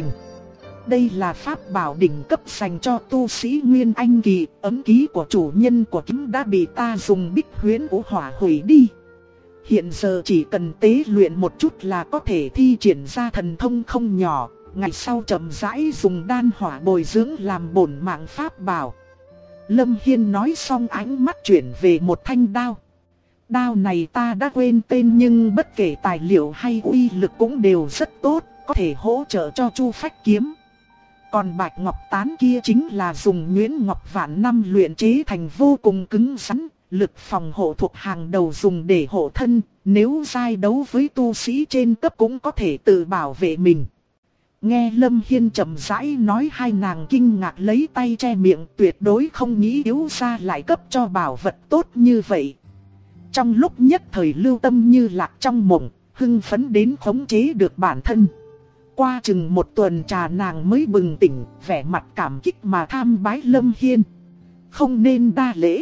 Đây là pháp bảo đỉnh cấp dành cho tu sĩ Nguyên Anh kỳ, ấm ký của chủ nhân của kiếm đã bị ta dùng Bích Huyễn Vũ Hỏa hủy đi. Hiện giờ chỉ cần tế luyện một chút là có thể thi triển ra thần thông không nhỏ, ngày sau chậm rãi dùng đan hỏa bồi dưỡng làm bổn mạng pháp bảo. Lâm Hiên nói xong ánh mắt chuyển về một thanh đao. Đao này ta đã quên tên nhưng bất kể tài liệu hay uy lực cũng đều rất tốt, có thể hỗ trợ cho chu phách kiếm. Còn bạch ngọc tán kia chính là dùng nhuyễn ngọc vạn năm luyện chế thành, vô cùng cứng rắn, lực phòng hộ thuộc hàng đầu, dùng để hộ thân, nếu giai đấu với tu sĩ trên cấp cũng có thể tự bảo vệ mình. Nghe Lâm Hiên chậm rãi nói, hai nàng kinh ngạc lấy tay che miệng, tuyệt đối không nghĩ yếu ra lại cấp cho bảo vật tốt như vậy. Trong lúc nhất thời Lưu Tâm như lạc trong mộng, hưng phấn đến khống chế được bản thân. Qua chừng một tuần trà nàng mới bừng tỉnh, vẻ mặt cảm kích mà tham bái Lâm Hiên. Không nên đa lễ.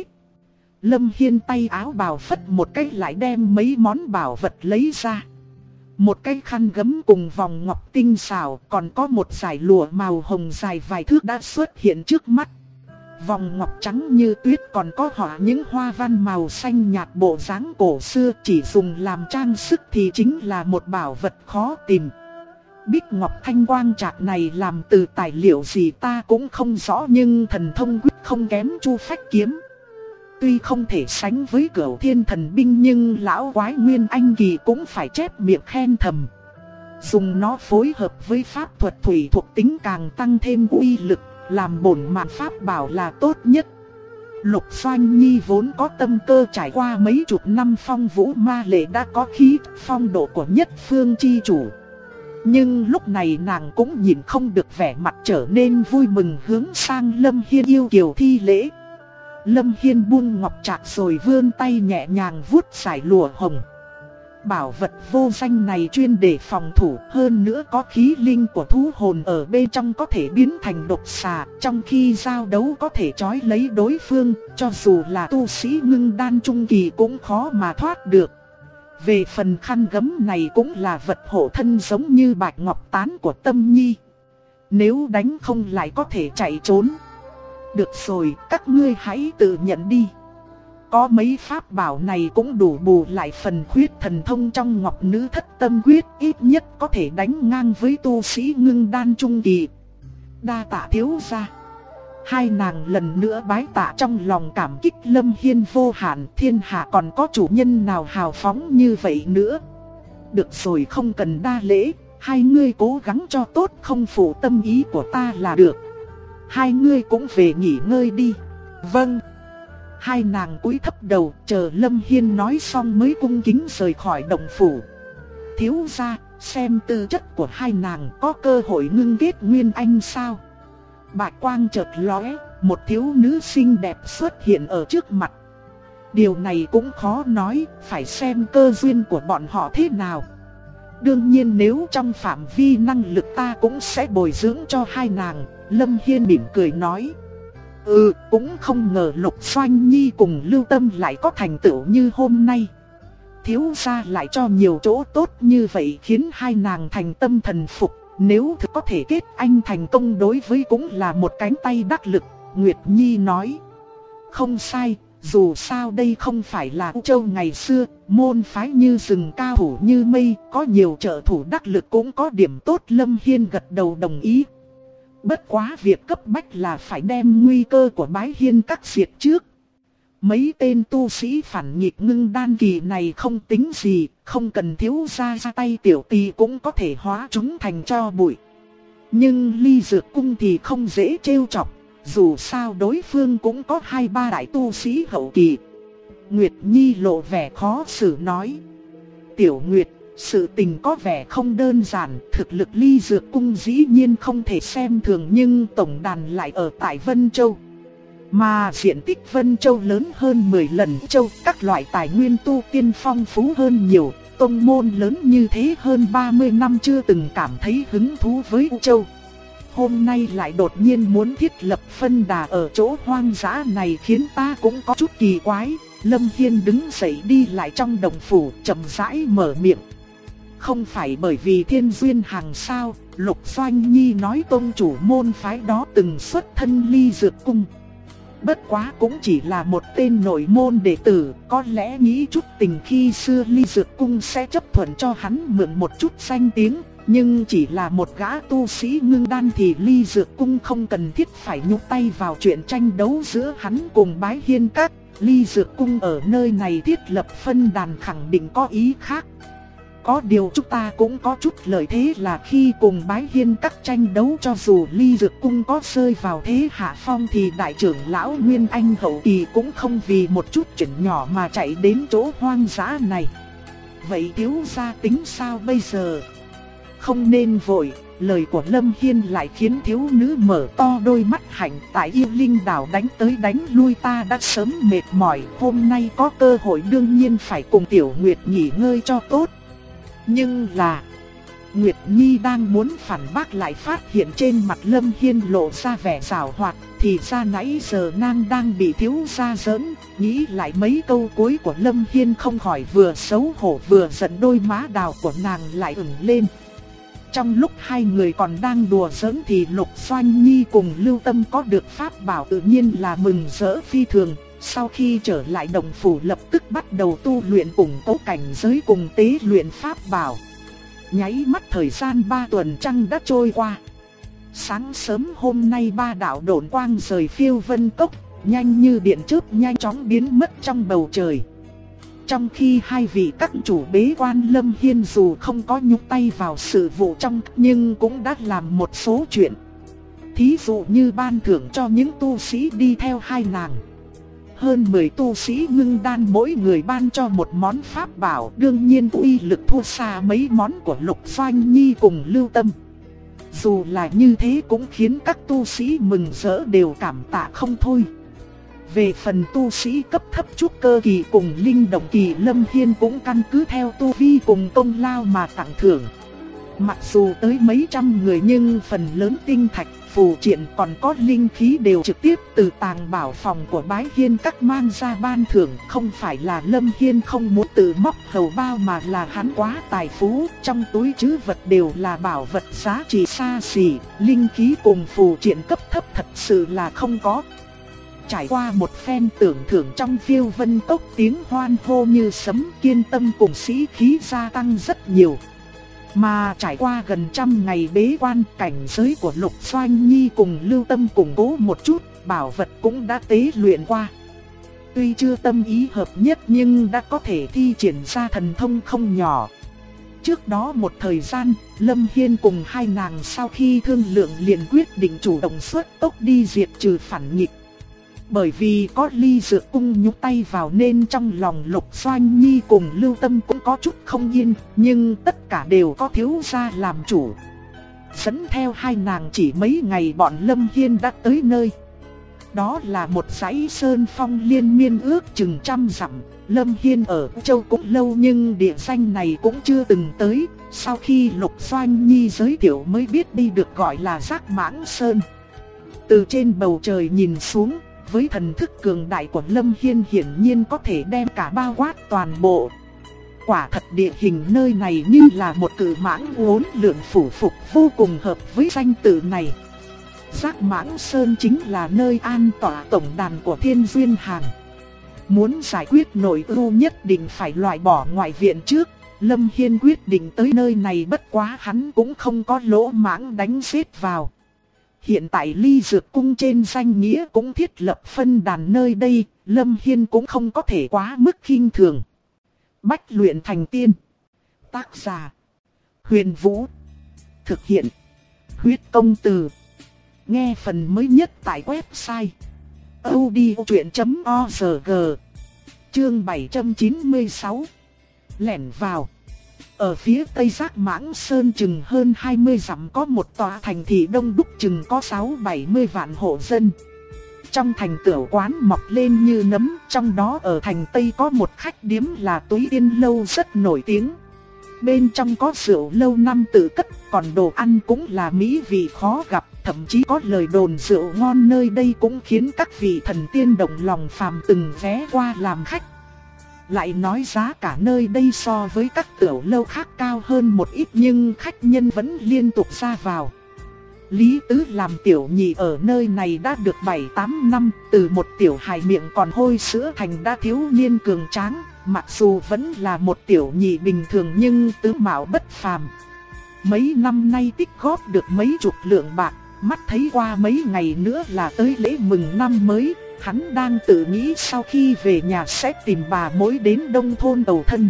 Lâm Hiên tay áo bào phất một cái, lại đem mấy món bảo vật lấy ra. Một cái khăn gấm cùng vòng ngọc tinh xảo, còn có một dải lụa màu hồng dài vài thước đã xuất hiện trước mắt. Vòng ngọc trắng như tuyết, còn có họa những hoa văn màu xanh nhạt bộ dáng cổ xưa, chỉ dùng làm trang sức thì chính là một bảo vật khó tìm. Bích ngọc thanh quang trạc này làm từ tài liệu gì ta cũng không rõ, nhưng thần thông quyết không kém chu phách kiếm. Tuy không thể sánh với Cửu Thiên Thần Binh nhưng lão quái Nguyên Anh kỳ cũng phải chép miệng khen thầm. Dùng nó phối hợp với pháp thuật thủy thuộc tính càng tăng thêm uy lực, làm bổn mạng pháp bảo là tốt nhất. Lục Doanh Nhi vốn có tâm cơ, trải qua mấy chục năm phong vũ ma lệ đã có khí phong độ của nhất phương chi chủ. Nhưng lúc này nàng cũng nhìn không được vẻ mặt trở nên vui mừng, hướng sang Lâm Hiên yêu kiều thi lễ. Lâm Hiên buông ngọc trạc rồi vươn tay nhẹ nhàng vuốt dải lụa hồng. Bảo vật vô danh này chuyên để phòng thủ, hơn nữa có khí linh của thú hồn ở bên trong, có thể biến thành độc xà, trong khi giao đấu có thể trói lấy đối phương, cho dù là tu sĩ ngưng đan trung kỳ cũng khó mà thoát được. Về phần khăn gấm này cũng là vật hộ thân giống như bạch ngọc tán của Tâm Nhi. Nếu đánh không lại có thể chạy trốn. Được rồi, các ngươi hãy tự nhận đi. có mấy pháp bảo này cũng đủ bù lại phần khuyết thần thông trong Ngọc Nữ Thất Tâm Quyết, ít nhất có thể đánh ngang với tu sĩ ngưng đan trung kỳ. Đa tạ thiếu gia. Hai nàng lần nữa bái tạ, trong lòng cảm kích Lâm Hiên vô hạn, thiên hạ còn có chủ nhân nào hào phóng như vậy nữa. Được rồi, không cần đa lễ, hai ngươi cố gắng cho tốt, không phụ tâm ý của ta là được. Hai ngươi cũng về nghỉ ngơi đi. Vâng. Hai nàng cúi thấp đầu, chờ Lâm Hiên nói xong mới cung kính rời khỏi động phủ. Thiếu gia, xem tư chất của hai nàng có cơ hội ngưng kết nguyên anh sao? Bạch quang chợt lóe, một thiếu nữ xinh đẹp xuất hiện ở trước mặt. Điều này cũng khó nói, phải xem cơ duyên của bọn họ thế nào. Đương nhiên nếu trong phạm vi năng lực ta cũng sẽ bồi dưỡng cho hai nàng. Lâm Hiên mỉm cười nói. Cũng không ngờ Lục Doanh Nhi cùng Lưu Tâm lại có thành tựu như hôm nay. Thiếu gia lại cho nhiều chỗ tốt như vậy khiến hai nàng thành tâm thần phục. Nếu thực có thể kết anh thành công đối với cũng là một cánh tay đắc lực. Nguyệt Nhi nói. Không sai, dù sao đây không phải là U Châu ngày xưa, môn phái như rừng cao thủ như mây, có nhiều trợ thủ đắc lực cũng có điểm tốt. Lâm Hiên gật đầu đồng ý. Bất quá việc cấp bách là phải đem nguy cơ của Bái Hiên Các diệt trước. Mấy tên tu sĩ phản nghịch ngưng đan kỳ này không tính gì, không cần thiếu gia ra tay, tiểu tỳ cũng có thể hóa chúng thành tro bụi. Nhưng Ly Dược Cung thì không dễ trêu chọc, dù sao đối phương cũng có 2-3 đại tu sĩ hậu kỳ. Nguyệt Nhi lộ vẻ khó xử nói. Tiểu Nguyệt, sự tình có vẻ không đơn giản, thực lực Ly Dược Cung dĩ nhiên không thể xem thường, nhưng tổng đàn lại ở tại Vân Châu. Mà diện tích Vân Châu lớn hơn 10 lần Châu, các loại tài nguyên tu tiên phong phú hơn nhiều, tông môn lớn như thế hơn 30 năm chưa từng cảm thấy hứng thú với U Châu. Hôm nay lại đột nhiên muốn thiết lập phân đà ở chỗ hoang dã này khiến ta cũng có chút kỳ quái. Lâm Hiên đứng dậy đi lại trong đồng phủ, chậm rãi mở miệng. Không phải bởi vì thiên duyên hàng sao? Lục Doanh Nhi nói tông chủ môn phái đó từng xuất thân Ly Dược Cung. Bất quá cũng chỉ là một tên nội môn đệ tử, có lẽ nghĩ chút tình khi xưa Ly Dược Cung sẽ chấp thuận cho hắn mượn một chút danh tiếng. Nhưng chỉ là một gã tu sĩ ngưng đan thì Ly Dược Cung không cần thiết phải nhúc tay vào chuyện tranh đấu giữa hắn cùng Bái Hiên Các. Ly Dược Cung ở nơi này thiết lập phân đàn khẳng định có ý khác. Có điều chúng ta cũng có chút lợi thế là khi cùng Bái Hiên Các tranh đấu, cho dù Ly Dược Cung có rơi vào thế hạ phong thì đại trưởng lão Nguyên Anh hậu kỳ cũng không vì một chút chuyện nhỏ mà chạy đến chỗ hoang dã này. Vậy thiếu gia tính sao bây giờ? Không nên vội. Lời của Lâm Hiên lại khiến thiếu nữ mở to đôi mắt hạnh. Tại Yêu Linh đảo đánh tới đánh lui ta đã sớm mệt mỏi, hôm nay có cơ hội đương nhiên phải cùng Tiểu Nguyệt nghỉ ngơi cho tốt. Nhưng là Nguyệt Nhi đang muốn phản bác lại phát hiện trên mặt Lâm Hiên lộ ra vẻ giảo hoạt. Thì ra nãy giờ nàng đang bị thiếu gia giỡn. Nghĩ lại mấy câu cuối của Lâm Hiên không khỏi vừa xấu hổ vừa giận, đôi má đào của nàng lại ửng lên. Trong lúc hai người còn đang đùa giỡn thì Lục Doanh Nhi cùng Lưu Tâm có được pháp bảo tự nhiên là mừng rỡ phi thường. Sau khi trở lại đồng phủ lập tức bắt đầu tu luyện củng cố cảnh giới cùng tế luyện pháp bảo. Nháy mắt thời gian 3 tuần trăng đã trôi qua. Sáng sớm hôm nay 3 đạo độn quang rời Phiêu Vân Cốc, nhanh như điện chớp nhanh chóng biến mất trong bầu trời. Trong khi hai vị các chủ bế quan, Lâm Hiên dù không có nhúc tay vào sự vụ trong nhưng cũng đã làm một số chuyện. Thí dụ như ban thưởng cho những tu sĩ đi theo hai nàng. Hơn 10 tu sĩ ngưng đan mỗi người ban cho một món pháp bảo, đương nhiên uy lực thua xa mấy món của Lục Doanh Nhi cùng Lưu Tâm. Dù là như thế cũng khiến các tu sĩ mừng rỡ đều cảm tạ không thôi. Về phần tu sĩ cấp thấp trúc cơ kỳ cùng linh động kỳ, Lâm Hiên cũng căn cứ theo tu vi cùng công lao mà tặng thưởng. Mặc dù tới mấy trăm người nhưng phần lớn tinh thạch, phù triện còn có linh khí đều trực tiếp từ tàng bảo phòng của Bái Hiên Các mang ra ban thưởng. Không phải là Lâm Hiên không muốn tự móc hầu bao mà là hắn quá tài phú, trong túi trữ vật đều là bảo vật giá trị xa xỉ, linh khí cùng phù triện cấp thấp thật sự là không có. Trải qua một phen tưởng thưởng trong Phiêu Vân Cốc, tiếng hoan hô như sấm, kiên tâm cùng sĩ khí gia tăng rất nhiều. Mà trải qua gần 100 ngày bế quan, cảnh giới của Lục Doanh Nhi cùng Lưu Tâm củng cố một chút, bảo vật cũng đã tế luyện qua. Tuy chưa tâm ý hợp nhất nhưng đã có thể thi triển ra thần thông không nhỏ. Trước đó một thời gian, Lâm Hiên cùng hai nàng sau khi thương lượng liền quyết định chủ động xuất tốc đi diệt trừ phản nghịch. Bởi vì có Ly Dược Cung nhúc tay vào nên trong lòng Lục Doanh Nhi cùng Lưu Tâm cũng có chút không yên, nhưng tất cả đều có thiếu gia làm chủ. Dẫn theo hai nàng chỉ mấy ngày bọn Lâm Hiên đã tới nơi. Đó là một dãy sơn phong liên miên ước chừng 100 dặm. Lâm Hiên ở Châu cũng lâu nhưng địa danh này cũng chưa từng tới. Sau khi Lục Doanh Nhi giới thiệu mới biết đi được gọi là Giác Mãng Sơn. Từ trên bầu trời nhìn xuống, với thần thức cường đại của Lâm Hiên hiển nhiên có thể đem cả bao quát toàn bộ. Quả thật địa hình nơi này như là một cự mãng uốn lượn phủ phục, vô cùng hợp với danh tự này. Giác Mãng Sơn chính là nơi an tọa tổng đàn của Thiên Duyên Hàng. Muốn giải quyết nội ưu nhất định phải loại bỏ ngoại viện trước. Lâm Hiên quyết định tới nơi này, bất quá hắn cũng không có lỗ mãng đánh xếp vào. Hiện tại Ly Dược Cung trên danh nghĩa cũng thiết lập phân đàn nơi đây, Lâm Hiên cũng không có thể quá mức khinh thường. Bách luyện thành tiên. Tác giả: Huyền Vũ. Thực hiện: Huyết Công Từ. Nghe phần mới nhất tại website audiochuyện.org. Chương 796. Lẻn vào. Ở phía tây Giác Mãng Sơn chừng hơn 20 dặm có một tòa thành thị đông đúc chừng có 6-70 vạn hộ dân. Trong thành tửu quán mọc lên như nấm, trong đó ở thành Tây có một khách điếm là Túy Tiên Lâu rất nổi tiếng. Bên trong có rượu lâu năm tự cất, còn đồ ăn cũng là mỹ vị khó gặp, thậm chí có lời đồn rượu ngon nơi đây cũng khiến các vị thần tiên động lòng phàm từng ghé qua làm khách. Lại nói giá cả nơi đây so với các tiểu lâu khác cao hơn một ít nhưng khách nhân vẫn liên tục ra vào. Lý Tứ làm tiểu nhị ở nơi này đã được 7-8 năm, từ một tiểu hài miệng còn hôi sữa thành đã thiếu niên cường tráng. Mặc dù vẫn là một tiểu nhị bình thường nhưng tứ mạo bất phàm. Mấy năm nay tích góp được mấy chục lượng bạc, mắt thấy qua mấy ngày nữa là tới lễ mừng năm mới. Hắn đang tự nghĩ sau khi về nhà sẽ tìm bà mối đến Đông Thôn đầu thân.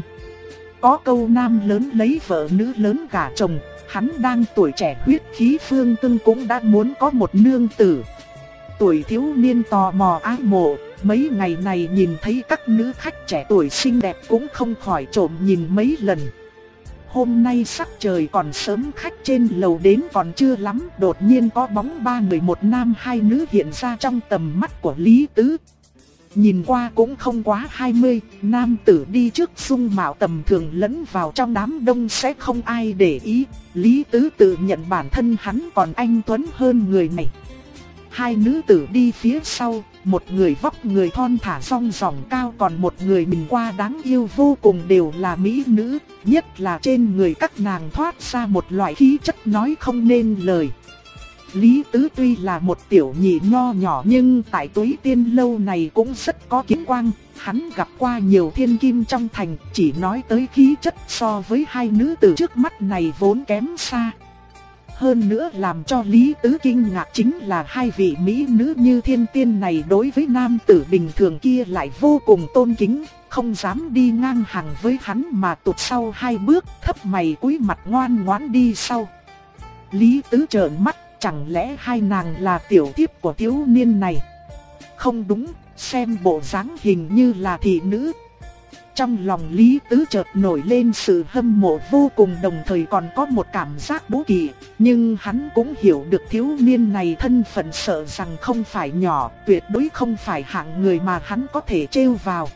Có câu nam lớn lấy vợ, nữ lớn gả chồng. Hắn đang tuổi trẻ huyết khí phương cương cũng đã muốn có một nương tử. Tuổi thiếu niên tò mò ái mộ, mấy ngày này nhìn thấy các nữ khách trẻ tuổi xinh đẹp cũng không khỏi trộm nhìn mấy lần. Hôm nay sắc trời còn sớm, khách trên lầu đến còn chưa lắm, đột nhiên có bóng ba người, một nam hai nữ hiện ra trong tầm mắt của Lý Tứ. Nhìn qua cũng không quá 20, nam tử đi trước dung mạo tầm thường lẫn vào trong đám đông sẽ không ai để ý. Lý Tứ tự nhận bản thân hắn còn anh tuấn hơn người này. Hai nữ tử đi phía sau, một người vóc người thon thả song sòng cao, còn một người nhìn qua đáng yêu vô cùng, đều là mỹ nữ, nhất là trên người các nàng thoát ra một loại khí chất nói không nên lời. Lý Tứ tuy là một tiểu nhị nho nhỏ nhưng tại Túy Tiên Lâu này cũng rất có kiến quang, hắn gặp qua nhiều thiên kim trong thành, chỉ nói tới khí chất so với hai nữ tử trước mắt này vốn kém xa. Hơn nữa làm cho Lý Tứ kinh ngạc chính là hai vị mỹ nữ như thiên tiên này đối với nam tử bình thường kia lại vô cùng tôn kính, không dám đi ngang hàng với hắn mà tụt sau hai bước, thấp mày cúi mặt ngoan ngoãn đi sau. Lý Tứ trợn mắt, chẳng lẽ hai nàng là tiểu thiếp của thiếu niên này? Không đúng, xem bộ dáng hình như là thị nữ. Trong lòng Lý Tứ chợt nổi lên sự hâm mộ vô cùng, đồng thời còn có một cảm giác đố kỵ. Nhưng hắn cũng hiểu được thiếu niên này thân phận sợ rằng không phải nhỏ, tuyệt đối không phải hạng người mà hắn có thể trêu vào.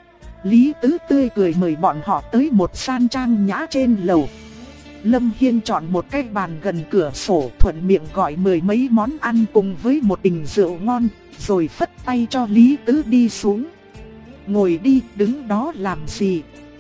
Lý Tứ tươi cười mời bọn họ tới một gian trang nhã trên lầu. Lâm Hiên chọn một cái bàn gần cửa sổ, thuận miệng gọi mười mấy món ăn cùng với một bình rượu ngon, rồi phất tay cho Lý Tứ đi xuống. Ngồi đi, đứng đó làm gì?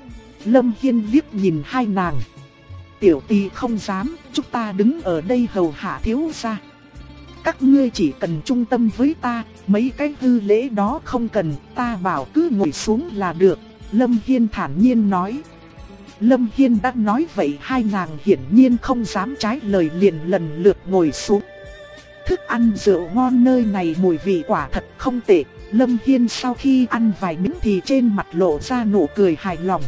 Lâm Hiên liếc nhìn hai nàng. Tiểu tỷ không dám, chúng ta đứng ở đây hầu hạ thiếu gia. các ngươi chỉ cần trung tâm với ta, mấy cái hư lễ đó không cần, ta bảo cứ ngồi xuống là được, Lâm Hiên thản nhiên nói. Lâm Hiên đã nói vậy, hai nàng hiển nhiên không dám trái lời, liền lần lượt ngồi xuống. Thức ăn rượu ngon nơi này mùi vị quả thật không tệ. Lâm Hiên sau khi ăn vài miếng thì trên mặt lộ ra nụ cười hài lòng.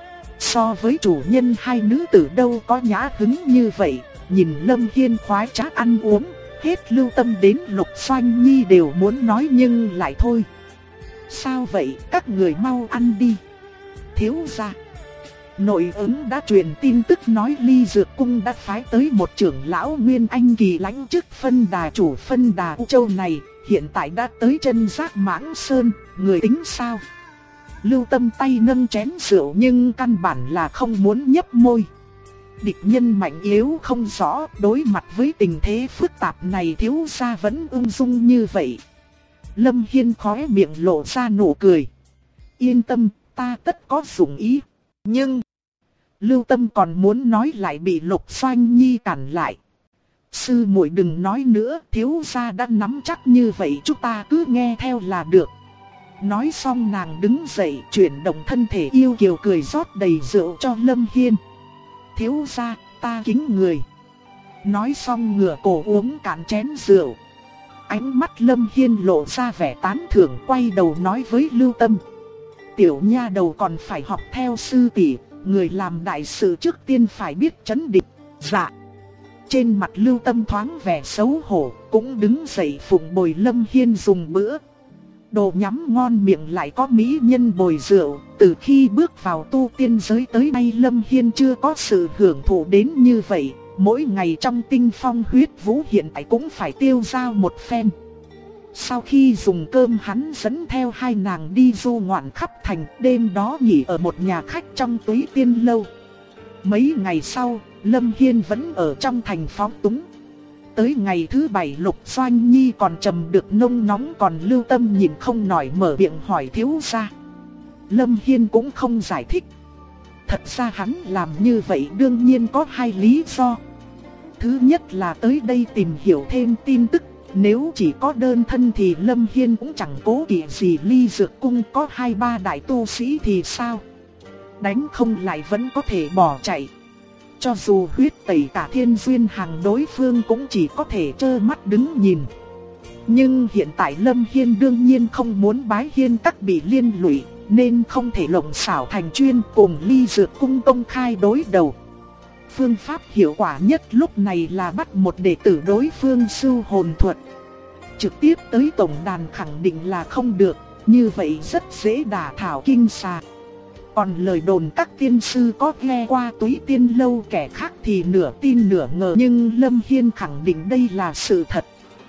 So với chủ nhân hai nữ tử đâu có nhã hứng như vậy. Nhìn Lâm Hiên khoái trá ăn uống, hết Lưu Tâm đến Lục Doanh Nhi đều muốn nói nhưng lại thôi. Sao vậy, các người mau ăn đi. Thiếu gia, nội ứng đã truyền tin tức nói Ly Dược Cung đã phái tới một trưởng lão Nguyên Anh kỳ lãnh chức phân đà chủ phân đà U Châu này, hiện tại đã tới chân Giác Mãng Sơn, người tính sao? Lưu Tâm tay nâng chén rượu nhưng căn bản là không muốn nhấp môi. Địch nhân mạnh yếu không rõ, đối mặt với tình thế phức tạp này thiếu gia vẫn ung dung như vậy. Lâm Hiên khóe miệng lộ ra nụ cười. Yên tâm, ta tất có dụng ý. Nhưng Lưu Tâm còn muốn nói lại bị Lục Doanh Nhi cản lại. Sư muội đừng nói nữa, thiếu gia đã nắm chắc như vậy, chúng ta cứ nghe theo là được. Nói xong nàng đứng dậy, chuyển động thân thể yêu kiều cười rót đầy rượu cho Lâm Hiên. Thiếu gia, ta kính người. Nói xong ngửa cổ uống cạn chén rượu. Ánh mắt Lâm Hiên lộ ra vẻ tán thưởng, quay đầu nói với Lưu Tâm. Tiểu nha đầu còn phải học theo sư tỷ, người làm đại sự trước tiên phải biết trấn định. Dạ. Trên mặt Lưu Tâm thoáng vẻ xấu hổ, cũng đứng dậy phụng bồi Lâm Hiên dùng bữa. Đồ nhắm ngon miệng lại có mỹ nhân bồi rượu, từ khi bước vào tu tiên giới tới nay Lâm Hiên chưa có sự hưởng thụ đến như vậy. Mỗi ngày trong tinh phong huyết vũ hiện tại cũng phải tiêu dao một phen. Sau khi dùng cơm hắn dẫn theo hai nàng đi du ngoạn khắp thành, đêm đó nghỉ ở một nhà khách trong Túy Tiên Lâu. Mấy ngày sau, Lâm Hiên vẫn ở trong thành phóng túng. Tới ngày thứ 7 Lục Doanh Nhi còn trầm được nông nóng, còn Lưu Tâm nhìn không nổi mở miệng hỏi thiếu gia. Lâm Hiên cũng không giải thích. Thật ra hắn làm như vậy đương nhiên có hai lý do. Thứ nhất là tới đây tìm hiểu thêm tin tức. Nếu chỉ có đơn thân thì Lâm Hiên cũng chẳng cố kỵ gì, Ly Dược Cung có 2-3 đại tu sĩ thì sao? Đánh không lại vẫn có thể bỏ chạy. Cho dù huyết tẩy cả Thiên Duyên Hằng đối phương cũng chỉ có thể trơ mắt đứng nhìn. Nhưng hiện tại Lâm Hiên đương nhiên không muốn bái hiên các bị liên lụy, nên không thể lộng xảo thành chuyên cùng Ly Dược Cung công khai đối đầu. Phương pháp hiệu quả nhất lúc này là bắt một đệ tử đối phương sưu hồn thuật. Trực tiếp tới tổng đàn khẳng định là không được, như vậy rất dễ đả thảo kinh xà. Còn lời đồn các tiên sư có nghe qua Túy Tiên Lâu kẻ khác thì nửa tin nửa ngờ, nhưng Lâm Hiên khẳng định đây là sự thật.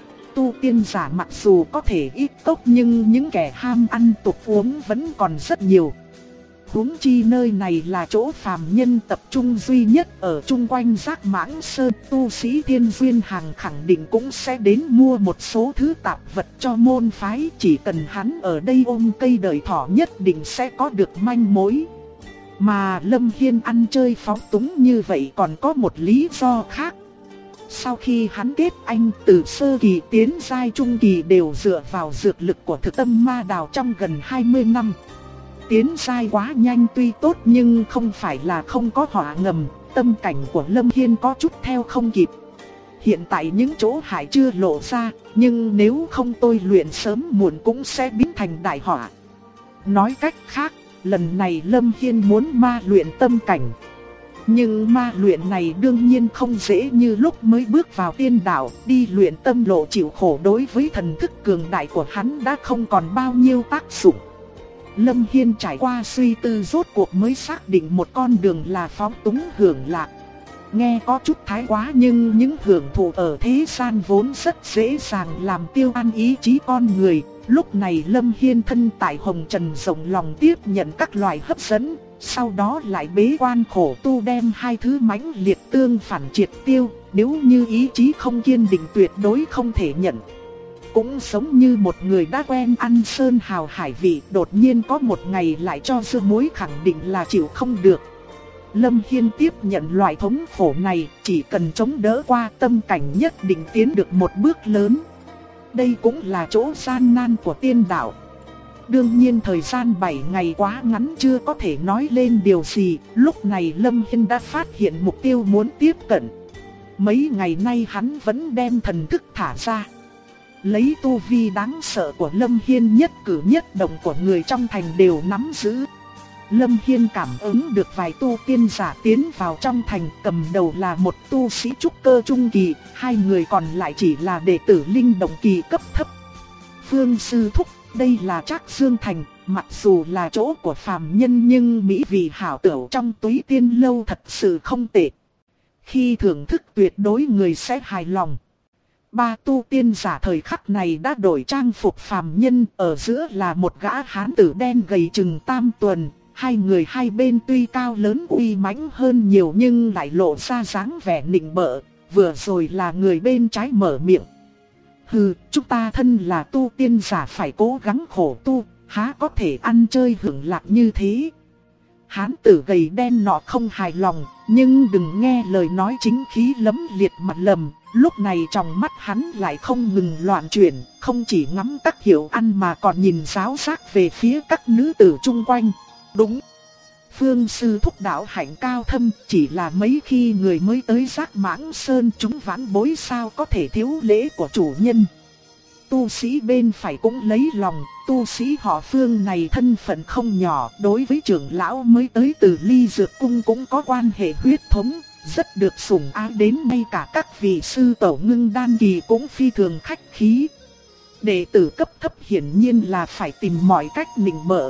Tu tiên giả mặc dù có thể ít tốc nhưng những kẻ ham ăn tục uống vẫn còn rất nhiều. Huống chi nơi này là chỗ phàm nhân tập trung duy nhất ở chung quanh Giác Mãng Sơn, tu sĩ Thiên Duyên Hằng khẳng định cũng sẽ đến mua một số thứ tạp vật cho môn phái, chỉ cần hắn ở đây ôm cây đợi thỏ nhất định sẽ có được manh mối. Mà Lâm Hiên ăn chơi phóng túng như vậy còn có một lý do khác. Sau khi hắn kết anh từ sơ kỳ tiến giai trung kỳ đều dựa vào dược lực của Thực Tâm Ma Đào trong gần 20 năm. Tiến giai quá nhanh tuy tốt nhưng không phải là không có họa ngầm, tâm cảnh của Lâm Hiên có chút theo không kịp. Hiện tại những chỗ hại chưa lộ ra, nhưng nếu không tôi luyện sớm muộn cũng sẽ biến thành đại họa. Nói cách khác, lần này Lâm Hiên muốn ma luyện tâm cảnh. Nhưng ma luyện này đương nhiên không dễ như lúc mới bước vào tiên đạo, đi luyện tâm lộ chịu khổ đối với thần thức cường đại của hắn đã không còn bao nhiêu tác dụng. Lâm Hiên trải qua suy tư rốt cuộc mới xác định một con đường là phóng túng hưởng lạc. Nghe có chút thái quá nhưng những hưởng thụ ở thế gian vốn rất dễ dàng làm tiêu an ý chí con người. Lúc này Lâm Hiên thân tại hồng trần rộng lòng tiếp nhận các loại hấp dẫn, sau đó lại bế quan khổ tu đem hai thứ mãnh liệt tương phản triệt tiêu. Nếu như ý chí không kiên định tuyệt đối không thể nhận. Cũng giống như một người đã quen ăn sơn hào hải vị, đột nhiên có một ngày lại cho dưa muối khẳng định là chịu không được. Lâm Hiên tiếp nhận loại thống khổ này, chỉ cần chống đỡ qua tâm cảnh nhất định tiến được một bước lớn. Đây cũng là chỗ gian nan của tiên đạo. Đương nhiên thời gian 7 ngày quá ngắn chưa có thể nói lên điều gì, lúc này Lâm Hiên đã phát hiện mục tiêu muốn tiếp cận. Mấy ngày nay hắn vẫn đem thần thức thả ra. Lấy tu vi đáng sợ của Lâm Hiên, nhất cử nhất động của người trong thành đều nắm giữ. Lâm Hiên cảm ứng được vài tu tiên giả tiến vào trong thành, cầm đầu là một tu sĩ trúc cơ trung kỳ, hai người còn lại chỉ là đệ tử linh động kỳ cấp thấp. Phương sư thúc, đây là Trác Dương Thành, mặc dù là chỗ của phàm nhân nhưng mỹ vị hảo tửu trong Túy Tiên lâu thật sự không tệ. Khi thưởng thức tuyệt đối người sẽ hài lòng. Ba tu tiên giả thời khắc này đã đổi trang phục phàm nhân, ở giữa là một gã hán tử đen gầy chừng tam tuần. Hai người hai bên tuy cao lớn uy mãnh hơn nhiều nhưng lại lộ ra dáng vẻ nịnh bợ. Vừa rồi là người bên trái mở miệng. Hừ, chúng ta thân là tu tiên giả phải cố gắng khổ tu, há có thể ăn chơi hưởng lạc như thế. Hán tử gầy đen nọ không hài lòng, nhưng đừng nghe lời nói chính khí lấm liệt mà lầm. Lúc này trong mắt hắn lại không ngừng loạn chuyển, không chỉ ngắm các hiệu ăn mà còn nhìn giáo giác về phía các nữ tử chung quanh. Đúng, Phương sư thúc đạo hạnh cao thâm, chỉ là mấy khi người mới tới Giác Mãng Sơn chúng vãn bối sao có thể thiếu lễ của chủ nhân. Tu sĩ bên phải cũng lấy lòng, tu sĩ họ Phương này thân phận không nhỏ, đối với trưởng lão mới tới từ Ly Dược Cung cũng có quan hệ huyết thống, rất được sủng ái, đến ngay cả các vị sư tổ Ngưng Đan kỳ cũng phi thường khách khí. Đệ tử cấp thấp hiển nhiên là phải tìm mọi cách nịnh bợ.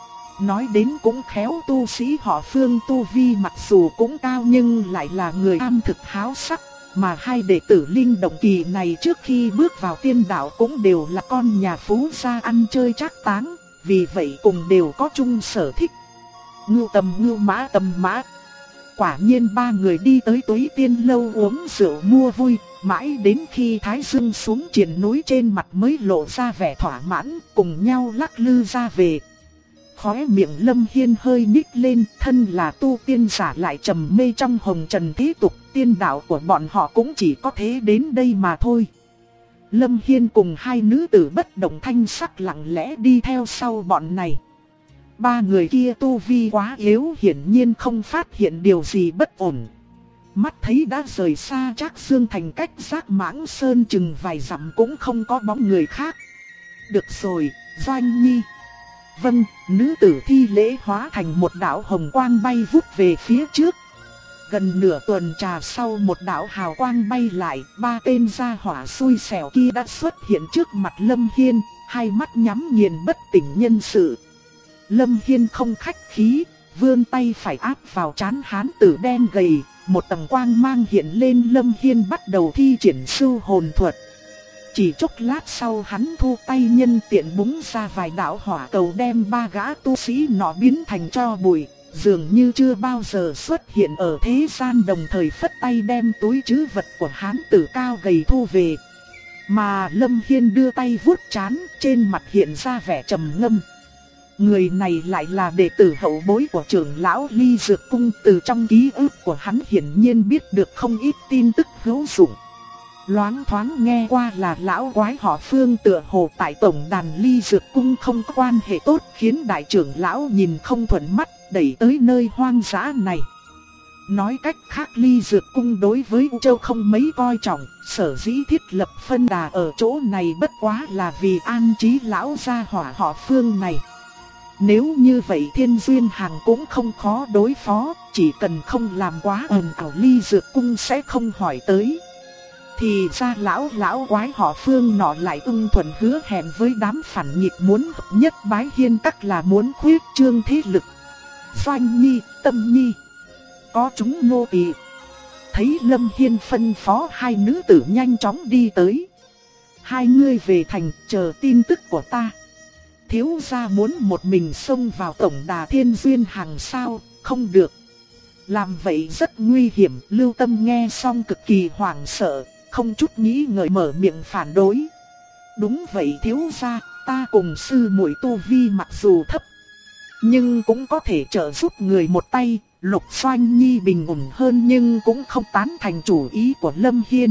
Nói đến cũng khéo, tu sĩ họ Phương tu vi mặc dù cũng cao nhưng lại là người tham thực háo sắc, mà hai đệ tử linh động kỳ này trước khi bước vào tiên đạo cũng đều là con nhà phú gia ăn chơi trác táng, vì vậy cùng đều có chung sở thích. Ngưu tầm ngưu mã tầm mã. Quả nhiên ba người đi tới Túy Tiên lâu uống rượu mua vui, mãi đến khi Thái Dương xuống triền núi trên mặt mới lộ ra vẻ thỏa mãn, cùng nhau lắc lư ra về. Khóe miệng Lâm Hiên hơi nhích lên, thân là tu tiên giả lại trầm mê trong hồng trần thế tục, tiên đạo của bọn họ cũng chỉ có thế đến đây mà thôi. Lâm Hiên cùng hai nữ tử bất động thanh sắc lặng lẽ đi theo sau bọn này. Ba người kia tu vi quá yếu, hiển nhiên không phát hiện điều gì bất ổn. Mắt thấy đã rời xa Trác Dương Thành, cách Giác Mãng Sơn chừng vài dặm cũng không có bóng người khác. Được rồi, Doanh Nhi. Vâng, nữ tử thi lễ hóa thành một đạo hồng quang bay vút về phía trước. Gần nửa tuần trà sau, một đạo hào quang bay lại, ba tên gia hỏa xui xẻo kia đã xuất hiện trước mặt Lâm Hiên, hai mắt nhắm nghiền bất tỉnh nhân sự. Lâm Hiên không khách khí, vươn tay phải áp vào trán hán tử đen gầy, một tầng quang mang hiện lên. Lâm Hiên bắt đầu thi triển sưu hồn thuật. Chỉ chốc lát sau hắn thu tay nhân tiện búng ra vài đạo hỏa cầu đem ba gã tu sĩ nọ biến thành tro bụi, dường như chưa bao giờ xuất hiện ở thế gian, đồng thời phất tay đem túi trữ vật của hán tử cao gầy thu về. Mà Lâm Hiên đưa tay vuốt trán, trên mặt hiện ra vẻ trầm ngâm. Người này lại là đệ tử hậu bối của trưởng lão Ly Dược Cung, từ trong ký ức của hắn hiển nhiên biết được không ít tin tức hữu dụng. Loáng thoáng nghe qua là lão quái họ Phương tựa hồ tại tổng đàn Ly Dược Cung không có quan hệ tốt, khiến đại trưởng lão nhìn không thuận mắt, đẩy tới nơi hoang dã này. Nói cách khác, Ly Dược Cung đối với U Châu không mấy coi trọng, sở dĩ thiết lập phân đà ở chỗ này bất quá là vì an trí lão gia hỏa họ Phương này. Nếu như vậy Thiên Duyên Hàng cũng không khó đối phó, chỉ cần không làm quá ồn ào Ly Dược Cung sẽ không hỏi tới. Thì ra lão quái họ Phương nọ lại ưng thuận hứa hẹn với đám phản nghịch muốn hợp nhất bái hiên các, là muốn khuyết trương thế lực. Doanh Nhi, Tâm Nhi, có chúng nô tỳ. Thấy Lâm Hiên phân phó hai nữ tử nhanh chóng đi tới. Hai ngươi về thành chờ tin tức của ta. Thiếu gia muốn một mình xông vào tổng đà Thiên Duyên Hàng sao? Không được. Làm vậy rất nguy hiểm. Lưu Tâm nghe xong cực kỳ hoảng sợ, không chút nghĩ ngợi mở miệng phản đối. Đúng vậy thiếu gia, ta cùng sư muội tu vi mặc dù thấp, nhưng cũng có thể trợ giúp người một tay. Lục Doanh Nhi bình ổn hơn nhưng cũng không tán thành chủ ý của Lâm Hiên.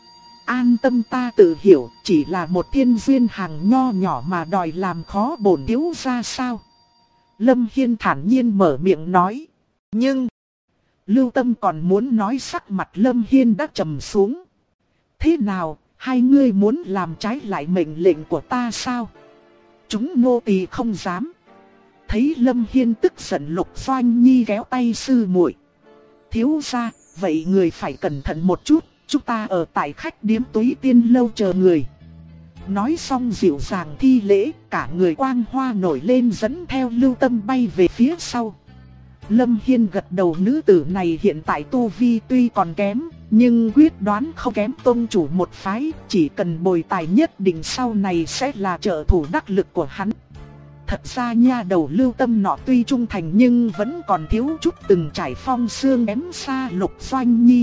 An tâm, ta tự hiểu, chỉ là một thiên duyên hàng nho nhỏ mà đòi làm khó bổn thiếu gia sao? Lâm Hiên thản nhiên mở miệng nói. Nhưng Lưu Tâm còn muốn nói, sắc mặt Lâm Hiên đã trầm xuống. Thế nào, hai ngươi muốn làm trái lại mệnh lệnh của ta sao? Chúng nô tỳ không dám. Thấy Lâm Hiên tức giận, Lục Doanh Nhi kéo tay sư muội. Thiếu gia, vậy người phải cẩn thận một chút, chúng ta ở tại khách điếm Túy Tiên lâu chờ người. Nói xong dịu dàng thi lễ, cả người quang hoa nổi lên dẫn theo Lưu Tâm bay về phía sau. Lâm Hiên gật đầu, nữ tử này hiện tại tu vi tuy còn kém, nhưng quyết đoán không kém tông chủ một phái, chỉ cần bồi tài nhất định sau này sẽ là trợ thủ đắc lực của hắn. Thật ra nha đầu Lưu Tâm nọ tuy trung thành nhưng vẫn còn thiếu chút từng trải phong xương kém xa Lục Doanh Nhi.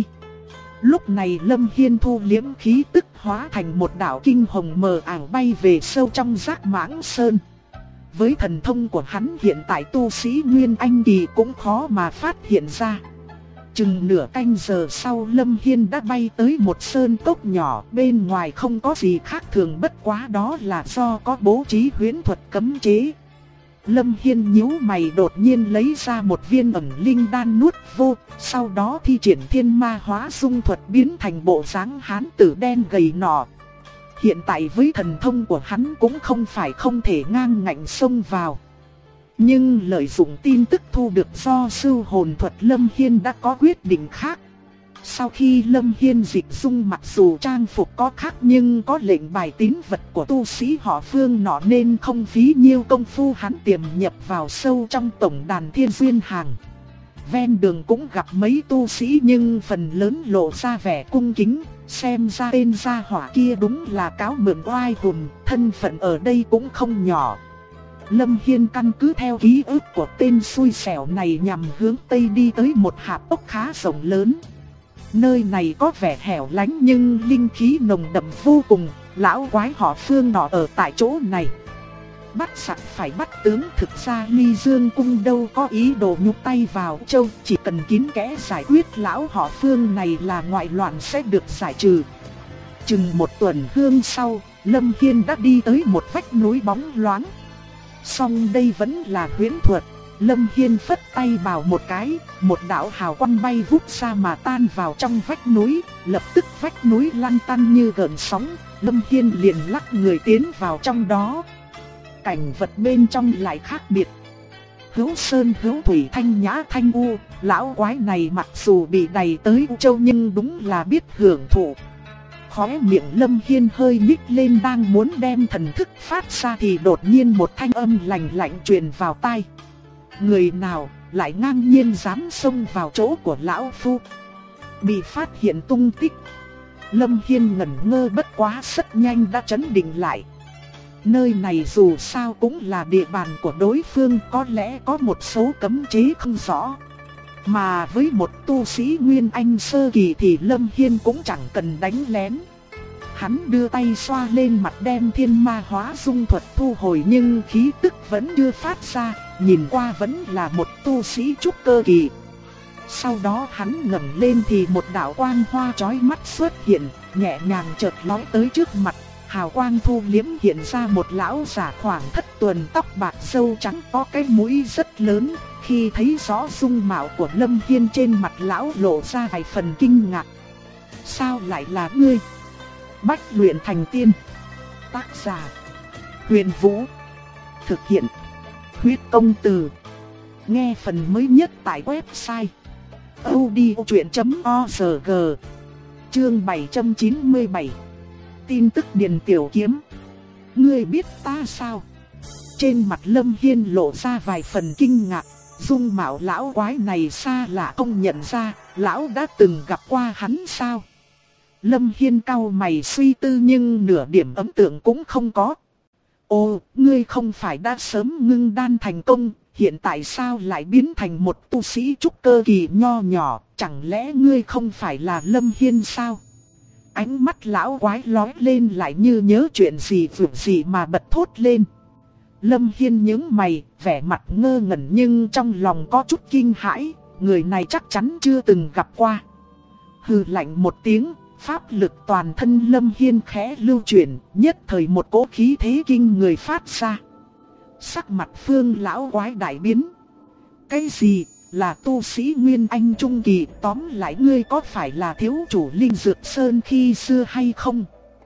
Lúc này Lâm Hiên thu liếm khí tức, hóa thành một đạo kinh hồng mờ ảo bay về sâu trong Giác Mãng Sơn. Với thần thông của hắn hiện tại tu sĩ Nguyên Anh kỳ cũng khó mà phát hiện ra. Chừng nửa canh giờ sau, Lâm Hiên đã bay tới một sơn cốc nhỏ, bên ngoài không có gì khác thường, bất quá đó là do có bố trí huyễn thuật cấm chế. Lâm Hiên nhíu mày, đột nhiên lấy ra một viên ẩn linh đan nuốt vô, sau đó thi triển thiên ma hóa dung thuật biến thành bộ dáng hán tử đen gầy nọ. Hiện tại với thần thông của hắn cũng không phải không thể ngang ngạnh xông vào. Nhưng lợi dụng tin tức thu được do sư hồn thuật, Lâm Hiên đã có quyết định khác. Sau khi Lâm Hiên dịch dung, mặc dù trang phục có khác nhưng có lệnh bài tín vật của tu sĩ họ Phương nọ nên không phí nhiêu công phu hắn tiềm nhập vào sâu trong tổng đàn thiên duyên hàng. Ven đường cũng gặp mấy tu sĩ nhưng phần lớn lộ ra vẻ cung kính, xem ra tên gia hỏa kia đúng là cáo mượn oai hùng, thân phận ở đây cũng không nhỏ. Lâm Hiên căn cứ theo ký ức của tên xui xẻo này nhằm hướng tây đi tới một hạp ốc khá rộng lớn. Nơi này có vẻ hẻo lánh nhưng linh khí nồng đậm vô cùng, lão quái họ Phương nọ ở tại chỗ này. Bắt sặc phải bắt tướng, thực ra Ly Dương cung đâu có ý đồ nhúc tay vào châu, chỉ cần kín kẽ giải quyết lão họ Phương này là ngoại loạn sẽ được giải trừ. Chừng một tuần hương sau, Lâm Hiên đã đi tới một vách núi bóng loáng. Song đây vẫn là huyễn thuật. Lâm Hiên phất tay bảo một cái, một đạo hào quang bay vút ra mà tan vào trong vách núi, lập tức vách núi lăn tăn như gợn sóng, Lâm Hiên liền lắc người tiến vào trong đó. Cảnh vật bên trong lại khác biệt. Hữu sơn hữu thủy, thanh nhã thanh u, lão quái này mặc dù bị đày tới U Châu nhưng đúng là biết hưởng thụ. Khóe miệng Lâm Hiên hơi nhích lên đang muốn đem thần thức phát ra thì đột nhiên một thanh âm lạnh lạnh truyền vào tai. Người nào lại ngang nhiên dám xông vào chỗ của lão phu? Bị phát hiện tung tích, Lâm Hiên ngẩn ngơ, bất quá rất nhanh đã trấn định lại. Nơi này dù sao cũng là địa bàn của đối phương, có lẽ có một số cấm chế không rõ. Mà với một tu sĩ Nguyên Anh sơ kỳ thì Lâm Hiên cũng chẳng cần đánh lén. Hắn đưa tay xoa lên mặt đem thiên ma hóa dung thuật thu hồi nhưng khí tức vẫn chưa phát ra, nhìn qua vẫn là một tu sĩ trúc cơ kỳ. Sau đó hắn ngẩng lên thì một đạo quang hoa chói mắt xuất hiện, nhẹ nhàng chợt lóe tới trước mặt. Hào quang thu liếm hiện ra một lão giả khoảng thất tuần, tóc bạc râu trắng, có cái mũi rất lớn. Khi thấy rõ dung mạo của Lâm Hiên, trên mặt lão lộ ra vài phần kinh ngạc. Sao lại là ngươi? Bách luyện thành tiên. Tác giả Huyền Vũ. Thực hiện Huyết Công Từ. Nghe phần mới nhất tại website audiochuyện.org. Chương 797. Tin tức Điền Tiểu Kiếm. Ngươi biết ta sao? Trên mặt Lâm Hiên lộ ra vài phần kinh ngạc. Dung mạo lão quái này xa lạ không nhận ra, lão đã từng gặp qua hắn sao? Lâm Hiên cau mày suy tư nhưng nửa điểm ấn tượng cũng không có. Ồ, ngươi không phải đã sớm ngưng đan thành công, hiện tại sao lại biến thành một tu sĩ trúc cơ kỳ nho nhỏ, chẳng lẽ ngươi không phải là Lâm Hiên sao? Ánh mắt lão quái lóe lên lại như nhớ chuyện gì vượt gì mà bật thốt lên. Lâm Hiên nhướng mày, vẻ mặt ngơ ngẩn nhưng trong lòng có chút kinh hãi, người này chắc chắn chưa từng gặp qua. Hừ lạnh một tiếng, pháp lực toàn thân Lâm Hiên khẽ lưu chuyển, nhất thời một cỗ khí thế kinh người phát ra. Sắc mặt Phương lão quái đại biến. Cái gì, là tu sĩ Nguyên Anh Trung Kỳ, tóm lại ngươi có phải là thiếu chủ Linh Dược Sơn khi xưa hay không?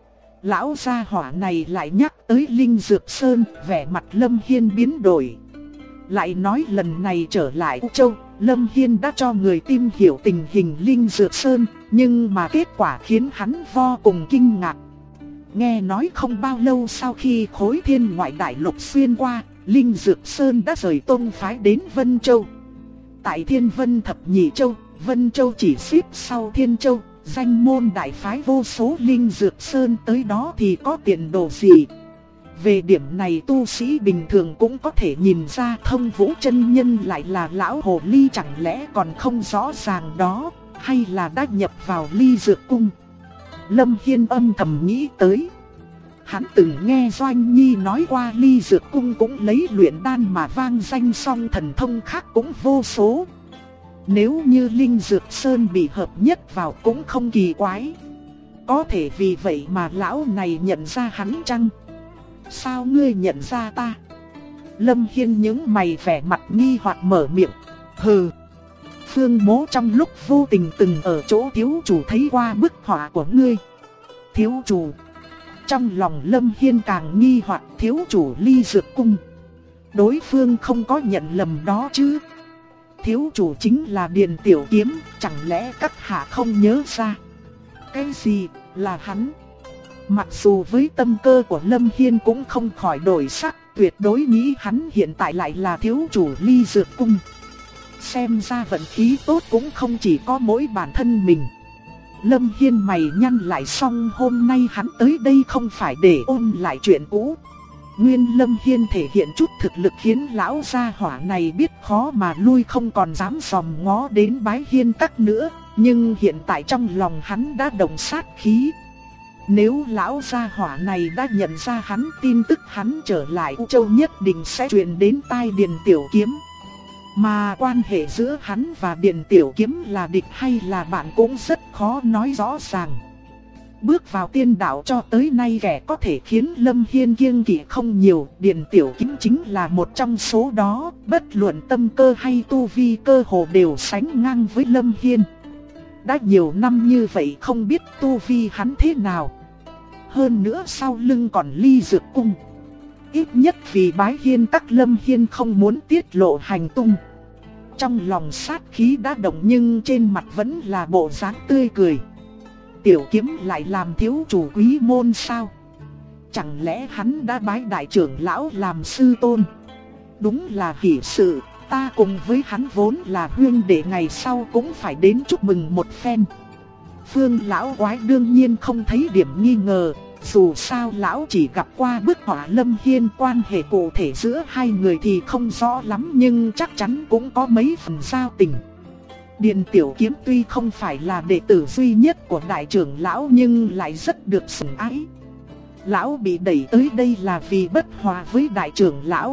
Lão gia hỏa này lại nhắc tới Linh Dược Sơn, vẻ mặt Lâm Hiên biến đổi. Lại nói lần này trở lại U Châu, Lâm Hiên đã cho người tìm hiểu tình hình Linh Dược Sơn, nhưng mà kết quả khiến hắn vô cùng kinh ngạc. Nghe nói không bao lâu sau khi khối thiên ngoại đại lục xuyên qua, Linh Dược Sơn đã rời tông phái đến Vân Châu. Tại Thiên Vân Thập Nhị Châu, Vân Châu chỉ xếp sau Thiên Châu, danh môn đại phái vô số Linh Dược Sơn tới đó thì có tiền đồ gì. Về điểm này tu sĩ bình thường cũng có thể nhìn ra, Thông Vũ chân nhân lại là lão hồ ly chẳng lẽ còn không rõ ràng đó, hay là đã nhập vào Ly Dược Cung. Lâm Hiên âm thầm nghĩ tới. Hắn từng nghe Doanh Nhi nói qua Ly Dược Cung cũng lấy luyện đan mà vang danh, song thần thông khác cũng vô số. Nếu như Linh Dược Sơn bị hợp nhất vào cũng không kỳ quái. Có thể vì vậy mà lão này nhận ra hắn chăng? Sao ngươi nhận ra ta? Lâm Hiên nhướng mày vẻ mặt nghi hoặc mở miệng. Hừ. Phương Mỗ trong lúc vô tình từng ở chỗ thiếu chủ thấy qua bức họa của ngươi. Thiếu chủ. Trong lòng Lâm Hiên càng nghi hoặc, thiếu chủ Ly Dược Cung. Đối phương không có nhận lầm đó chứ? Thiếu chủ chính là Điền Tiểu Kiếm, chẳng lẽ các hạ không nhớ ra? Cái gì là hắn? Mặc dù với tâm cơ của Lâm Hiên cũng không khỏi đổi sắc, tuyệt đối nghĩ hắn hiện tại lại là thiếu chủ Ly Dược Cung. Xem ra vận khí tốt cũng không chỉ có mỗi bản thân mình. Lâm Hiên mày nhăn lại, xong hôm nay hắn tới đây không phải để ôn lại chuyện cũ. Nguyên Lâm Hiên thể hiện chút thực lực khiến lão gia hỏa này biết khó mà lui, không còn dám dòm ngó đến Bái Hiên Các nữa. Nhưng hiện tại trong lòng hắn đã động sát khí. Nếu lão gia hỏa này đã nhận ra hắn, tin tức hắn trở lại U Châu nhất định sẽ truyền đến tai Điền Tiểu Kiếm. Mà quan hệ giữa hắn và Điền Tiểu Kiếm là địch hay là bạn cũng rất khó nói rõ ràng. Bước vào tiên đạo cho tới nay kẻ có thể khiến Lâm Hiên kiêng kỵ không nhiều, Điền Tiểu Kiếm chính là một trong số đó, bất luận tâm cơ hay tu vi cơ hồ đều sánh ngang với Lâm Hiên. Đã nhiều năm như vậy không biết tu vi hắn thế nào. Hơn nữa sau lưng còn Ly Dược Cung. Ít nhất vì Bái Hiên Các, Lâm Hiên không muốn tiết lộ hành tung. Trong lòng sát khí đã động nhưng trên mặt vẫn là bộ dáng tươi cười. Tiểu Kiếm lại làm thiếu chủ quý môn sao? Chẳng lẽ hắn đã bái đại trưởng lão làm sư tôn? Đúng là hỷ sự, ta cùng với hắn vốn là huynh đệ, ngày sau cũng phải đến chúc mừng một phen. Phương lão quái đương nhiên không thấy điểm nghi ngờ. Dù sao lão chỉ gặp qua bức họa Lâm Hiên, quan hệ cụ thể giữa hai người thì không rõ lắm, nhưng chắc chắn cũng có mấy phần giao tình. Điền Tiểu Kiếm tuy không phải là đệ tử duy nhất của đại trưởng lão nhưng lại rất được sủng ái. Lão bị đẩy tới đây là vì bất hòa với đại trưởng lão.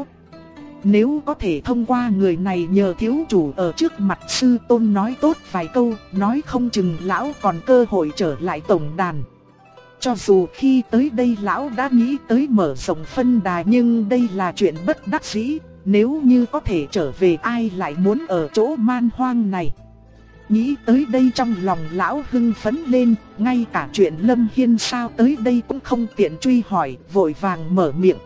Nếu có thể thông qua người này nhờ thiếu chủ ở trước mặt sư tôn nói tốt vài câu, nói không chừng lão còn cơ hội trở lại tổng đàn. Cho dù khi tới đây lão đã nghĩ tới mở rộng phân đà nhưng đây là chuyện bất đắc dĩ. Nếu như có thể trở về, ai lại muốn ở chỗ man hoang này. Nghĩ tới đây trong lòng lão hưng phấn lên, ngay cả chuyện Lâm Hiên sao tới đây cũng không tiện truy hỏi, vội vàng mở miệng.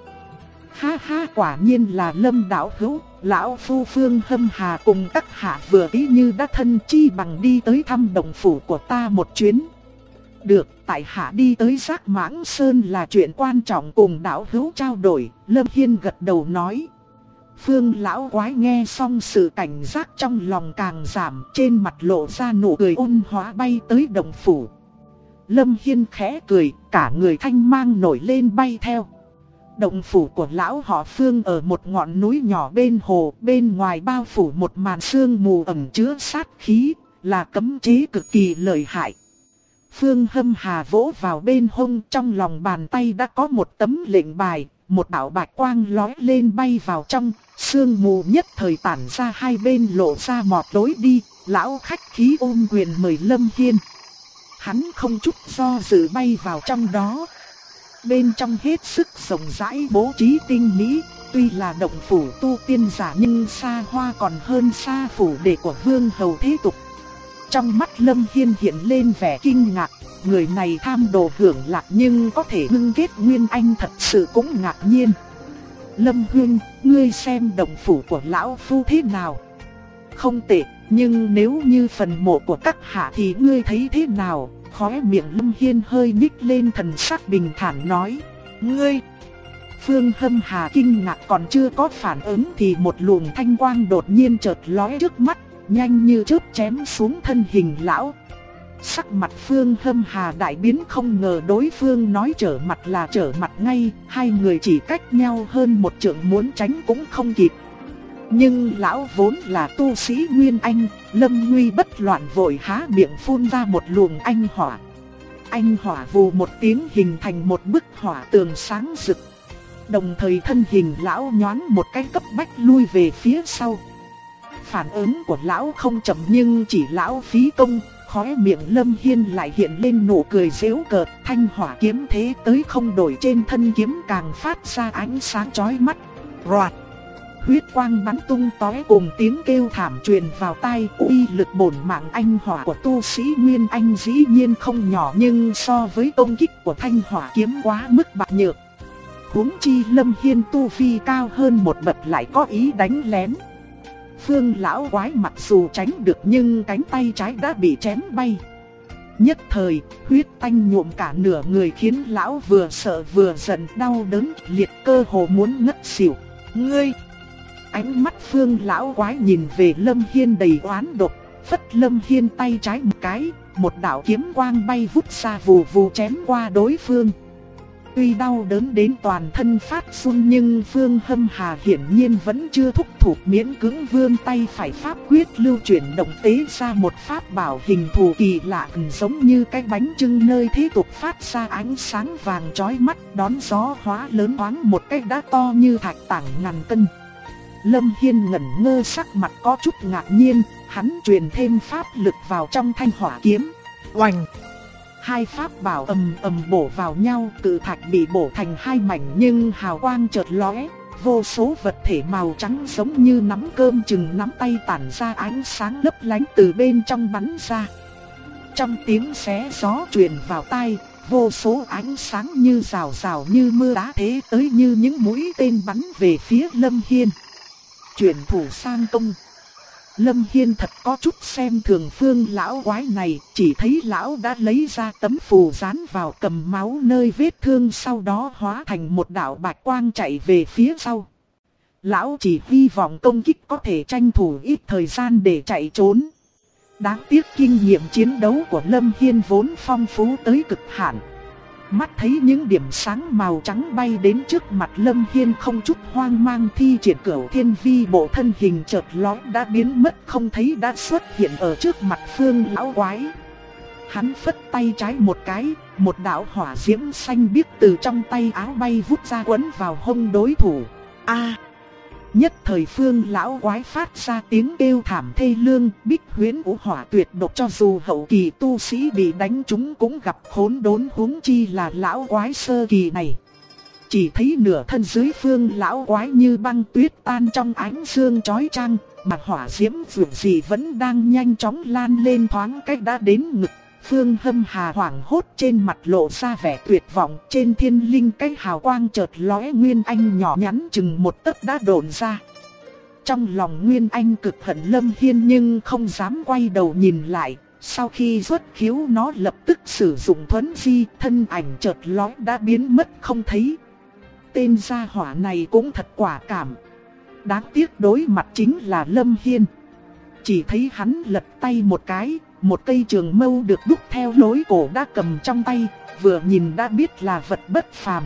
Ha ha, quả nhiên là Lâm đạo hữu, lão phu Phương Hâm Hà cùng các hạ vừa ý như đã thân, chi bằng đi tới thăm động phủ của ta một chuyến. Được, tại hạ đi tới Giác Mãng Sơn là chuyện quan trọng, cùng đạo hữu trao đổi. Lâm Hiên gật đầu nói. Phương lão quái nghe xong sự cảnh giác trong lòng càng giảm, trên mặt lộ ra nụ cười ôn hòa, bay tới động phủ. Lâm Hiên khẽ cười, cả người thanh mang nổi lên bay theo. Động phủ của lão họ Phương ở một ngọn núi nhỏ bên hồ, bên ngoài bao phủ một màn sương mù ẩm chứa sát khí, là cấm chế cực kỳ lợi hại. Phương Hâm Hà vỗ vào bên hông, trong lòng bàn tay đã có một tấm lệnh bài, một đạo bạch quang lóe lên bay vào trong, sương mù nhất thời tản ra, hai bên lộ ra một lối đi. Lão khách khí ôm quyền mời Lâm Hiên. Hắn không chút do dự bay vào trong đó. Bên trong hết sức rộng rãi, bố trí tinh mỹ. Tuy là động phủ tu tiên giả nhưng xa hoa còn hơn xa phủ đệ của vương hầu thế tục. Trong mắt Lâm Hiên hiện lên vẻ kinh ngạc. Người này tham đồ hưởng lạc nhưng có thể ngưng kết nguyên anh, thật sự cũng ngạc nhiên. Lâm Huynh, ngươi xem động phủ của lão phu thế nào? Không tệ, nhưng nếu như phần mộ của các hạ thì ngươi thấy thế nào? Khóe miệng Lâm Hiên hơi nhích lên, thần sắc bình thản nói. Ngươi! Phương Hâm Hà kinh ngạc còn chưa có phản ứng thì một luồng thanh quang đột nhiên chợt lóe trước mắt, nhanh như chớp chém xuống thân hình lão. Sắc mặt Phương Hâm Hà đại biến, không ngờ đối phương nói trở mặt là trở mặt ngay, hai người chỉ cách nhau hơn một trượng, muốn tránh cũng không kịp. Nhưng lão vốn là tu sĩ Nguyên Anh, Lâm Nguy bất loạn vội há miệng phun ra một luồng anh hỏa. Anh hỏa vù một tiếng hình thành một bức hỏa tường sáng rực. Đồng thời thân hình lão nhoáng một cái cấp bách lui về phía sau. Phản ứng của lão không chậm nhưng chỉ lão phí công. Khóe miệng Lâm Hiên lại hiện lên nụ cười giễu cợt, thanh hỏa kiếm thế tới không đổi trên thân kiếm càng phát ra ánh sáng chói mắt. Roạt! Huyết quang bắn tung tóe cùng tiếng kêu thảm truyền vào tai. Uy lực bổn mạng anh hỏa của tu sĩ Nguyên Anh dĩ nhiên không nhỏ, nhưng so với công kích của thanh hỏa kiếm quá mức bạc nhược. Huống chi Lâm Hiên tu vi cao hơn một bậc lại có ý đánh lén. Phương lão quái mặc dù tránh được nhưng cánh tay trái đã bị chém bay. Nhất thời, huyết tanh nhuộm cả nửa người khiến lão vừa sợ vừa giận, đau đớn liệt, cơ hồ muốn ngất xỉu. Ngươi! Ánh mắt Phương lão quái nhìn về Lâm Hiên đầy oán độc, phất Lâm Hiên tay trái một cái, một đạo kiếm quang bay vút ra vù vù chém qua đối phương. Tuy đau đớn đến toàn thân phát run nhưng Phương Hâm Hà hiển nhiên vẫn chưa thúc thủ, miễn cưỡng vươn tay phải pháp quyết lưu chuyển động tế ra một pháp bảo hình thù kỳ lạ, giống như cái bánh chưng nơi thế tục phát ra ánh sáng vàng chói mắt, đón gió hóa lớn thoáng một cái đã to như thạch tảng ngàn cân. Lâm Hiên ngẩn ngơ, sắc mặt có chút ngạc nhiên, hắn truyền thêm pháp lực vào trong thanh hỏa kiếm. Oành! Hai pháp bảo ầm ầm bổ vào nhau, cự thạch bị bổ thành hai mảnh nhưng hào quang chợt lóe, vô số vật thể màu trắng giống như nắm cơm chừng nắm tay tản ra ánh sáng lấp lánh từ bên trong bắn ra. Trong tiếng xé gió truyền vào tai, vô số ánh sáng như rào rào như mưa đá thế tới như những mũi tên bắn về phía Lâm Hiên. Chuyển thủ sang công. Lâm Hiên thật có chút xem thường Phương lão quái này, chỉ thấy lão đã lấy ra tấm phù dán vào cầm máu nơi vết thương, sau đó hóa thành một đạo bạch quang chạy về phía sau. Lão chỉ hy vọng công kích có thể tranh thủ ít thời gian để chạy trốn. Đáng tiếc kinh nghiệm chiến đấu của Lâm Hiên vốn phong phú tới cực hạn. Mắt thấy những điểm sáng màu trắng bay đến trước mặt Lâm Hiên, không chút hoang mang thi triển Cửu Thiên Vi Bộ, thân hình chợt lóe đã biến mất không thấy, đã xuất hiện ở trước mặt Phương lão quái. Hắn phất tay trái một cái, một đạo hỏa diễm xanh biếc từ trong tay áo bay vút ra quấn vào hông đối thủ. A! Nhất thời Phương lão quái phát ra tiếng kêu thảm thê lương, Bích Huyễn Vũ Hỏa tuyệt độc, cho dù hậu kỳ tu sĩ bị đánh trúng cũng gặp khốn đốn, huống chi là lão quái sơ kỳ này. Chỉ thấy nửa thân dưới Phương lão quái như băng tuyết tan trong ánh dương chói chang, mà hỏa diễm vượt dị vẫn đang nhanh chóng lan lên, thoáng cách đã đến ngực. Phương Hâm Hà hoảng hốt, trên mặt lộ ra vẻ tuyệt vọng, trên thiên linh cái hào quang chợt lóe, Nguyên Anh nhỏ nhắn chừng một tấc đã độn ra. Trong lòng Nguyên Anh cực hận Lâm Hiên nhưng không dám quay đầu nhìn lại, sau khi xuất khiếu nó lập tức sử dụng thuấn di, thân ảnh chợt lóe đã biến mất không thấy. Tên gia hỏa này cũng thật quả cảm. Đáng tiếc đối mặt chính là Lâm Hiên. Chỉ thấy hắn lật tay một cái, một cây trường mâu được đúc theo lối cổ đã cầm trong tay, vừa nhìn đã biết là vật bất phàm.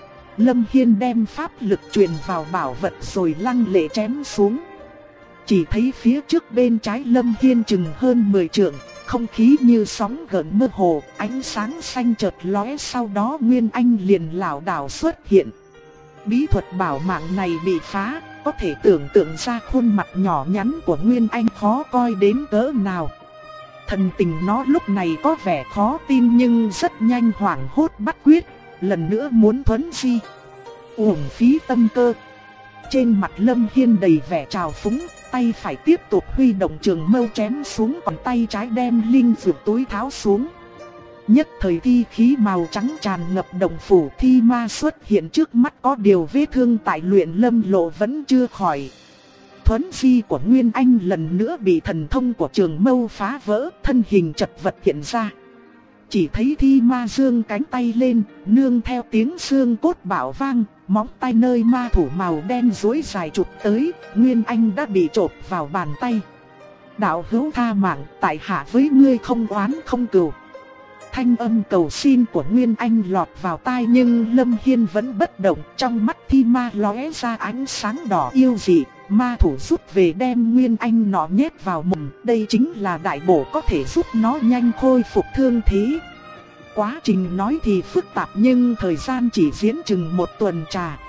Lâm Hiên đem pháp lực truyền vào bảo vật rồi lăng lệ chém xuống. Chỉ thấy phía trước bên trái Lâm Hiên chừng hơn 10 trượng, không khí như sóng gợn mơ hồ, ánh sáng xanh chợt lóe, sau đó Nguyên Anh liền lảo đảo xuất hiện. bí thuật bảo mạng này bị phá, có thể tưởng tượng ra khuôn mặt nhỏ nhắn của Nguyên Anh khó coi đến cỡ nào. Thần tình nó lúc này có vẻ khó tin nhưng rất nhanh hoảng hốt bắt quyết, lần nữa muốn thuấn di. Uổng phí tâm cơ. Trên mặt Lâm Hiên đầy vẻ trào phúng, tay phải tiếp tục huy động trường mâu chém xuống, còn tay trái đem linh dược túi tháo xuống. Nhất thời thi khí màu trắng tràn ngập động phủ, thi ma xuất hiện trước mắt, có điều vết thương tại Luyện Lâm lộ vẫn chưa khỏi. Thuấn di của Nguyên Anh lần nữa bị thần thông của trường mâu phá vỡ, thân hình chật vật hiện ra. Chỉ thấy thi ma giương cánh tay lên, nương theo tiếng xương cốt bạo vang, móng tay nơi ma thủ màu đen duỗi dài chụp tới, Nguyên Anh đã bị chộp vào bàn tay. Đạo hữu tha mạng, tại hạ với ngươi không oán không cừu. Thanh âm cầu xin của Nguyên Anh lọt vào tai nhưng Lâm Hiên vẫn bất động, trong mắt thi ma lóe ra ánh sáng đỏ yêu dị. Ma thủ rút về đem Nguyên Anh nọ nhét vào mồm, đây chính là đại bổ có thể giúp nó nhanh khôi phục thương thế. Quá trình nói thì phức tạp nhưng thời gian chỉ diễn chừng 1 tuần trà.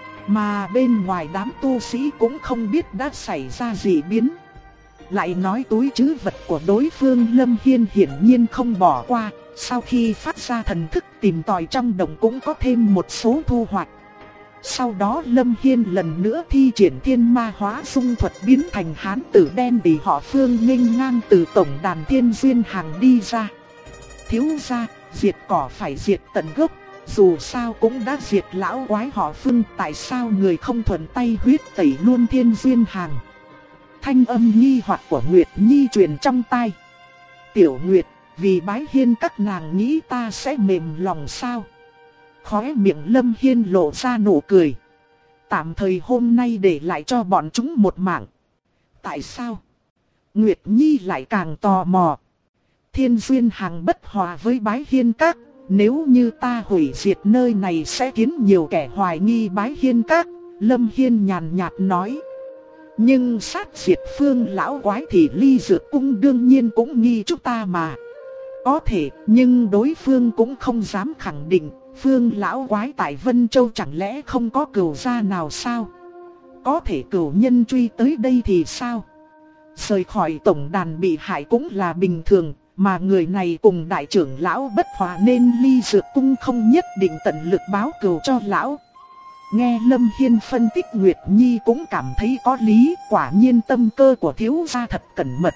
Mà bên ngoài đám tu sĩ cũng không biết đã xảy ra gì biến. Lại nói túi trữ vật của đối phương Lâm Hiên hiển nhiên không bỏ qua, sau khi phát ra thần thức tìm tòi trong động cũng có thêm một số thu hoạch. Sau đó Lâm Hiên lần nữa thi triển thiên ma hóa dung thuật biến thành hán tử đen để họ Phương nghênh ngang từ tổng đàn Thiên Duyên Hàng đi ra. Thiếu gia, diệt cỏ phải diệt tận gốc, dù sao cũng đã diệt lão quái họ Phương, tại sao người không thuận tay huyết tẩy luôn Thiên Duyên Hàng? Thanh âm nghi hoặc của Nguyệt Nhi truyền trong tai. Tiểu Nguyệt, vì bái hiên các nàng nghĩ ta sẽ mềm lòng sao? Khóe miệng Lâm Hiên lộ ra nụ cười. Tạm thời hôm nay để lại cho bọn chúng một mạng. Tại sao? Nguyệt Nhi lại càng tò mò. Thiên Duyên Hàng bất hòa với bái hiên các, nếu như ta hủy diệt nơi này sẽ khiến nhiều kẻ hoài nghi bái hiên các. Lâm Hiên nhàn nhạt nói. Nhưng sát diệt Phương lão quái thì Ly Dược Cung đương nhiên cũng nghi chúng ta mà. Có thể, nhưng đối phương cũng không dám khẳng định. Phương lão quái tại Vân Châu chẳng lẽ không có cửu gia nào sao? Có thể cửu nhân truy tới đây thì sao? Rời khỏi tổng đàn bị hại cũng là bình thường, mà người này cùng đại trưởng lão bất hòa nên Ly Dược Cung không nhất định tận lực báo cửu cho lão. Nghe Lâm Hiên phân tích Nguyệt Nhi cũng cảm thấy có lý, quả nhiên tâm cơ của thiếu gia thật cẩn mật.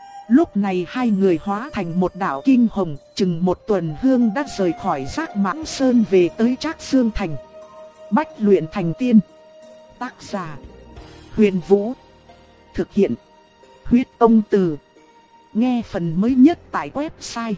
Lúc này hai người hóa thành một đạo kinh hồng, chừng 1 tuần hương đã rời khỏi Giác Mãng Sơn về tới Trác Dương Thành. Bách luyện thành tiên. Tác giả: Huyền Vũ. Thực hiện: Huyết Công Từ. Nghe phần mới nhất tại website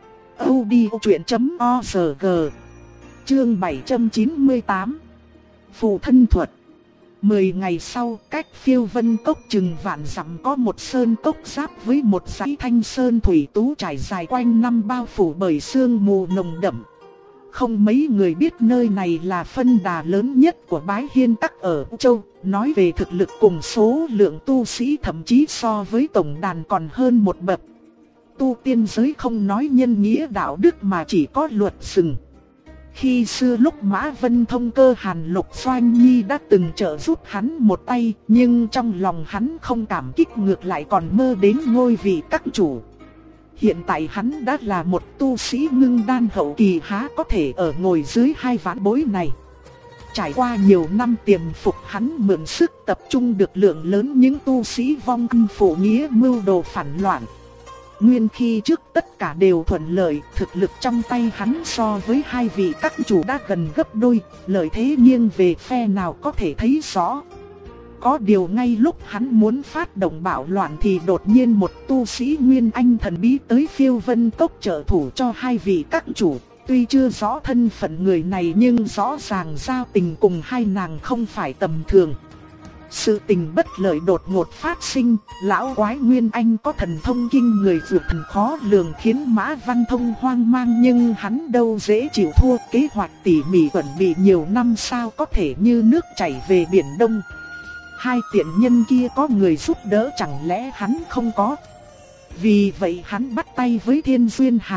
audiochuyện.org. Chương 798. Phù thân thuật. 10 ngày sau, cách Phiêu Vân Cốc chừng vạn dặm có một sơn cốc giáp với một dãy thanh sơn thủy tú trải dài quanh năm bao phủ bởi sương mù nồng đậm. Không mấy người biết nơi này là phân đà lớn nhất của bái hiên các ở Châu, nói về thực lực cùng số lượng tu sĩ thậm chí so với tổng đàn còn hơn một bậc. Tu tiên giới không nói nhân nghĩa đạo đức mà chỉ có luật rừng. Khi xưa lúc Mã Vân thông cơ Hàn Lục Doanh Nhi đã từng trợ giúp hắn một tay, nhưng trong lòng hắn không cảm kích, ngược lại còn mơ đến ngôi vị các chủ. Hiện tại hắn đã là một tu sĩ ngưng đan hậu kỳ, há có thể ở ngồi dưới hai ván bối này. Trải qua nhiều năm tiềm phục, hắn mượn sức tập trung được lượng lớn những tu sĩ vong ân phụ nghĩa mưu đồ phản loạn. Nguyên khi trước tất cả đều thuận lợi, thực lực trong tay hắn so với hai vị các chủ đã gần gấp đôi, lợi thế nghiêng về phe nào có thể thấy rõ. Có điều ngay lúc hắn muốn phát động bạo loạn thì đột nhiên một tu sĩ Nguyên Anh thần bí tới Phiêu Vân Cốc trợ thủ cho hai vị các chủ. Tuy chưa rõ thân phận người này nhưng rõ ràng giao tình cùng hai nàng không phải tầm thường. Sự tình bất lợi đột ngột phát sinh, lão quái Nguyên Anh có thần thông kinh người vượt thần khó lường khiến Mã Văn Thông hoang mang, nhưng hắn đâu dễ chịu thua, kế hoạch tỉ mỉ chuẩn bị nhiều năm sao có thể như nước chảy về biển Đông. Hai tiện nhân kia có người giúp đỡ chẳng lẽ hắn không có. Vì vậy hắn bắt tay với Thiên Duyên Hàng,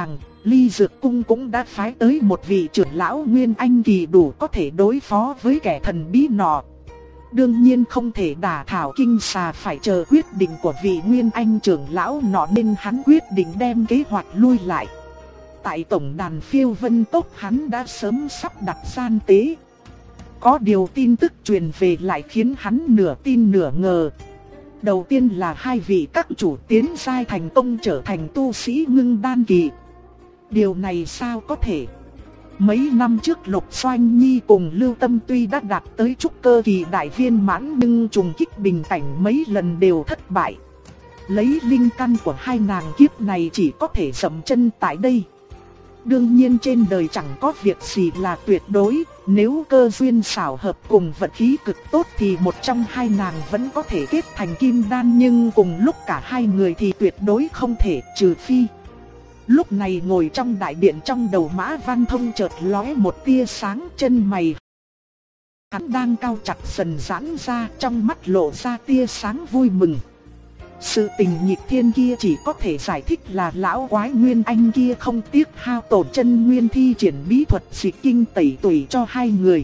Ly Dược Cung cũng đã phái tới một vị trưởng lão Nguyên Anh kỳ đủ có thể đối phó với kẻ thần bí nọ. Đương nhiên không thể đả thảo kinh xà, phải chờ quyết định của vị Nguyên Anh trưởng lão nọ, nên hắn quyết định đem kế hoạch lui lại. Tại tổng đàn Phiêu Vân Tốc hắn đã sớm sắp đặt gian tế. Có điều tin tức truyền về lại khiến hắn nửa tin nửa ngờ. Đầu tiên là hai vị các chủ tiến giai thành công trở thành tu sĩ ngưng đan kỳ. Điều này sao có thể? Mấy năm trước Lục Doanh Nhi cùng Lưu Tâm tuy đã đạt tới trúc cơ kỳ đại viên mãn, nhưng trùng kích bình cảnh mấy lần đều thất bại. Lấy linh căn của hai nàng kiếp này chỉ có thể dậm chân tại đây. Đương nhiên trên đời chẳng có việc gì là tuyệt đối, nếu cơ duyên xảo hợp cùng vận khí cực tốt thì một trong hai nàng vẫn có thể kết thành kim đan, nhưng cùng lúc cả hai người thì tuyệt đối không thể, trừ phi. Lúc này ngồi trong đại điện, trong đầu Mã Văn Thông chợt lóe một tia sáng, chân mày hắn đang cau chặt dần giãn ra, trong mắt lộ ra tia sáng vui mừng. Sự tình nghịch thiên kia chỉ có thể giải thích là lão quái Nguyên Anh kia không tiếc hao tổn chân nguyên thi triển bí thuật dịch kinh tẩy tủy cho hai người.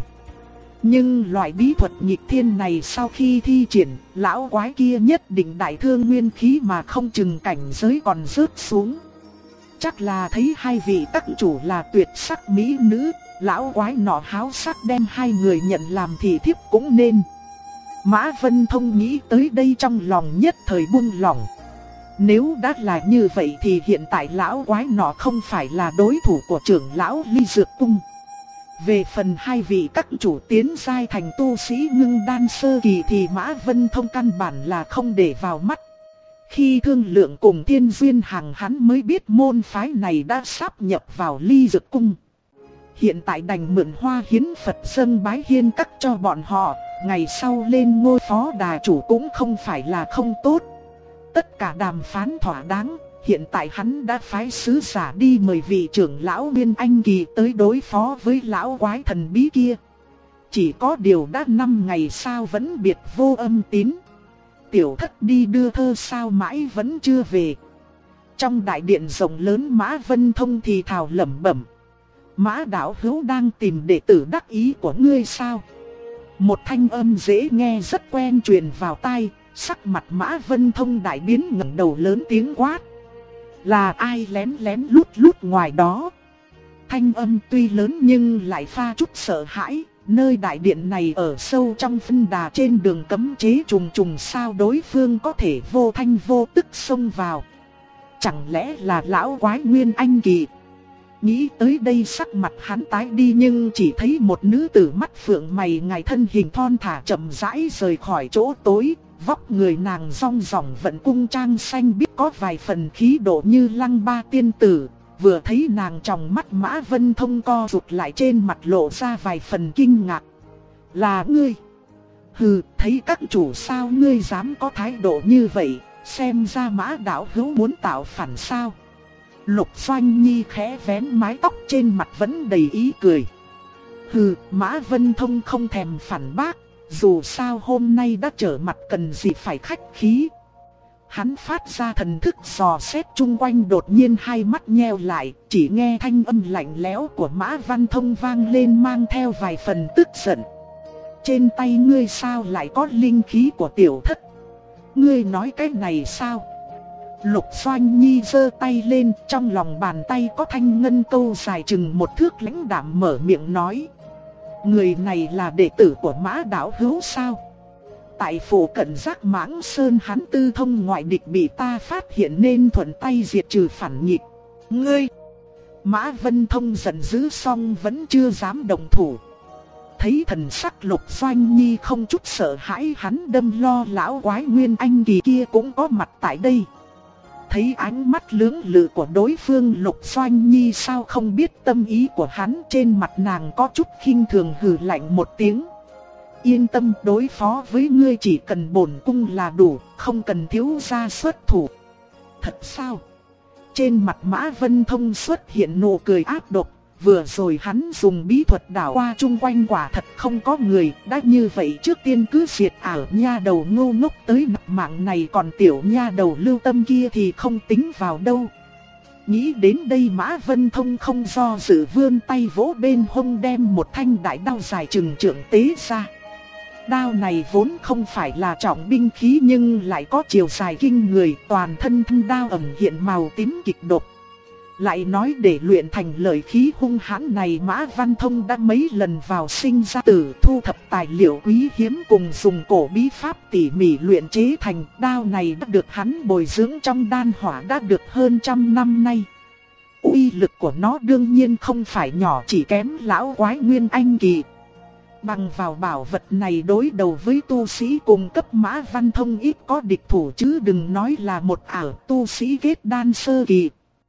Nhưng loại bí thuật nghịch thiên này sau khi thi triển, lão quái kia nhất định đại thương nguyên khí mà không chừng cảnh giới còn rớt xuống. Chắc là thấy hai vị các chủ là tuyệt sắc mỹ nữ, lão quái nọ háo sắc đem hai người nhận làm thị thiếp cũng nên. Mã Vân Thông nghĩ tới đây trong lòng nhất thời buông lỏng. Nếu đã là như vậy thì hiện tại lão quái nọ không phải là đối thủ của trưởng lão Ly Dược Cung. Về phần hai vị các chủ tiến giai thành tu sĩ ngưng đan sơ kỳ thì Mã Vân Thông căn bản là không để vào mắt. Khi thương lượng cùng Thiên Duyên Hằng, hắn mới biết môn phái này đã sáp nhập vào Ly Dược Cung. Hiện tại đành mượn hoa hiến Phật dâng bái hiên các cho bọn họ, ngày sau lên ngôi phó đà chủ cũng không phải là không tốt. Tất cả đàm phán thỏa đáng, hiện tại hắn đã phái sứ giả đi mời vị trưởng lão Nguyên Anh kỳ tới đối phó với lão quái thần bí kia. Chỉ có điều đã 5 ngày sao vẫn biệt vô âm tín. Tiểu Thất đi đưa thơ sao mãi vẫn chưa về. Trong đại điện rộng lớn, Mã Vân Thông thì thào lẩm bẩm: Mã đạo hữu đang tìm đệ tử đắc ý của ngươi sao? Một thanh âm dễ nghe rất quen truyền vào tai, sắc mặt Mã Vân Thông đại biến, ngẩng đầu lớn tiếng quát: là ai lén lén lút lút ngoài đó? Thanh âm tuy lớn nhưng lại pha chút sợ hãi. Nơi đại điện này ở sâu trong phân đà, trên đường cấm chế trùng trùng, sao đối phương có thể vô thanh vô tức xông vào? Chẳng lẽ là lão quái Nguyên Anh kỳ? Nghĩ tới đây sắc mặt hắn tái đi, nhưng chỉ thấy một nữ tử mắt phượng mày ngài, thân hình thon thả chậm rãi rời khỏi chỗ tối. Vóc người nàng rong ròng vận cung trang xanh biếc, có vài phần khí độ như Lăng Ba tiên tử. Vừa thấy nàng, trong mắt Mã Vân Thông co rụt lại, trên mặt lộ ra vài phần kinh ngạc. Là ngươi? Hừ, thấy các chủ sao ngươi dám có thái độ như vậy? Xem ra Mã đạo hữu muốn tạo phản sao? Lục Doanh Nhi khẽ vén mái tóc, trên mặt vẫn đầy ý cười. Hừ, Mã Vân Thông không thèm phản bác. Dù sao hôm nay đã trở mặt, cần gì phải khách khí. Hắn phát ra thần thức dò xét chung quanh, đột nhiên hai mắt nheo lại, chỉ nghe thanh âm lạnh lẽo của Mã Văn Thông vang lên, mang theo vài phần tức giận. Trên tay ngươi sao lại có linh khí của tiểu thất? Ngươi nói cái này sao? Lục Doanh Nhi giơ tay lên, trong lòng bàn tay có thanh ngân câu dài chừng 1 thước, lãnh đạm mở miệng nói: người này là đệ tử của Mã đạo hữu sao? Tại phủ cận Giác Mãng Sơn hắn tư thông ngoại địch, bị ta phát hiện nên thuận tay diệt trừ phản nghịch. Ngươi! Mã Vân Thông giận dữ xong vẫn chưa dám động thủ. Thấy thần sắc Lục Doanh Nhi không chút sợ hãi, hắn đâm lo lão quái Nguyên Anh kỳ kia cũng có mặt tại đây. Thấy ánh mắt lưỡng lự của đối phương, Lục Doanh Nhi sao không biết tâm ý của hắn, trên mặt nàng có chút khinh thường, hừ lạnh một tiếng. Yên tâm, đối phó với ngươi chỉ cần bổn cung là đủ, không cần thiếu gia xuất thủ. Thật sao? Trên mặt Mã Vân Thông xuất hiện nụ cười ác độc. Vừa rồi hắn dùng bí thuật đảo qua chung quanh, quả thật không có người. Đã như vậy trước tiên cứ diệt ảo nha đầu ngu ngốc tới nạp mạng này, còn tiểu nha đầu Lưu Tâm kia thì không tính vào đâu. Nghĩ đến đây Mã Vân Thông không do dự vươn tay vỗ bên hông đem một thanh đại đao dài chừng trượng tế ra. Đao này vốn không phải là trọng binh khí nhưng lại có chiều dài kinh người, toàn thân thân đao ẩn hiện màu tím kịch độc. Lại nói để luyện thành lợi khí hung hãn này, Mã Văn Thông đã mấy lần vào sinh ra tử, thu thập tài liệu quý hiếm cùng dùng cổ bí pháp tỉ mỉ luyện chế thành. Đao này đã được hắn bồi dưỡng trong đan hỏa đã được hơn 100 năm nay. Uy lực của nó đương nhiên không phải nhỏ, chỉ kém lão quái Nguyên Anh kỳ. Bằng vào bảo vật này đối đầu với tu sĩ cùng cấp, Mã Văn Thông ít có địch thủ, chứ đừng nói là một ảo tu sĩ kết đan sơ kỳ.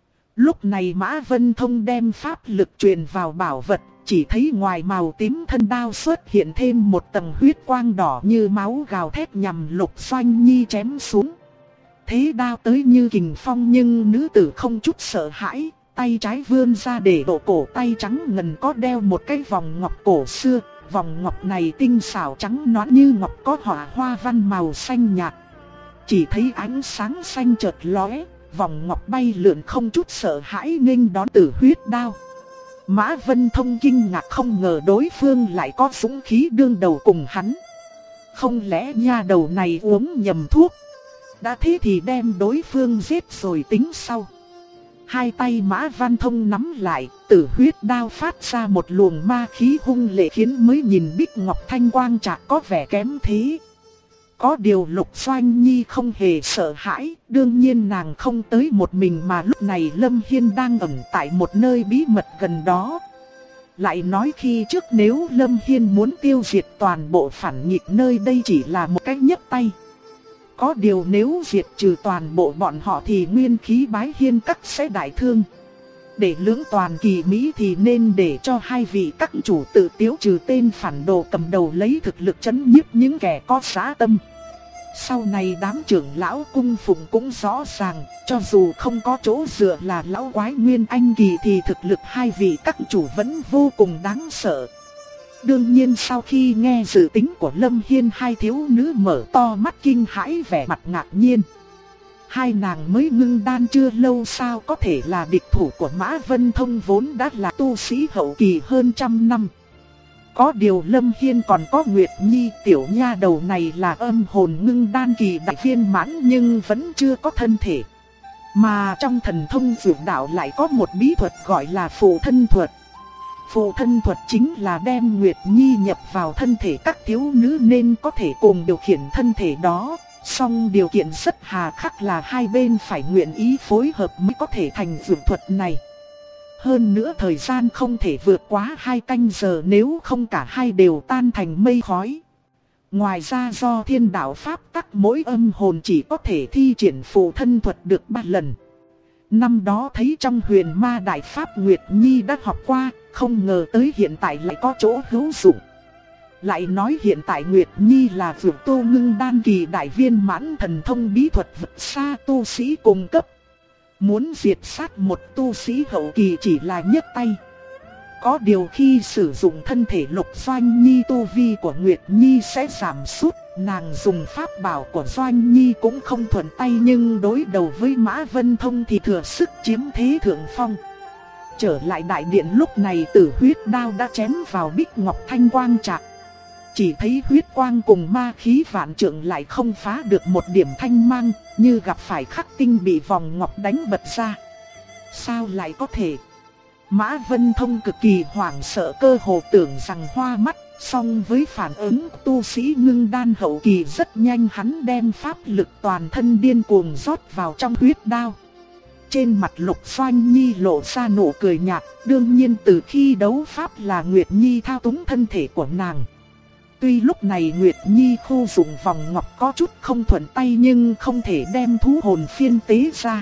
Lúc này Mã Vân Thông đem pháp lực truyền vào bảo vật, chỉ thấy ngoài màu tím thân đao xuất hiện thêm một tầng huyết quang đỏ như máu gào thét nhằm Lục Doanh Nhi chém xuống. Thế đao tới như kình phong nhưng nữ tử không chút sợ hãi, tay trái vươn ra để độ cổ tay trắng ngần có đeo một cái vòng ngọc cổ xưa. Vòng ngọc này tinh xảo trắng nõn như ngọc, có họa hoa văn màu xanh nhạt. Chỉ thấy ánh sáng xanh chợt lóe, vòng ngọc bay lượn không chút sợ hãi nghênh đón Tử Huyết đao. Mã Vân Thông kinh ngạc không ngờ đối phương lại có dũng khí đương đầu cùng hắn. Không lẽ nha đầu này uống nhầm thuốc? Đã thế thì đem đối phương giết rồi tính sau. Hai tay Mã Văn Thông nắm lại, Tử Huyết đao phát ra một luồng ma khí hung lệ khiến mới nhìn bích ngọc thanh quang chạc có vẻ kém thế. Có điều Lục Doanh Nhi không hề sợ hãi, đương nhiên nàng không tới một mình mà lúc này Lâm Hiên đang ẩn tại một nơi bí mật gần đó. Lại nói khi trước nếu Lâm Hiên muốn tiêu diệt toàn bộ phản nghịch nơi đây chỉ là một cách nhấc tay. Có điều nếu diệt trừ toàn bộ bọn họ thì nguyên khí Bái Hiên Các sẽ đại thương. Để lưỡng toàn kỳ mỹ thì nên để cho hai vị các chủ tự tiêu trừ tên phản đồ cầm đầu, lấy thực lực trấn nhiếp những kẻ có dã tâm. Sau này đám trưởng lão cung phụng cũng rõ ràng, cho dù không có chỗ dựa là lão quái Nguyên Anh kỳ thì thực lực hai vị các chủ vẫn vô cùng đáng sợ. Đương nhiên sau khi nghe dự tính của Lâm Hiên, hai thiếu nữ mở to mắt kinh hãi vẻ mặt ngạc nhiên. Hai nàng mới ngưng đan chưa lâu sao có thể là địch thủ của Mã Vân Thông vốn đã là tu sĩ hậu kỳ hơn 100 năm. Có điều Lâm Hiên còn có Nguyệt Nhi, tiểu nha đầu này là âm hồn ngưng đan kỳ đại viên mãn nhưng vẫn chưa có thân thể. Mà trong thần thông dược đạo lại có một bí thuật gọi là phụ thân thuật. Phụ thân thuật chính là đem Nguyệt Nhi nhập vào thân thể các thiếu nữ nên có thể cùng điều khiển thân thể đó. Song điều kiện rất hà khắc là hai bên phải nguyện ý phối hợp mới có thể thành dược thuật này. Hơn nữa thời gian không thể vượt quá 2 canh giờ, nếu không cả hai đều tan thành mây khói. Ngoài ra do thiên đạo pháp tắc mỗi âm hồn chỉ có thể thi triển phụ thân thuật được 3 lần. Năm đó thấy trong Huyền Ma Đại Pháp Nguyệt Nhi đã học qua, không ngờ tới hiện tại lại có chỗ hữu dụng. Lại nói hiện tại Nguyệt Nhi là vượt tu ngưng đan kỳ đại viên mãn, thần thông bí thuật vượt xa tu sĩ cùng cấp. Muốn diệt sát một tu sĩ hậu kỳ chỉ là nhấc tay. Có điều khi sử dụng thân thể Lục Doanh Nhi, tu vi của Nguyệt Nhi sẽ giảm sút. Nàng dùng pháp bảo của Doanh Nhi cũng không thuận tay, nhưng đối đầu với Mã Vân Thông thì thừa sức chiếm thế thượng phong. Trở lại đại điện lúc này, Tử Huyết đao đã chém vào bích ngọc thanh quang trạc. Chỉ thấy huyết quang cùng ma khí vạn trượng lại không phá được một điểm thanh mang, như gặp phải khắc tinh bị vòng ngọc đánh bật ra. Sao lại có thể? Mã Vân Thông cực kỳ hoảng sợ, cơ hồ tưởng rằng hoa mắt. Song với phản ứng tu sĩ ngưng đan hậu kỳ rất nhanh, hắn đem pháp lực toàn thân điên cuồng rót vào trong huyết đao. Trên mặt Lục Doanh Nhi lộ ra nụ cười nhạt, đương nhiên từ khi đấu pháp là Nguyệt Nhi thao túng thân thể của nàng. Tuy lúc này Nguyệt Nhi khu dụng vòng ngọc có chút không thuận tay nhưng không thể đem thú hồn phiên tế ra.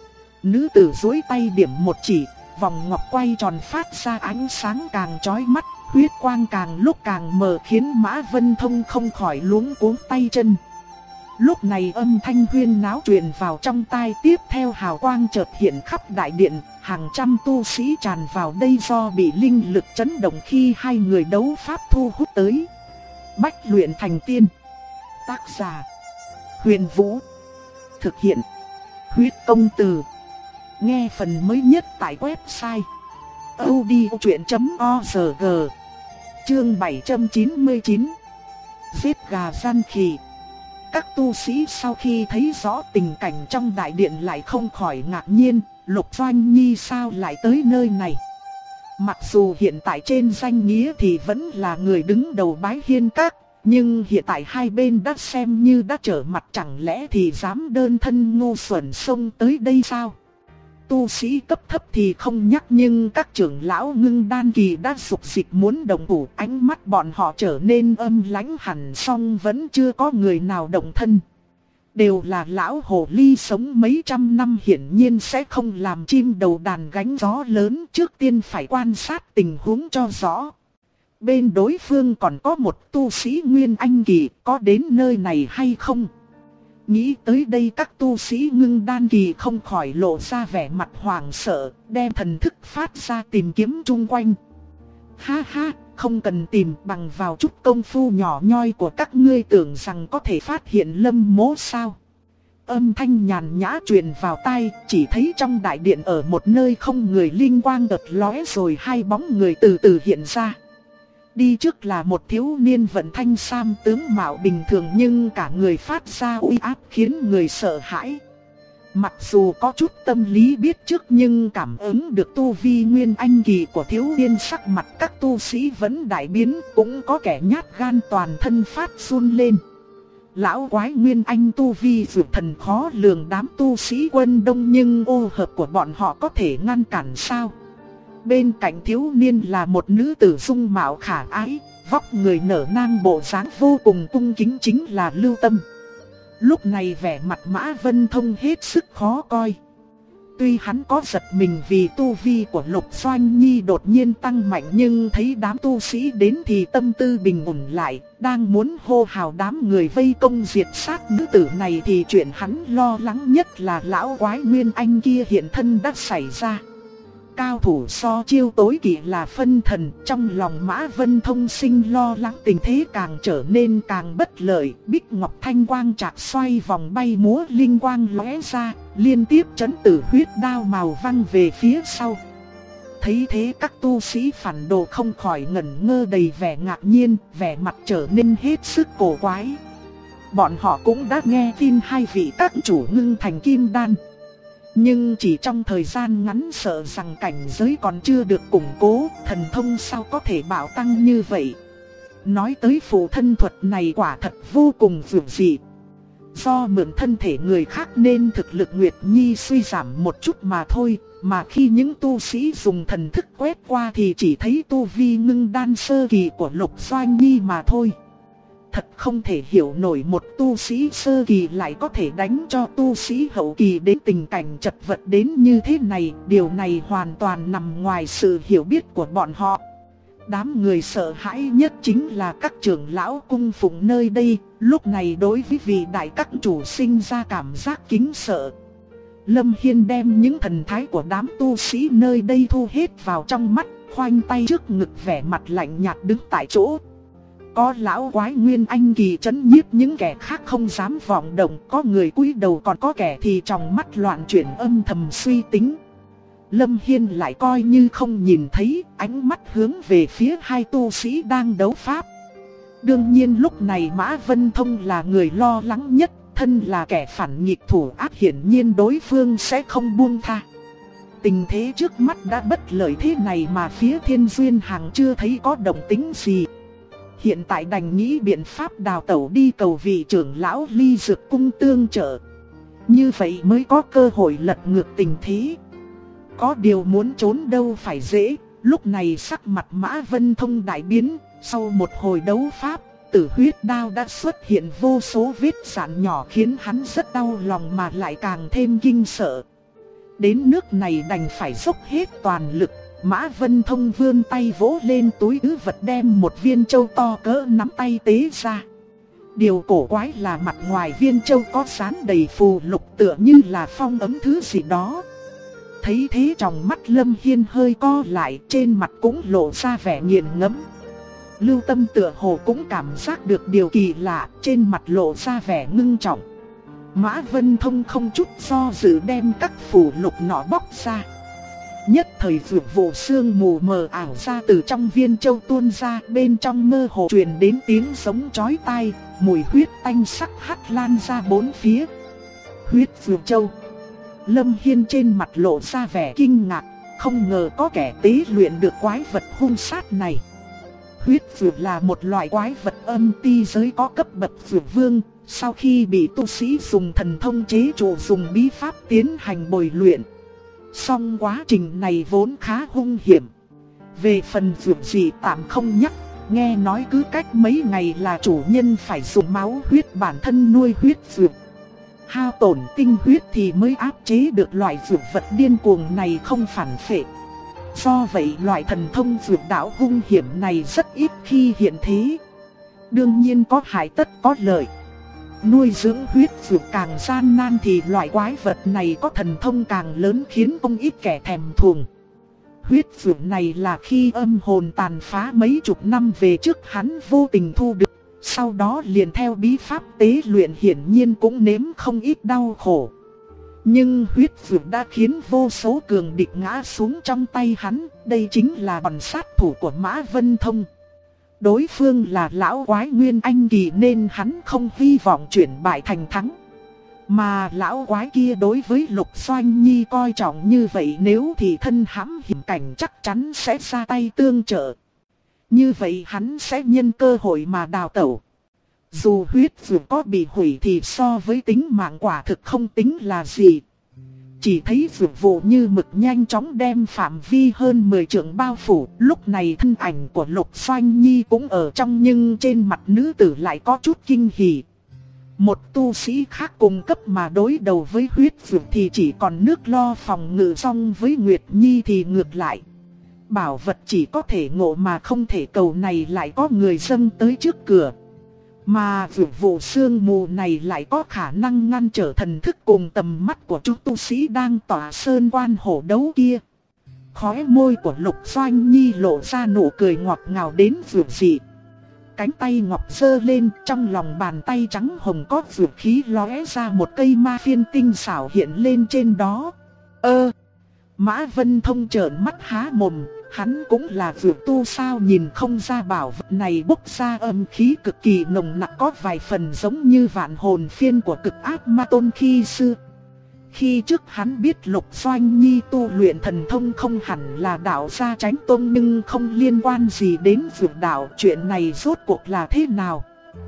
Nữ tử duỗi tay điểm một chỉ, vòng ngọc quay tròn phát ra ánh sáng càng chói mắt, huyết quang càng lúc càng mờ khiến Mã Vân Thông không khỏi luống cuống tay chân. Lúc này âm thanh huyên náo truyền vào trong tai, tiếp theo hào quang chợt hiện khắp đại điện, hàng trăm tu sĩ tràn vào đây do bị linh lực chấn động khi hai người đấu pháp thu hút tới. Bách luyện thành tiên. Tác giả: Huyền Vũ. Thực hiện: Huyết Công Từ. Nghe phần mới nhất tại website audiochuyện.org. Chương 799. Giết gà gian khỉ. Các tu sĩ sau khi thấy rõ tình cảnh trong đại điện lại không khỏi ngạc nhiên, Lục Doanh Nhi sao lại tới nơi này? Mặc dù hiện tại trên danh nghĩa thì vẫn là người đứng đầu Bái Hiên Các, nhưng hiện tại hai bên đã xem như đã trở mặt, chẳng lẽ thì dám đơn thân ngu xuẩn xông tới đây sao? Tu sĩ cấp thấp thì không nhắc, nhưng các trưởng lão Ngưng Đan kỳ đã sục dịch muốn động thủ, ánh mắt bọn họ trở nên âm lãnh hẳn, song vẫn chưa có người nào động thân. Đều là lão hồ ly sống mấy trăm năm, hiển nhiên sẽ không làm chim đầu đàn gánh gió lớn, trước tiên phải quan sát tình huống cho rõ. Bên đối phương còn có một tu sĩ Nguyên Anh kỳ, có đến nơi này hay không? Nghĩ tới đây các tu sĩ Ngưng Đan kỳ không khỏi lộ ra vẻ mặt hoảng sợ, đem thần thức phát ra tìm kiếm chung quanh. Ha ha, không cần tìm, bằng vào chút công phu nhỏ nhoi của các ngươi tưởng rằng có thể phát hiện Lâm Mỗ sao? Âm thanh nhàn nhã truyền vào tai, chỉ thấy trong đại điện ở một nơi không người, linh quang chợt lóe rồi hai bóng người từ từ hiện ra. Đi trước là một thiếu niên vận thanh sam, tướng mạo bình thường nhưng cả người phát ra uy áp khiến người sợ hãi. Mặc dù có chút tâm lý biết trước nhưng cảm ứng được tu vi Nguyên Anh kỳ của thiếu niên, sắc mặt các tu sĩ vẫn đại biến, cũng có kẻ nhát gan toàn thân phát run lên. Lão quái Nguyên Anh tu vi vượt thần khó lường, đám tu sĩ quân đông nhưng ô hợp của bọn họ có thể ngăn cản sao? Bên cạnh thiếu niên là một nữ tử dung mạo khả ái, vóc người nở nang, bộ dáng vô cùng cung kính, chính là Lưu Tâm. Lúc này vẻ mặt Mã Vân Thông hết sức khó coi. Tuy hắn có giật mình vì tu vi của Lục Doanh Nhi đột nhiên tăng mạnh, nhưng thấy đám tu sĩ đến thì tâm tư bình ổn lại, đang muốn hô hào đám người vây công diệt sát nữ tử này thì chuyện hắn lo lắng nhất là lão quái Nguyên Anh kia hiện thân đã xảy ra. Cao thủ so chiêu tối kỵ là phân thần, trong lòng Mã Vân Thông sinh lo lắng, tình thế càng trở nên càng bất lợi. Bích Ngọc Thanh quang chạc xoay vòng bay múa, linh quang lóe ra, liên tiếp chấn tử huyết đao màu văng về phía sau. Thấy thế các tu sĩ phản đồ không khỏi ngẩn ngơ, đầy vẻ ngạc nhiên, vẻ mặt trở nên hết sức cổ quái. Bọn họ cũng đã nghe tin hai vị các chủ ngưng thành kim đan, nhưng chỉ trong thời gian ngắn sợ rằng cảnh giới còn chưa được củng cố, thần thông sao có thể bạo tăng như vậy. Nói tới phụ thân thuật này quả thật vô cùng dữ dị. Do mượn thân thể người khác nên thực lực Nguyệt Nhi suy giảm một chút mà thôi, mà khi những tu sĩ dùng thần thức quét qua thì chỉ thấy tu vi ngưng đan sơ kỳ của Lục Doanh Nhi mà thôi. Thật không thể hiểu nổi một tu sĩ sơ kỳ lại có thể đánh cho tu sĩ hậu kỳ đến tình cảnh chật vật đến như thế này. Điều này hoàn toàn nằm ngoài sự hiểu biết của bọn họ. Đám người sợ hãi nhất chính là các trưởng lão cung phụng nơi đây, lúc này đối với vị đại các chủ sinh ra cảm giác kính sợ. Lâm Hiên đem những thần thái của đám tu sĩ nơi đây thu hết vào trong mắt, khoanh tay trước ngực, vẻ mặt lạnh nhạt đứng tại chỗ. Có lão quái Nguyên Anh kỳ trấn nhiếp, những kẻ khác không dám vọng động, có người cúi đầu, còn có kẻ thì trong mắt loạn chuyển âm thầm suy tính. Lâm Hiên lại coi như không nhìn thấy, ánh mắt hướng về phía hai tu sĩ đang đấu pháp. Đương nhiên lúc này Mã Vân Thông là người lo lắng nhất, thân là kẻ phản nghịch thủ ác, hiển nhiên đối phương sẽ không buông tha. Tình thế trước mắt đã bất lợi thế này mà phía Thiên Duyên Hằng chưa thấy có động tĩnh gì. Hiện tại đành nghĩ biện pháp đào tẩu đi cầu vị trưởng lão Ly Dược Cung tương trợ. Như vậy mới có cơ hội lật ngược tình thế. Có điều muốn trốn đâu phải dễ, lúc này sắc mặt Mã Vân Thông đại biến. Sau một hồi đấu pháp, tử huyết đao đã xuất hiện vô số vết rạn nhỏ khiến hắn rất đau lòng mà lại càng thêm kinh sợ. Đến nước này đành phải dốc hết toàn lực. Mã Vân Thông vươn tay vỗ lên túi trữ vật, đem một viên châu to cỡ nắm tay tế ra. Điều cổ quái là mặt ngoài viên châu có dán đầy phù lục, tựa như là phong ấn thứ gì đó. Thấy thế trong mắt Lâm Hiên hơi co lại, trên mặt cũng lộ ra vẻ nghiền ngẫm. Lưu Tâm tựa hồ cũng cảm giác được điều kỳ lạ, trên mặt lộ ra vẻ ngưng trọng. Mã Vân Thông không chút do dự đem các phù lục nọ bóc ra. Nhất thời vượt vụ sương mù mờ ảo ra từ trong viên châu tuôn ra, bên trong mơ hồ truyền đến tiếng sống chói tai, mùi huyết tanh sắc hắt lan ra bốn phía. Huyết vượt châu. Lâm Hiên trên mặt lộ ra vẻ kinh ngạc, không ngờ có kẻ tế luyện được quái vật hung sát này. Huyết vượt là một loại quái vật âm ti giới có cấp bậc vượt vương, sau khi bị tu sĩ dùng thần thông chế trụ dùng bí pháp tiến hành bồi luyện. Song quá trình này vốn khá hung hiểm. Về phần vượt gì tạm không nhắc, nghe nói cứ cách mấy ngày là chủ nhân phải dùng máu huyết bản thân nuôi huyết vượt. Hao tổn tinh huyết thì mới áp chế được loại vượt vật điên cuồng này không phản phệ. Do vậy loại thần thông vượt đạo hung hiểm này rất ít khi hiện thế. Đương nhiên có hại tất có lợi. Nuôi dưỡng huyết vượt càng gian nan thì loại quái vật này có thần thông càng lớn khiến không ít kẻ thèm thuồng. Huyết vượt này là khi âm hồn tàn phá mấy chục năm về trước hắn vô tình thu được. Sau đó liền theo bí pháp tế luyện hiển nhiên cũng nếm không ít đau khổ. Nhưng huyết vượt đã khiến vô số cường địch ngã xuống trong tay hắn. Đây chính là đòn sát thủ của Mã Vân Thông. Đối phương là lão quái Nguyên Anh kỳ nên hắn không hy vọng chuyển bại thành thắng. Mà lão quái kia đối với Lục Doanh Nhi coi trọng như vậy, nếu thì thân hãm hiểm cảnh chắc chắn sẽ ra tay tương trợ. Như vậy hắn sẽ nhân cơ hội mà đào tẩu. Dù huyết vượt có bị hủy thì so với tính mạng quả thực không tính là gì. Chỉ thấy vượt vụ như mực nhanh chóng đem phạm vi hơn 10 trượng bao phủ. Lúc này thân ảnh của Lục Doanh Nhi cũng ở trong, nhưng trên mặt nữ tử lại có chút kinh hỉ. Một tu sĩ khác cùng cấp mà đối đầu với huyết vượt thì chỉ còn nước lo phòng ngự, song với Nguyệt Nhi thì ngược lại. Bảo vật chỉ có thể ngộ mà không thể cầu này lại có người dâng tới trước cửa. Mà vượt vụ sương mù này lại có khả năng ngăn trở thần thức cùng tầm mắt của chúng tu sĩ đang tỏa sơn quan hổ đấu kia. Khóe môi của Lục Doanh Nhi lộ ra nụ cười ngọt ngào đến vượt dị. Cánh tay ngọc giơ lên, trong lòng bàn tay trắng hồng có vượt khí lóe ra một cây ma phiên tinh xảo hiện lên trên đó. Mã Vân Thông trợn mắt há mồm, hắn cũng là vượt tu sao nhìn không ra bảo vật này bốc ra âm khí cực kỳ nồng nặc, có vài phần giống như vạn hồn phiên của cực ác ma tôn khi xưa. Khi trước hắn biết Lục Doanh Nhi tu luyện thần thông không hẳn là đạo gia Chánh Tôn nhưng không liên quan gì đến vượt đạo, chuyện này rốt cuộc là thế nào?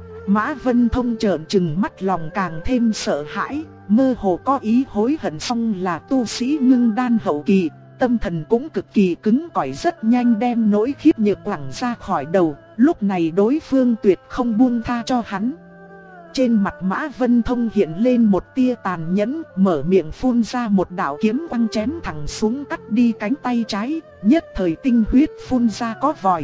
Mã Vân Thông trợn trừng mắt, lòng càng thêm sợ hãi, mơ hồ có ý hối hận, song là tu sĩ ngưng đan hậu kỳ, tâm thần cũng cực kỳ cứng cỏi, rất nhanh đem nỗi khiếp nhược quẳng ra khỏi đầu, lúc này đối phương tuyệt không buông tha cho hắn. Trên mặt Mã Vân Thông hiện lên một tia tàn nhẫn, mở miệng phun ra một đạo kiếm quăng chém thẳng xuống cắt đi cánh tay trái, nhất thời tinh huyết phun ra có vòi.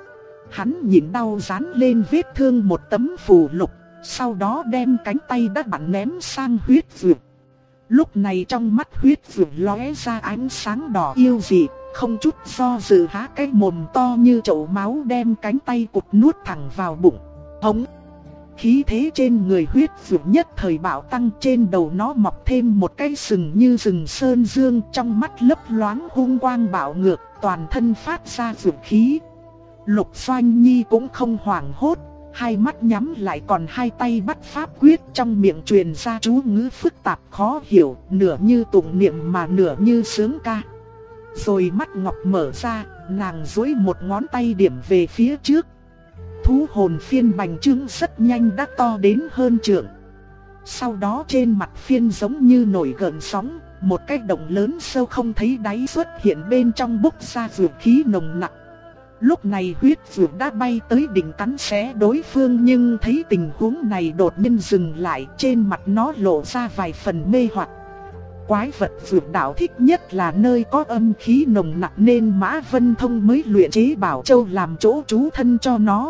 Hắn nhịn đau dán lên vết thương một tấm phù lục, sau đó đem cánh tay đã bắn ném sang huyết vượt. Lúc này trong mắt huyết vượt lóe ra ánh sáng đỏ yêu dị, không chút do dự há cái mồm to như chậu máu đem cánh tay cụt nuốt thẳng vào bụng. Hống! Khí thế trên người huyết vượt nhất thời bạo tăng, trên đầu nó mọc thêm một cái sừng như rừng sơn dương, trong mắt lấp loáng hung quang bạo ngược, toàn thân phát ra vượt khí. Lục Doanh Nhi cũng không hoảng hốt, hai mắt nhắm lại còn hai tay bắt pháp quyết, trong miệng truyền ra chú ngữ phức tạp khó hiểu, nửa như tụng niệm mà nửa như sướng ca. Rồi mắt ngọc mở ra, nàng duỗi một ngón tay điểm về phía trước. Thú hồn phiên bành trướng rất nhanh đã to đến hơn trượng. Sau đó trên mặt phiên giống như nổi gợn sóng, một cái động lớn sâu không thấy đáy xuất hiện, bên trong bốc ra vượt khí nồng nặc. Lúc này huyết vượt đã bay tới đỉnh cắn xé đối phương, nhưng thấy tình huống này đột nhiên dừng lại, trên mặt nó lộ ra vài phần mê hoặc. Quái vật vượt đạo thích nhất là nơi có âm khí nồng nặc nên Mã Vân Thông mới luyện chế Bảo Châu làm chỗ trú thân cho nó.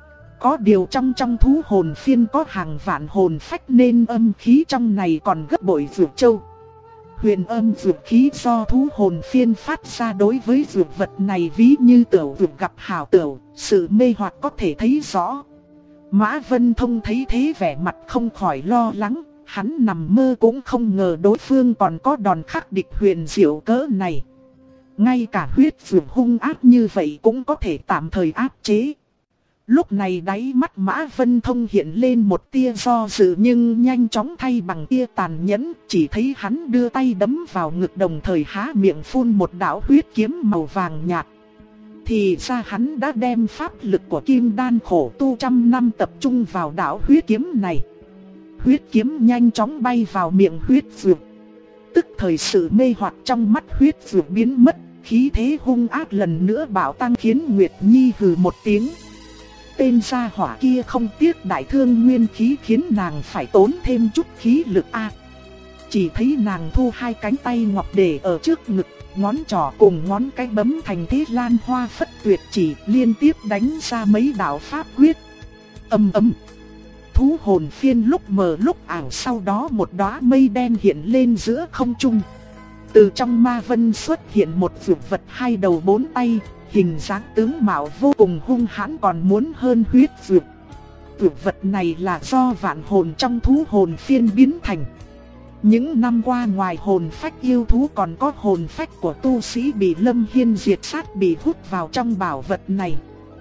Có điều trong thú hồn phiên có hàng vạn hồn phách nên âm khí trong này còn gấp bội vượt châu. Huyền âm vượt khí do thú hồn phiên phát ra đối với vượt vật này ví như tửu vượt gặp hảo tửu, sự mê hoặc có thể thấy rõ. Mã Vân Thông thấy thế vẻ mặt không khỏi lo lắng, Hắn nằm mơ cũng không ngờ đối phương còn có đòn khắc địch huyền diệu cỡ này. Ngay cả huyết dược hung ác như vậy cũng có thể tạm thời áp chế. Lúc này đáy mắt Mã Vân Thông hiện lên một tia do dự nhưng nhanh chóng thay bằng tia tàn nhẫn. Chỉ thấy hắn đưa tay đấm vào ngực đồng thời há miệng phun một đạo huyết kiếm màu vàng nhạt. Thì ra hắn đã đem pháp lực của Kim Đan khổ tu trăm năm tập trung vào đạo huyết kiếm này. Huyết kiếm nhanh chóng bay vào miệng huyết dược. Tức thời sự mê hoặc trong mắt huyết dược biến mất, khí thế hung ác lần nữa bạo tăng khiến Nguyệt Nhi hừ một tiếng. Tên gia hỏa kia không tiếc đại thương nguyên khí khiến nàng phải tốn thêm chút khí lực a. Chỉ thấy nàng thu hai cánh tay ngọc để ở trước ngực, ngón trỏ cùng ngón cái bấm thành thế lan hoa phất tuyệt chỉ, liên tiếp đánh ra mấy đạo pháp quyết. Ầm ầm. Thú hồn phiên lúc mờ lúc ảo, sau đó một đóa mây đen hiện lên giữa không trung. Từ trong ma vân xuất hiện một dược vật hai đầu bốn tay, hình dáng tướng mạo vô cùng hung hãn còn muốn hơn huyết dược. Dược vật này là do vạn hồn trong thú hồn phiên biến thành. Những năm qua ngoài hồn phách yêu thú còn có hồn phách của tu sĩ bị Lâm Hiên diệt sát bị hút vào trong bảo vật này.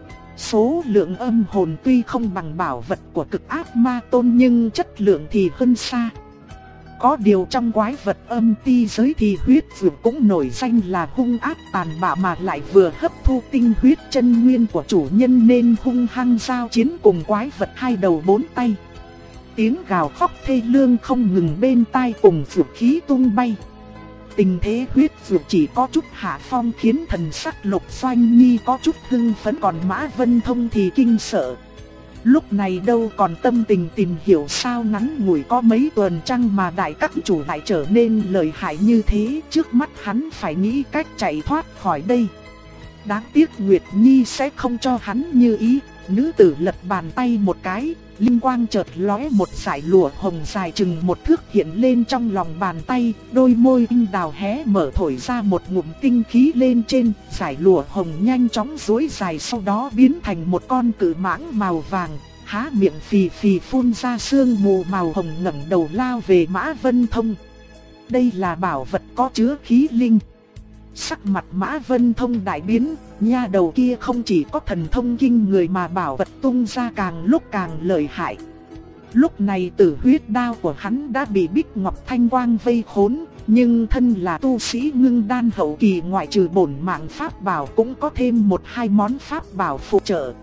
Số lượng âm hồn tuy không bằng bảo vật của cực ác ma tôn nhưng chất lượng thì hơn xa. Có điều trong quái vật âm ti giới thì huyết dược cũng nổi danh là hung ác tàn bạo mà lại vừa hấp thu tinh huyết chân nguyên của chủ nhân nên hung hăng giao chiến cùng quái vật hai đầu bốn tay. Tiếng gào khóc thê lương không ngừng bên tai cùng dược khí tung bay. Tình thế huyết dược chỉ có chút hạ phong khiến thần sắc Lục Doanh Nhi có chút hưng phấn, còn Mã Vân Thông thì kinh sợ. Lúc này đâu còn tâm tình tìm hiểu sao ngắn ngủi có mấy tuần trăng mà đại các chủ lại trở nên lợi hại như thế. Trước mắt hắn phải nghĩ cách chạy thoát khỏi đây. Đáng tiếc Nguyệt Nhi sẽ không cho hắn như ý. Nữ tử lật bàn tay một cái, linh quang chợt lóe, một dải lụa hồng dài chừng một thước hiện lên trong lòng bàn tay, đôi môi anh đào hé mở thổi ra một ngụm tinh khí lên trên, dải lụa hồng nhanh chóng duỗi dài sau đó biến thành một con cự mãng màu vàng, há miệng phì phì phun ra sương mù màu hồng ngẩng đầu lao về Mã Vân Thông. Đây là bảo vật có chứa khí linh. Sắc mặt Mã Vân Thông đại biến, nha đầu kia không chỉ có thần thông kinh người mà bảo vật tung ra càng lúc càng lợi hại. Lúc này tử huyết đao của hắn đã bị Bích Ngọc Thanh Quang vây khốn, nhưng thân là tu sĩ ngưng đan hậu kỳ ngoại trừ bổn mạng pháp bảo cũng có thêm một hai món pháp bảo phụ trợ.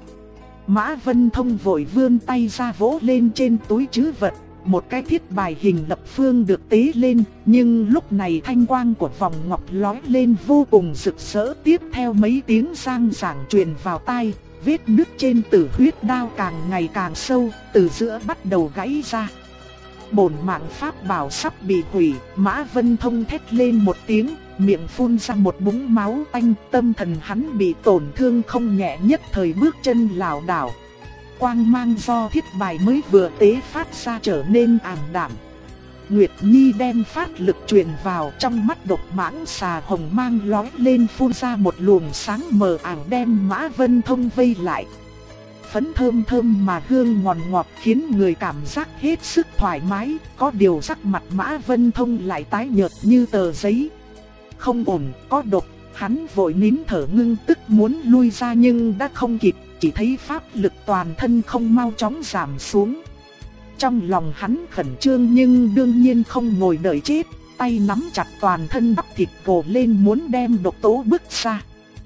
Mã Vân Thông vội vươn tay ra vỗ lên trên túi trữ vật. Một cái thiết bài hình lập phương được tế lên, nhưng lúc này thanh quang của vòng ngọc lóe lên vô cùng rực rỡ. Tiếp theo mấy tiếng sang sảng truyền vào tai, vết nứt trên tử huyết đao càng ngày càng sâu, từ giữa bắt đầu gãy ra. Bổn mạng pháp bảo sắp bị hủy, Mã Vân Thông thét lên một tiếng, miệng phun ra một búng máu tanh, tâm thần hắn bị tổn thương không nhẹ, nhất thời bước chân lảo đảo. Quang mang do thiết bài mới vừa tế phát ra trở nên ảm đạm. Nguyệt Nhi đem phát lực truyền vào, trong mắt độc mãng xà hồng mang lóe lên phun ra một luồng sáng mờ ảo đem Mã Vân Thông vây lại. Phấn thơm thơm mà hương ngọt ngọt khiến người cảm giác hết sức thoải mái, có điều sắc mặt Mã Vân Thông lại tái nhợt như tờ giấy. Không ổn, có độc, hắn vội nín thở ngưng tức muốn lui ra nhưng đã không kịp. Chỉ thấy pháp lực toàn thân không mau chóng giảm xuống. Trong lòng hắn khẩn trương nhưng đương nhiên không ngồi đợi chết, tay nắm chặt toàn thân bắp thịt gồ lên muốn đem độc tố bứt ra.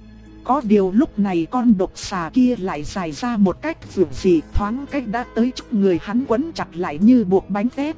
Có điều lúc này con độc xà kia lại dài ra một cách vượt dị, thoáng cách đã tới trước người hắn quấn chặt lại như buộc bánh tét.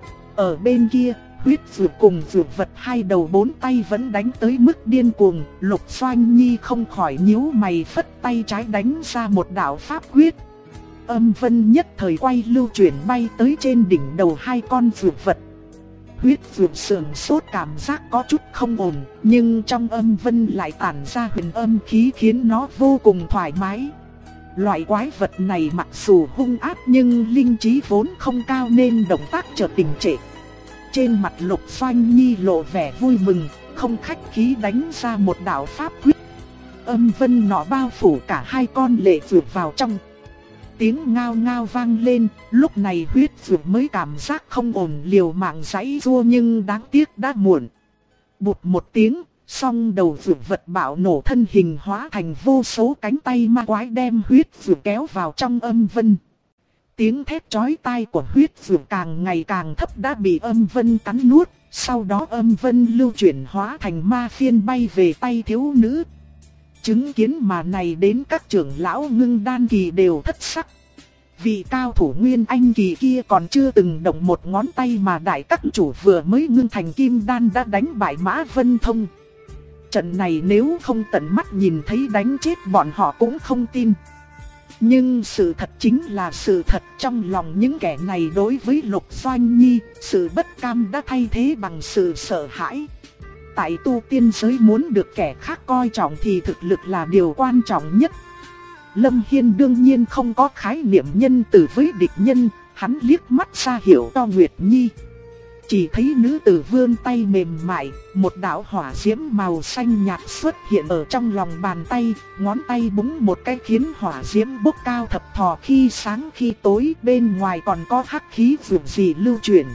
Ở bên kia, huyết dược cùng dược vật hai đầu bốn tay vẫn đánh tới mức điên cuồng. Lục Doanh Nhi không khỏi nhíu mày phất tay trái đánh ra một đạo pháp quyết. Âm vân nhất thời quay lưu chuyển bay tới trên đỉnh đầu hai con dược vật. Huyết dược sườn sốt cảm giác có chút không ổn, nhưng trong âm vân lại tản ra huyền âm khí khiến nó vô cùng thoải mái. Loại quái vật này mặc dù hung ác nhưng linh trí vốn không cao nên động tác chợt đình trệ. Trên mặt Lục Doanh Nhi lộ vẻ vui mừng, không khách khí đánh ra một đạo pháp quyết. Âm vân nọ bao phủ cả hai con lệ vượt vào trong. tiếng ngao ngao vang lên, lúc này huyết dược mới cảm giác không ổn, liều mạng giãy giụa nhưng đáng tiếc đã muộn. Bụt một tiếng, song đầu dược vật bạo nổ, thân hình hóa thành vô số cánh tay ma quái đem huyết dược kéo vào trong âm vân. Tiếng thét chói tai của huyết dược càng ngày càng thấp đã bị âm vân cắn nuốt, sau đó âm vân lưu chuyển hóa thành ma phiên bay về tay thiếu nữ. Chứng kiến màn này đến các trưởng lão ngưng đan kỳ đều thất sắc. Vị cao thủ nguyên anh kỳ kia còn chưa từng động một ngón tay mà đại các chủ vừa mới ngưng thành kim đan đã đánh bại Mã Vân Thông. Trận này nếu không tận mắt nhìn thấy đánh chết bọn họ cũng không tin. Nhưng sự thật chính là sự thật, trong lòng những kẻ này đối với Lục Doanh Nhi, sự bất cam đã thay thế bằng sự sợ hãi. Tại tu tiên giới muốn được kẻ khác coi trọng thì thực lực là điều quan trọng nhất. Lâm Hiên đương nhiên không có khái niệm nhân từ với địch nhân, hắn liếc mắt ra hiểu cho Nguyệt Nhi. Chỉ thấy nữ tử vươn tay mềm mại, một đạo hỏa diễm màu xanh nhạt xuất hiện ở trong lòng bàn tay, ngón tay búng một cái khiến hỏa diễm bốc cao thập thò, khi sáng khi tối, bên ngoài còn có hắc khí vượng gì lưu chuyển.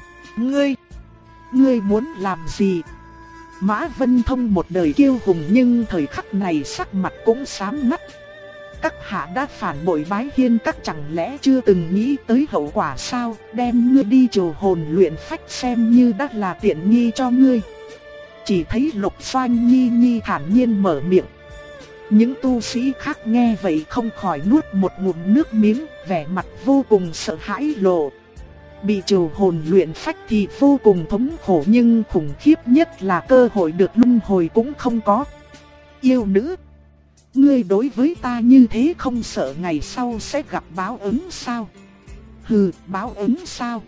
Ngươi muốn làm gì? Mã Vân Thông một đời kiêu hùng nhưng thời khắc này sắc mặt cũng xám ngắt. Các hạ đã phản bội Bái Hiên các, chẳng lẽ chưa từng nghĩ tới hậu quả sao? Đem ngươi đi trừ hồn luyện phách xem như đã là tiện nghi cho ngươi. Chỉ thấy Lục Doanh Nhi thản nhiên mở miệng. Những tu sĩ khác nghe vậy không khỏi nuốt một ngụm nước miếng, vẻ mặt vô cùng sợ hãi lộ. Bị trừ hồn luyện phách thì vô cùng thống khổ, nhưng khủng khiếp nhất là cơ hội được luân hồi cũng không có. Yêu nữ, ngươi đối với ta như thế không sợ ngày sau sẽ gặp báo ứng sao? Hừ, báo ứng sao?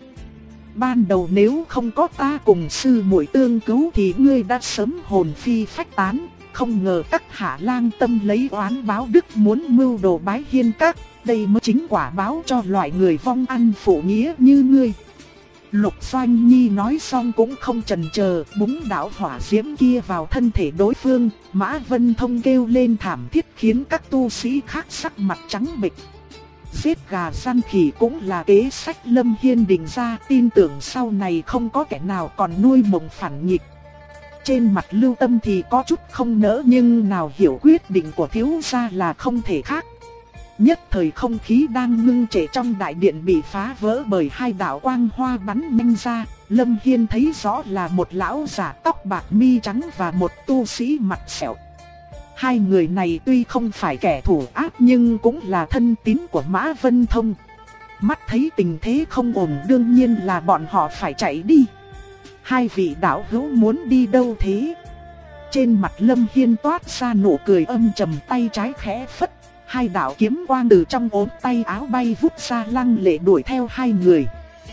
Ban đầu nếu không có ta cùng sư muội tương cứu thì ngươi đã sớm hồn phi phách tán. Không ngờ các hạ lang tâm lấy oán báo đức, muốn mưu đồ Bái Hiên các. Đây mới chính quả báo cho loại người vong ân phụ nghĩa như ngươi. Lục Doanh Nhi nói xong cũng không chần chờ, búng đạo hỏa diễm kia vào thân thể đối phương. Mã Vân Thông kêu lên thảm thiết khiến các tu sĩ khác sắc mặt trắng bệch. Giết gà săn khỉ cũng là kế sách Lâm Hiên định ra, tin tưởng sau này không có kẻ nào còn nuôi mộng phản nghịch. Trên mặt Lưu Tâm thì có chút không nỡ, nhưng nào hiểu quyết định của thiếu gia là không thể khác. Nhất thời không khí đang ngưng trệ trong đại điện bị phá vỡ bởi hai đạo quang hoa bắn nhanh ra. Lâm Hiên thấy rõ là một lão giả tóc bạc mi trắng và một tu sĩ mặt sẹo. Hai người này tuy không phải kẻ thù ác nhưng cũng là thân tín của Mã Vân Thông. Mắt thấy tình thế không ổn đương nhiên là bọn họ phải chạy đi. Hai vị đạo hữu muốn đi đâu thế? Trên mặt Lâm Hiên toát ra nụ cười âm trầm, tay trái khẽ phất. Hai đạo kiếm quang từ trong ốm tay áo bay vút ra lăng lệ đuổi theo hai người.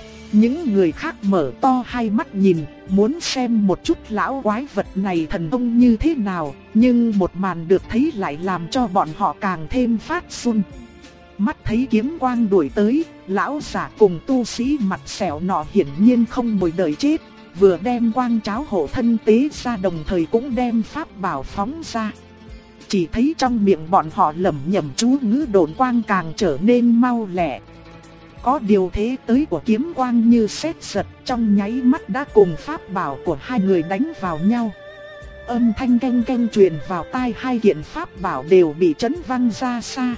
Những người khác mở to hai mắt nhìn, muốn xem một chút lão quái vật này thần thông như thế nào, nhưng một màn được thấy lại làm cho bọn họ càng thêm phát run. Mắt thấy kiếm quang đuổi tới, lão giả cùng tu sĩ mặt sẹo nọ hiển nhiên không ngồi đợi chết, vừa đem quang cháo hộ thân tế ra đồng thời cũng đem pháp bảo phóng ra. Chỉ thấy trong miệng bọn họ lẩm nhẩm chú ngữ, độn quang càng trở nên mau lẹ. Có điều thế tới của kiếm quang như sét giật, trong nháy mắt đã cùng pháp bảo của hai người đánh vào nhau. Âm thanh canh canh truyền vào tai, hai kiện pháp bảo đều bị chấn văng ra xa.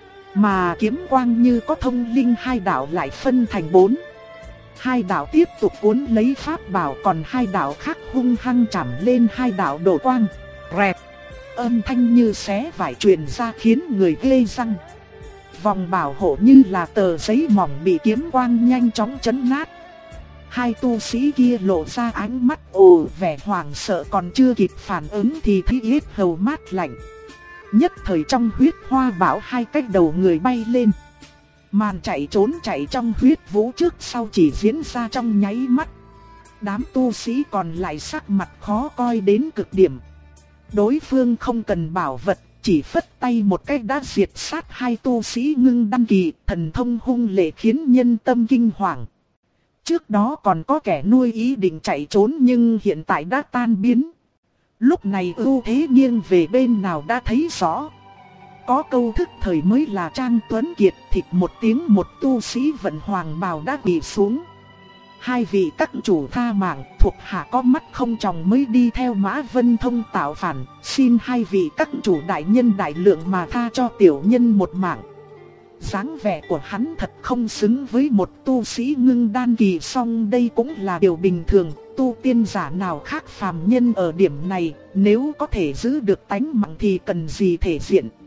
Mà kiếm quang như có thông linh, hai đạo lại phân thành bốn. Hai đạo tiếp tục cuốn lấy pháp bảo, còn hai đạo khác hung hăng chạm lên hai đạo đổ quang. Rẹt! Âm thanh như xé vải truyền ra khiến người ghê răng. Vòng bảo hộ như là tờ giấy mỏng bị kiếm quang nhanh chóng chấn nát. Hai tu sĩ kia lộ ra ánh mắt vẻ hoảng sợ, còn chưa kịp phản ứng thì thấy yết hầu mát lạnh. Nhất thời trong huyết hoa bảo hai cách đầu người bay lên. Màn chạy trốn chạy trong huyết vũ trước sau chỉ diễn ra trong nháy mắt. Đám tu sĩ còn lại sắc mặt khó coi đến cực điểm. Đối phương không cần bảo vật, chỉ phất tay một cái đã diệt sát hai tu sĩ ngưng đăng kỳ, thần thông hung lệ khiến nhân tâm kinh hoàng. Trước đó còn có kẻ nuôi ý định chạy trốn nhưng hiện tại đã tan biến. Lúc này ưu thế nghiêng về bên nào đã thấy rõ. Có câu thức thời mới là Trang Tuấn Kiệt, thịt một tiếng một tu sĩ vận hoàng bào đã bị xuống. Hai vị các chủ tha mạng, thuộc hạ có mắt không tròng mới đi theo Mã Vân Thông tạo phản, xin hai vị các chủ đại nhân đại lượng mà tha cho tiểu nhân một mạng. Dáng vẻ của hắn thật không xứng với một tu sĩ ngưng đan kỳ, song đây cũng là điều bình thường, tu tiên giả nào khác phàm nhân ở điểm này, nếu có thể giữ được tánh mạng thì cần gì thể diện.